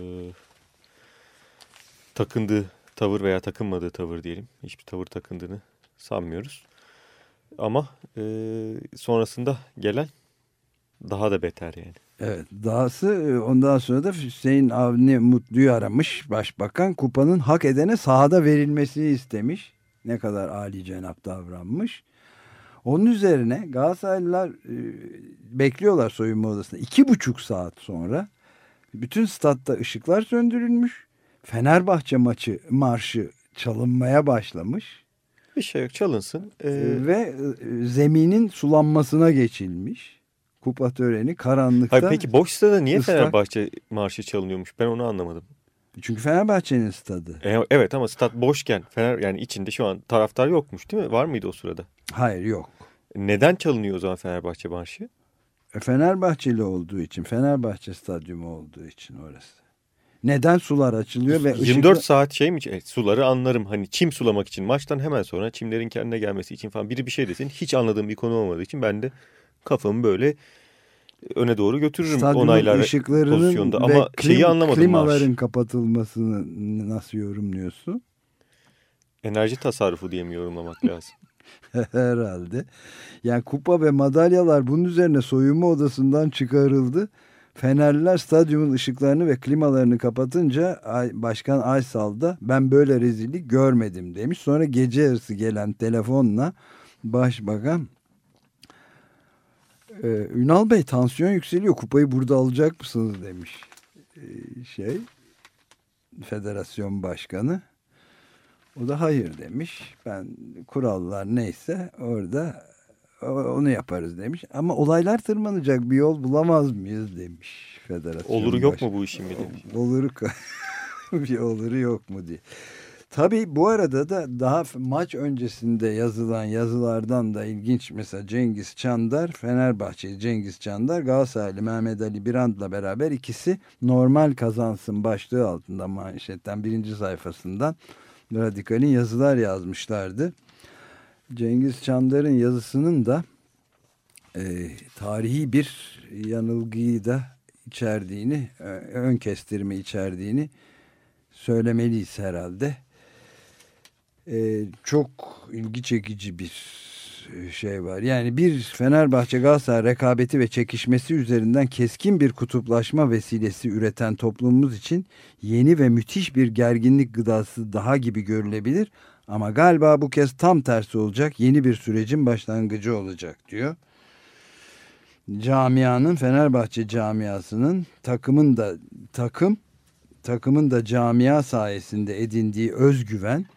takındığı tavır veya takınmadığı tavır diyelim. Hiçbir tavır takındığını sanmıyoruz. Ama sonrasında gelen daha da beter yani. Evet. Dahası ondan sonra da Hüseyin Avni Mutlu'yu aramış başbakan. Kupanın hak edene sahada verilmesini istemiş. Ne kadar âlicenap davranmış. Onun üzerine Galatasaraylılar bekliyorlar soyunma odasında. 2,5 saat sonra bütün statta ışıklar söndürülmüş. Fenerbahçe marşı çalınmaya başlamış. Bir şey yok, çalınsın. Ve zeminin sulanmasına geçilmiş. Kupa töreni karanlıkta. Hayır, peki boş stada niye ıslak. Fenerbahçe marşı çalınıyormuş? Ben onu anlamadım. Çünkü Fenerbahçe'nin stadı. Evet ama stat boşken yani içinde şu an taraftar yokmuş değil mi? Var mıydı o sırada? Hayır, yok. Neden çalınıyor o zaman Fenerbahçe marşı? Fenerbahçeli olduğu için, Fenerbahçe stadyumu olduğu için orası. Neden sular açılıyor ve 24 saat şey mi? Suları anlarım. Hani çim sulamak için maçtan hemen sonra çimlerin kendine gelmesi için falan biri bir şey desin. Hiç anladığım bir konu olmadığı için ben de kafamı böyle öne doğru götürürüm onaylar pozisyonda. Ama şeyi anlamadım. Klimaların kapatılmasını nasıl yorumluyorsun? Enerji tasarrufu diye mi yorumlamak lazım? Herhalde. Yani kupa ve madalyalar bunun üzerine soyunma odasından çıkarıldı. Fenerliler stadyumun ışıklarını ve klimalarını kapatınca Başkan Aysal da ben böyle rezillik görmedim demiş. Sonra gece yarısı gelen telefonla Başbakan Ünal Bey tansiyon yükseliyor, kupayı burada alacak mısınız demiş. Federasyon Başkanı. O da hayır demiş. Ben kurallar neyse orada onu yaparız demiş. Ama olaylar tırmanacak, bir yol bulamaz mıyız demiş federasyon. Oluru yok mu bu işin bir demiş. Bir oluru yok mu diye. Tabii bu arada da daha maç öncesinde yazılan yazılardan da ilginç, mesela Cengiz Çandar, Fenerbahçeli Cengiz Çandar, Galatasaraylı Mehmet Ali Birand'la beraber ikisi normal kazansın başlığı altında manşetten birinci sayfasından Radikal'in yazılar yazmışlardı. Cengiz Çandar'ın yazısının da tarihi bir yanılgıyı da içerdiğini, ön kestirme içerdiğini söylemeliyiz herhalde. Çok ilgi çekici bir şey var. Yani bir Fenerbahçe Galatasaray rekabeti ve çekişmesi üzerinden keskin bir kutuplaşma vesilesi üreten toplumumuz için yeni ve müthiş bir gerginlik gıdası daha gibi görülebilir. Ama galiba bu kez tam tersi olacak. Yeni bir sürecin başlangıcı olacak diyor. Camianın, Fenerbahçe camiasının takımın da camia sayesinde edindiği özgüven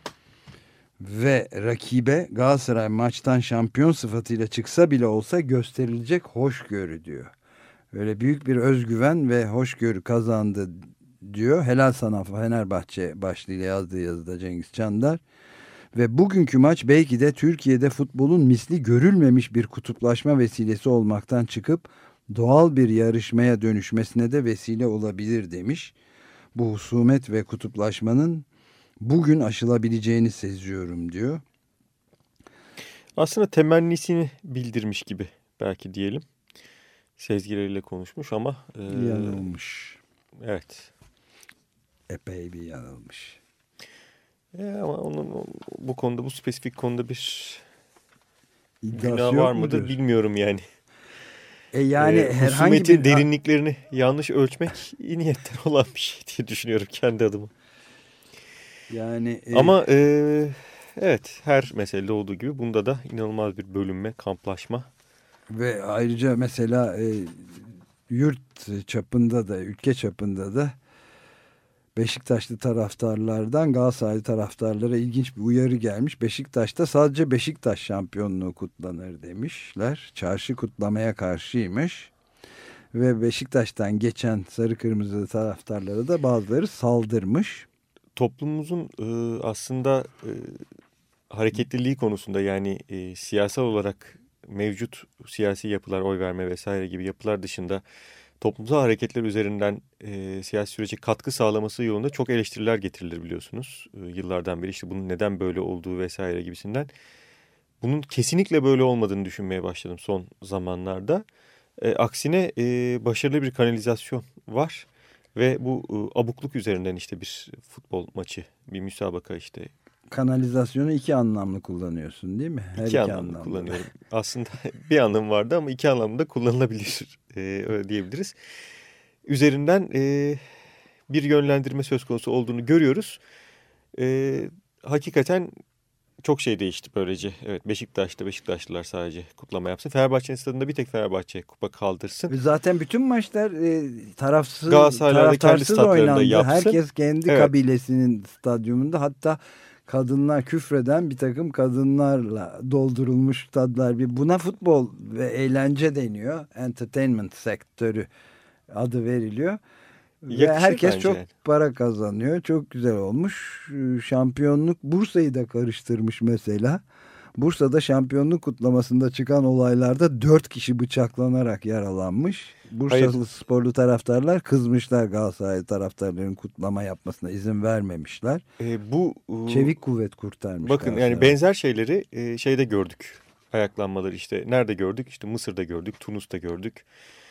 ve rakibe Galatasaray maçtan şampiyon sıfatıyla çıksa bile olsa gösterilecek hoşgörü diyor. Öyle büyük bir özgüven ve hoşgörü kazandı diyor. Helal sana Fenerbahçe başlığıyla yazdığı yazıda Cengiz Çandar. Ve bugünkü maç belki de Türkiye'de futbolun misli görülmemiş bir kutuplaşma vesilesi olmaktan çıkıp doğal bir yarışmaya dönüşmesine de vesile olabilir demiş. Bu husumet ve kutuplaşmanın bugün aşılabileceğini seziyorum diyor. Aslında temennisini bildirmiş gibi belki diyelim. Sezgileriyle konuşmuş ama... yanılmış. Evet. Epey bir yanılmış. Ama onun bu konuda, bu spesifik konuda bir İddiası günah var mıdır bilmiyorum yani. Yani herhangi husumetin bir derinliklerini yanlış ölçmek iyi niyetten olan bir şey diye düşünüyorum kendi adıma. Yani ama evet, her meselede olduğu gibi bunda da inanılmaz bir bölünme, kamplaşma. Ve ayrıca mesela yurt çapında da, ülke çapında da Beşiktaşlı taraftarlardan Galatasaraylı taraftarlara ilginç bir uyarı gelmiş. Beşiktaş'ta sadece Beşiktaş şampiyonluğu kutlanır demişler. Çarşı kutlamaya karşıymış. Ve Beşiktaş'tan geçen sarı kırmızı taraftarlara da bazıları saldırmış. Toplumumuzun aslında hareketliliği konusunda, yani siyasal olarak mevcut siyasi yapılar, oy verme vesaire gibi yapılar dışında toplumsal hareketler üzerinden siyasi sürece katkı sağlaması yolunda çok eleştiriler getirilir biliyorsunuz. Yıllardan beri işte bunun neden böyle olduğu vesaire gibisinden. Bunun kesinlikle böyle olmadığını düşünmeye başladım son zamanlarda. Aksine başarılı bir kanalizasyon var. Ve bu abukluk üzerinden işte bir futbol maçı, bir müsabaka işte. Kanalizasyonu iki anlamlı kullanıyorsun değil mi? Her iki anlamlı kullanıyorum. Aslında bir anlamı vardı ama iki anlamda kullanılabilir, öyle diyebiliriz. Üzerinden bir yönlendirme söz konusu olduğunu görüyoruz. Hakikaten çok şey değişti böylece. Evet, Beşiktaşlılar sadece kutlama yapsın. Fenerbahçe'nin stadında bir tek Fenerbahçe kupa kaldırsın. Zaten bütün maçlar Galatasaray'da taraftarsız oynandı. yapsın. Herkes kendi kabilesinin stadyumunda, hatta kadınlar küfreden bir takım kadınlarla doldurulmuş stadlar. Buna futbol ve eğlence deniyor. Entertainment sektörü adı veriliyor. Ve herkes çok para kazanıyor. Çok güzel olmuş. Şampiyonluk Bursa'yı da karıştırmış mesela. Bursa'da şampiyonluk kutlamasında çıkan olaylarda 4 kişi bıçaklanarak yaralanmış. Bursalı sporlu taraftarlar kızmışlar, Galatasaray taraftarların kutlama yapmasına izin vermemişler. Çevik kuvvet kurtarmış. Bakın yani benzer şeyleri şeyde gördük. Ayaklanmaları işte nerede gördük? İşte Mısır'da gördük, Tunus'ta gördük.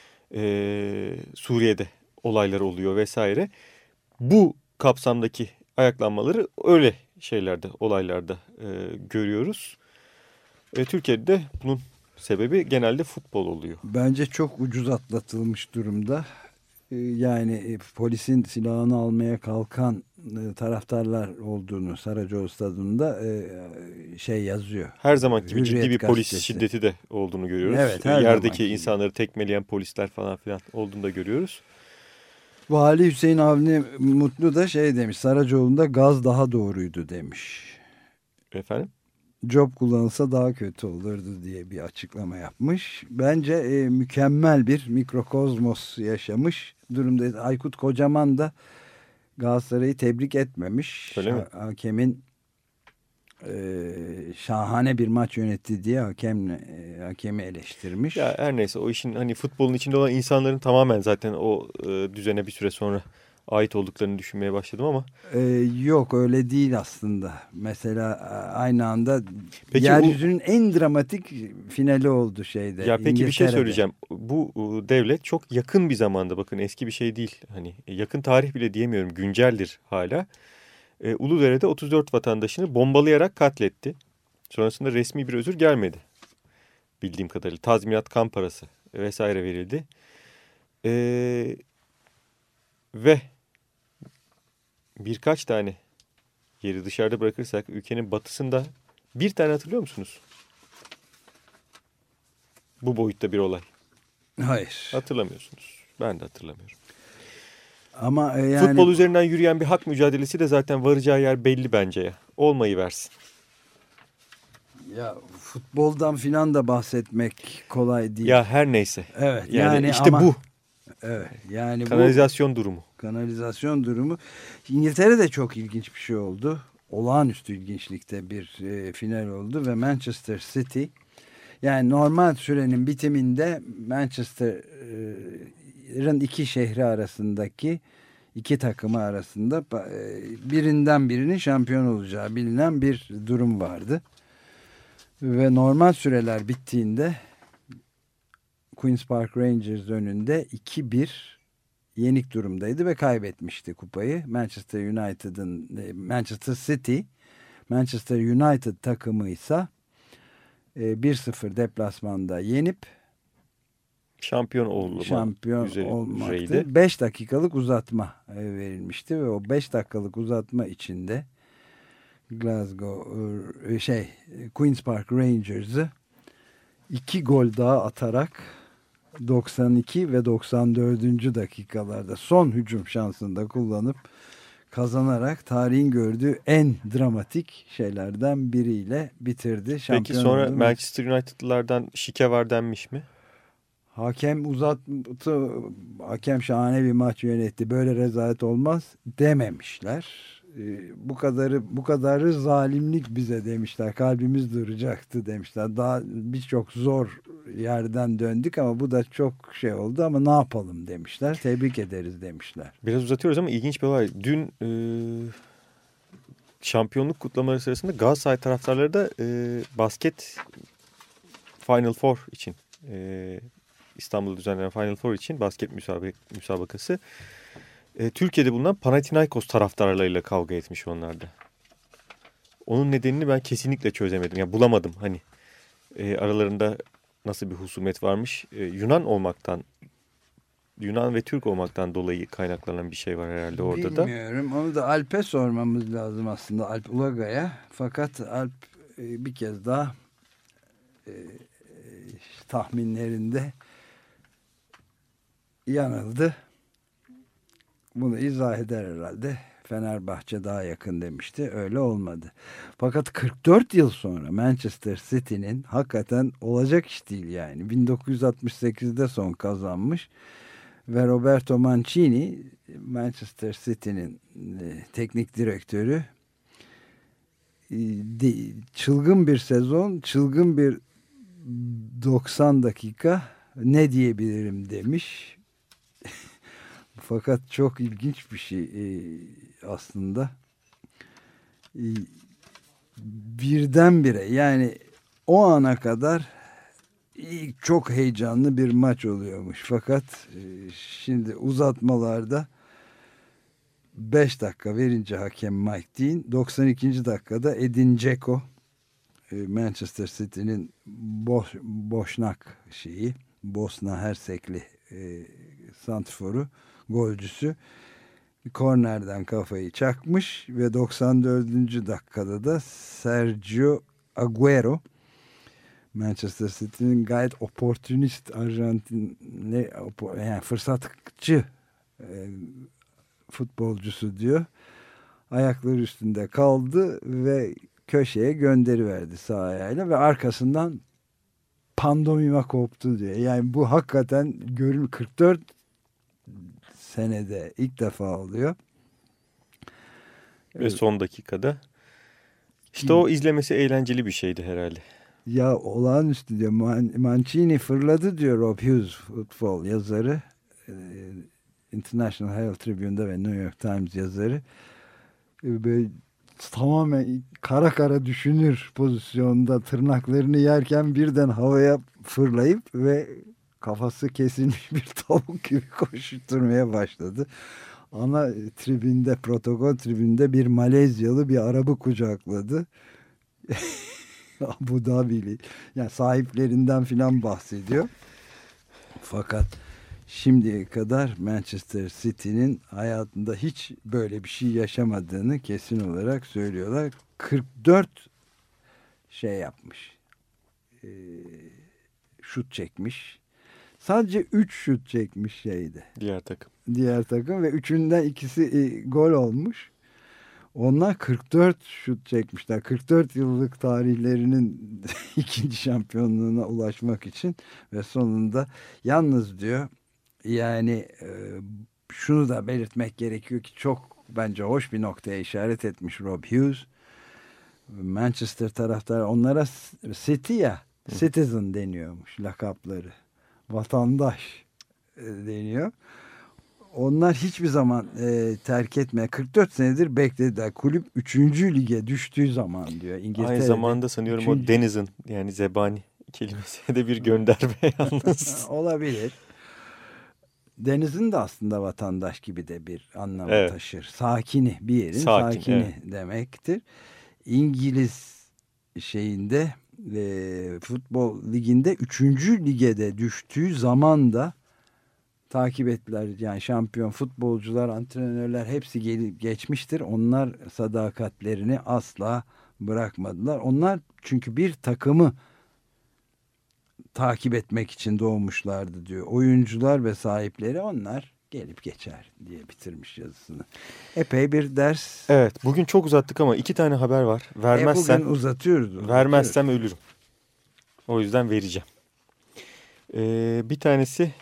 Suriye'de olaylar oluyor vesaire. Bu kapsamdaki ayaklanmaları öyle şeylerde, olaylarda görüyoruz. Türkiye'de de bunun sebebi genelde futbol oluyor. Bence çok ucuz atlatılmış durumda. Yani polisin silahını almaya kalkan taraftarlar olduğunu Saracoğlu Stadı'nda yazıyor. Her zamanki gibi Hürriyet ciddi bir polis gazetesi. şiddeti de olduğunu görüyoruz. Evet, yerdeki insanları tekmeleyen polisler falan filan olduğunu da görüyoruz. Vali Hüseyin Avni Mutlu da demiş, Saracoğlu'nda gaz daha doğruydu demiş. Efendim? Job kullanılsa daha kötü olurdu diye bir açıklama yapmış. Bence mükemmel bir mikrokozmos yaşamış durumda. Aykut Kocaman da Galatasaray'ı tebrik etmemiş. Öyle mi? Hakemin şahane bir maç yönetti diye hakemi eleştirmiş. Ya her neyse, o işin hani futbolun içinde olan insanların tamamen zaten o düzene bir süre sonra ait olduklarını düşünmeye başladım ama. Yok, öyle değil aslında. Mesela aynı anda yeryüzünün en dramatik finali oldu şeyde. Ya peki bir şey söyleyeceğim. Bu devlet çok yakın bir zamanda, bakın eski bir şey değil. Hani yakın tarih bile diyemiyorum, günceldir hala. Uludere'de 34 vatandaşını bombalayarak katletti. Sonrasında resmi bir özür gelmedi. Bildiğim kadarıyla tazminat, kan parası vesaire verildi. Ve birkaç tane yeri dışarıda bırakırsak ülkenin batısında bir tane hatırlıyor musunuz? Bu boyutta bir olay. Hayır. Hatırlamıyorsunuz. Ben de hatırlamıyorum. Ama yani... Futbol üzerinden yürüyen bir hak mücadelesi de zaten varacağı yer belli bence ya. Olmayı versin. Ya futboldan filan da bahsetmek kolay değil. Ya her neyse. Evet. Yani işte ama, bu. Evet. Yani kanalizasyon durumu. Kanalizasyon durumu. İngiltere'de çok ilginç bir şey oldu. Olağanüstü ilginçlikte bir final oldu ve Manchester City, yani normal sürenin bitiminde Manchester'ın iki şehri arasındaki iki takımı arasında birinden birinin şampiyon olacağı bilinen bir durum vardı. Ve normal süreler bittiğinde Queen's Park Rangers önünde 2-1 yenik durumdaydı ve kaybetmişti kupayı. Manchester City, Manchester United takımı ise 1-0 deplasmanda yenip şampiyon olmaktı. 5 dakikalık uzatma verilmişti ve o 5 dakikalık uzatma içinde Queen's Park Rangers'ı 2 gol daha atarak 92 ve 94. dakikalarda son hücum şansını da kullanıp kazanarak tarihin gördüğü en dramatik şeylerden biriyle bitirdi. Peki sonra Manchester United'lardan şike var denmiş mi? Hakem şahane bir maç yönetti, böyle rezalet olmaz dememişler. Bu kadarı zalimlik bize demişler. Kalbimiz duracaktı demişler. Daha birçok zor yerden döndük ama bu da çok şey oldu ama ne yapalım demişler. Tebrik ederiz demişler. Biraz uzatıyoruz ama ilginç bir olay. Dün şampiyonluk kutlamaları sırasında Galatasaray taraftarları da basket Final Four için İstanbul'da düzenlenen Final Four için basket müsabakası Türkiye'de bulunan Panathinaikos taraftarlarıyla kavga etmiş onlar da. Onun nedenini ben kesinlikle çözemedim. Yani bulamadım hani aralarında nasıl bir husumet varmış. Yunan ve Türk olmaktan dolayı kaynaklanan bir şey var herhalde orada da. Bilmiyorum. Onu da Alp'e sormamız lazım aslında. Alp Ulagay'a. Fakat Alp bir kez daha tahminlerinde yanıldı. Bunu izah eder herhalde. Fenerbahçe daha yakın demişti. Öyle olmadı. Fakat 44 yıl sonra Manchester City'nin hakikaten olacak iş değil yani. 1968'de son kazanmış ve Roberto Mancini, Manchester City'nin teknik direktörü, çılgın bir sezon, çılgın bir 90 dakika ne diyebilirim demiş. Fakat çok ilginç bir şey aslında. Birdenbire yani o ana kadar çok heyecanlı bir maç oluyormuş. Fakat şimdi uzatmalarda 5 dakika verince hakem Mike Dean, 92. dakikada Edin Dzeko, Manchester City'nin Bosna Hersekli santrforu, golcüsü kornerden kafayı çakmış ve 94. dakikada da Sergio Agüero, Manchester City'nin gayet opportunist Arjantinli, yani fırsatçı futbolcusu diyor, ayakları üstünde kaldı ve köşeye gönderiverdi sağ ayağıyla ve arkasından pandomima koptu diyor. Yani bu hakikaten 44 senede ilk defa oluyor. Ve son dakikada. İşte o izlemesi eğlenceli bir şeydi herhalde. Ya olağanüstü diyor. Mancini fırladı diyor Rob Hughes, futbol yazarı. International Herald Tribune'da ve New York Times yazarı. Böyle tamamen kara düşünür pozisyonda tırnaklarını yerken birden havaya fırlayıp ve kafası kesilmiş bir tavuk gibi koşturmaya başladı. Ana tribünde, protokol tribünde bir Malezyalı bir Arap'ı kucakladı. Abu Dhabi'li. Yani sahiplerinden filan bahsediyor. Fakat şimdiye kadar Manchester City'nin hayatında hiç böyle bir şey yaşamadığını kesin olarak söylüyorlar. 44 şey yapmış. Şut çekmiş. Sadece 3 şut çekmiş şeydi. Diğer takım ve üçünden ikisi gol olmuş. Onlar 44 şut çekmişler. 44 yıllık tarihlerinin ikinci şampiyonluğuna ulaşmak için ve sonunda yalnız diyor, yani şunu da belirtmek gerekiyor ki çok bence hoş bir noktaya işaret etmiş Rob Hughes. Manchester taraftarı onlara City ya, Citizen deniyormuş lakapları. Vatandaş deniyor. Onlar hiçbir zaman terk etmeye 44 senedir beklediler. Kulüp 3. lige düştüğü zaman diyor. İngiltere'de. Aynı zamanda sanıyorum o denizen, yani zebani kelimesine de bir gönderme yalnız. Olabilir. Deniz'in de aslında vatandaş gibi de bir anlamı taşır. Sakini, bir yerin sakini demektir. İngiliz şeyinde futbol liginde 3. ligede düştüğü zaman da takip ettiler. Yani şampiyon futbolcular, antrenörler hepsi gelip geçmiştir. Onlar sadakatlerini asla bırakmadılar. Onlar çünkü bir takımı takip etmek için doğmuşlardı diyor. Oyuncular ve sahipleri onlar gelip geçer diye bitirmiş yazısını. Epey bir ders. Evet, bugün çok uzattık ama 2 tane haber var. Vermezsem bugün uzatıyoruz. Vermezsem ölürüm. O yüzden vereceğim. Bir tanesi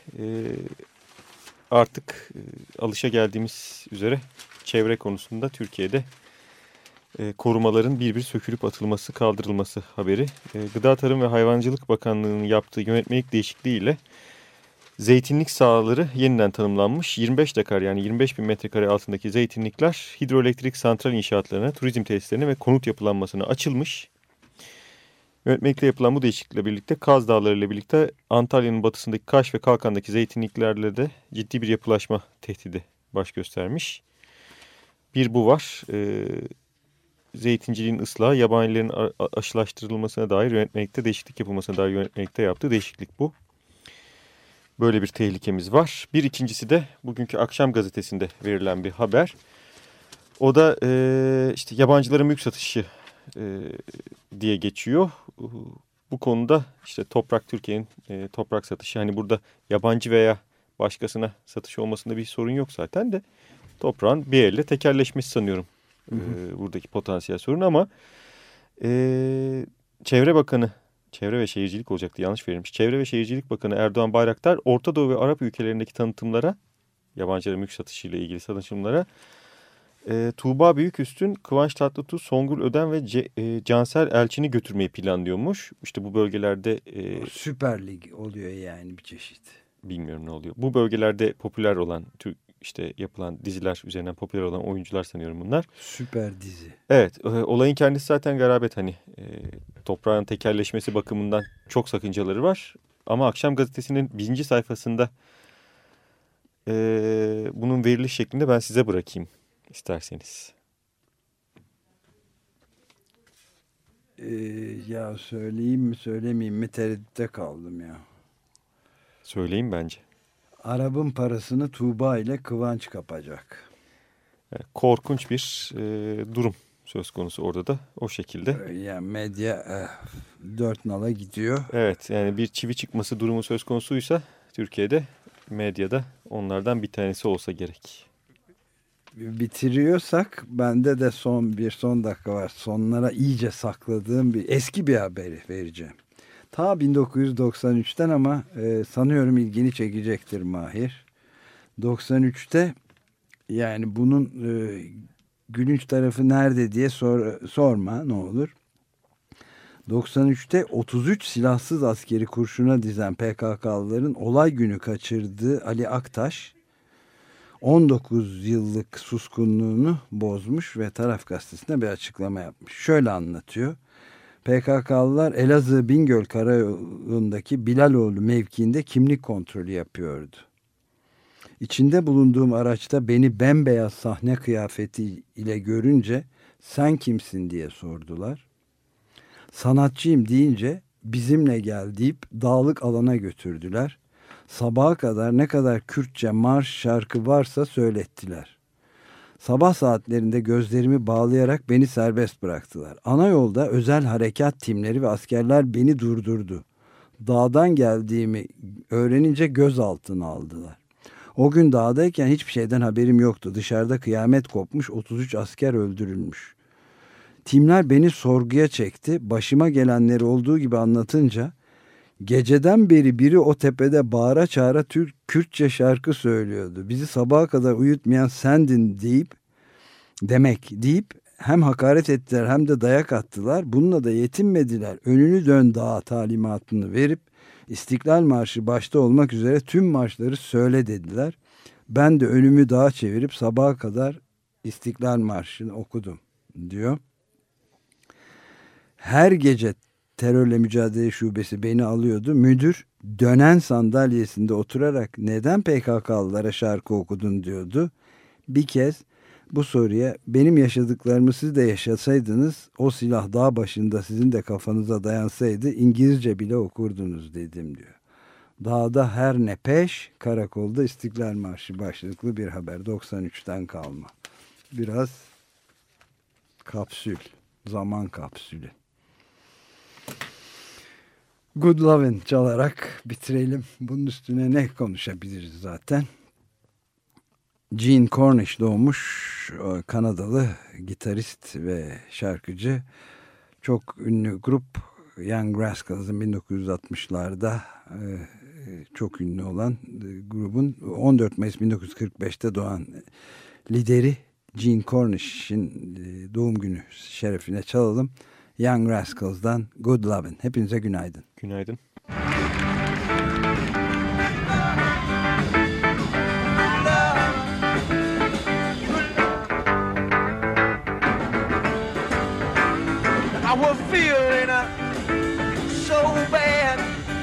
artık alışageldiğimiz üzere çevre konusunda Türkiye'de korumaların bir sökülüp atılması, kaldırılması haberi. Gıda Tarım ve Hayvancılık Bakanlığı'nın yaptığı yönetmelik değişikliğiyle zeytinlik sahaları yeniden tanımlanmış. 25 dekar yani 25 bin metrekare altındaki zeytinlikler hidroelektrik santral inşaatlarına, turizm tesislerine ve konut yapılanmasına açılmış. Yönetmelikle yapılan bu değişiklikle birlikte Kaz Dağları ile birlikte Antalya'nın batısındaki Kaş ve Kalkan'daki zeytinliklerle de ciddi bir yapılaşma tehdidi baş göstermiş. Bir bu var. Zeytinciliğin ıslahı, yabanilerin aşılaştırılmasına dair yönetmelikte değişiklik yapılmasına dair yönetmelikte yaptığı değişiklik bu. Böyle bir tehlikemiz var. Bir ikincisi de bugünkü Akşam Gazetesi'nde verilen bir haber. O da işte yabancılara mülk satışı diye geçiyor. Bu konuda işte Toprak Türkiye'nin toprak satışı, hani burada yabancı veya başkasına satış olmasında bir sorun yok zaten de toprağın bir elle tekelleşmesi sanıyorum buradaki potansiyel sorun. Ama Çevre Bakanı, Çevre ve Şehircilik olacaktı, yanlış verilmiş. Çevre ve Şehircilik Bakanı Erdoğan Bayraktar Orta Doğu ve Arap ülkelerindeki tanıtımlara, yabancılara mülk satışı ile ilgili tanıtımlara Tuğba Büyüküstün, Kıvanç Tatlıtuğ, Songül Öden ve Cansel Elçin'i götürmeyi planlıyormuş. İşte bu bölgelerde Süper Lig oluyor yani bir çeşit. Bilmiyorum ne oluyor. Bu bölgelerde popüler olan, işte yapılan diziler üzerinden popüler olan oyuncular sanıyorum bunlar. Süper dizi. Evet, olayın kendisi zaten garabet, hani toprağın tekelleşmesi bakımından çok sakıncaları var. Ama Akşam Gazetesi'nin 1. sayfasında bunun veriliş şeklinde ben size bırakayım isterseniz. Ya söyleyeyim mi söylemeyeyim mi tereddütte kaldım ya. Söyleyeyim bence. Arap'ın parasını Tuğba ile Kıvanç kapacak. Korkunç bir durum söz konusu orada da o şekilde. Yani medya dört nala gidiyor. Evet, yani bir çivi çıkması durumu söz konusuysa Türkiye'de medyada onlardan bir tanesi olsa gerek. Bitiriyorsak bende de son dakika var. Sonlara iyice sakladığım eski bir haberi vereceğim. Ta 1993'ten ama sanıyorum ilgini çekecektir Mahir. 93'te, yani bunun gülünç tarafı nerede diye sorma ne olur. 93'te 33 silahsız askeri kurşuna dizen PKK'lıların olay günü kaçırdığı Ali Aktaş 19 yıllık suskunluğunu bozmuş ve Taraf Gazetesi'ne bir açıklama yapmış. Şöyle anlatıyor. PKK'lılar Elazığ Bingöl Karayolu'ndaki Bilaloğlu mevkiinde kimlik kontrolü yapıyordu. İçinde bulunduğum araçta beni bembeyaz sahne kıyafeti ile görünce sen kimsin diye sordular. Sanatçıyım deyince bizimle gel deyip dağlık alana götürdüler. Sabaha kadar ne kadar Kürtçe marş şarkı varsa söylettiler. Sabah saatlerinde gözlerimi bağlayarak beni serbest bıraktılar. Ana yolda özel harekat timleri ve askerler beni durdurdu. Dağdan geldiğimi öğrenince gözaltına aldılar. O gün dağdayken hiçbir şeyden haberim yoktu. Dışarıda kıyamet kopmuş, 33 asker öldürülmüş. Timler beni sorguya çekti. Başıma gelenleri olduğu gibi anlatınca geceden beri biri o tepede bağıra çağıra Kürtçe şarkı söylüyordu. Bizi sabaha kadar uyutmayan sendin deyip hem hakaret ettiler hem de dayak attılar. Bununla da yetinmediler. Önünü dön dağa talimatını verip İstiklal Marşı başta olmak üzere tüm marşları söyle dediler. Ben de önümü dağa çevirip sabaha kadar İstiklal Marşı'nı okudum diyor. Her gece terörle mücadele şubesi beni alıyordu. Müdür dönen sandalyesinde oturarak neden PKK'lılara şarkı okudun diyordu. Bir kez bu soruya benim yaşadıklarımı siz de yaşasaydınız o silah dağ başında sizin de kafanıza dayansaydı İngilizce bile okurdunuz dedim diyor. Dağda her ne peş, karakolda İstiklal Marşı başlıklı bir haber 93'ten kalma. Biraz kapsül, zaman kapsülü. Good Lovin' çalarak bitirelim. Bunun üstüne ne konuşabiliriz zaten? Gene Cornish doğmuş, Kanadalı gitarist ve şarkıcı. Çok ünlü grup Young Rascals'ın 1960'larda çok ünlü olan grubun 14 Mayıs 1945'te doğan lideri Gene Cornish'in doğum günü şerefine çalalım. Young Rascals'dan Good Lovin'. Hepinize günaydın. Günaydın. I was feeling so bad.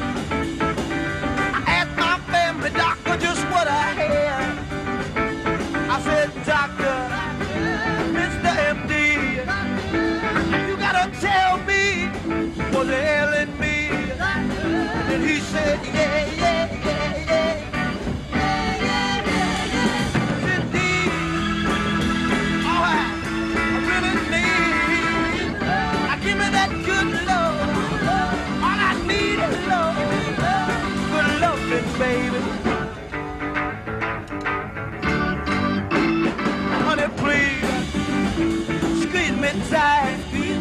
I asked my family doctor just what I had. I said, Doctor, Mr. MD, you gotta tell me what's ailing me. And he said, yeah, yeah, yeah, yeah. Give me that good love. All I need is love. Good loving, baby. Honey, please squeeze me tight.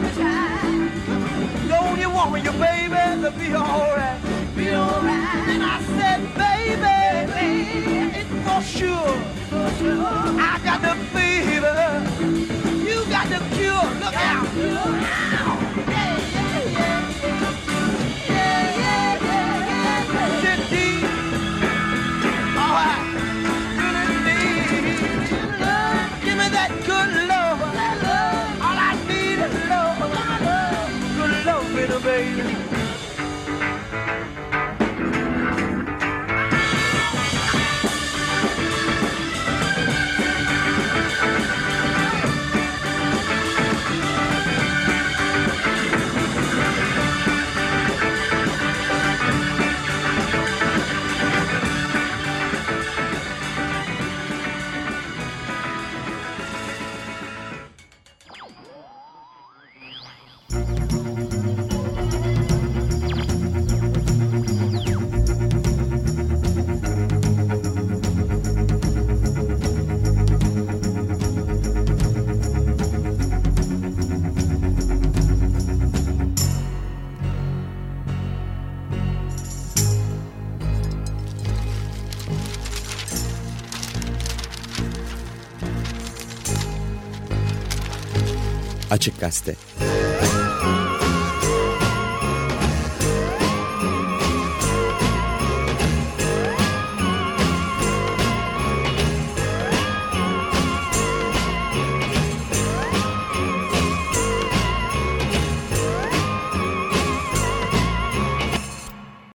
Don't you want me, your baby, to be alright? Be alright. And I said, baby, it's for sure. I got the fever. You got the cure. Look out. Give me that good love. All I need is love. Good love, little baby. Açık Gazete.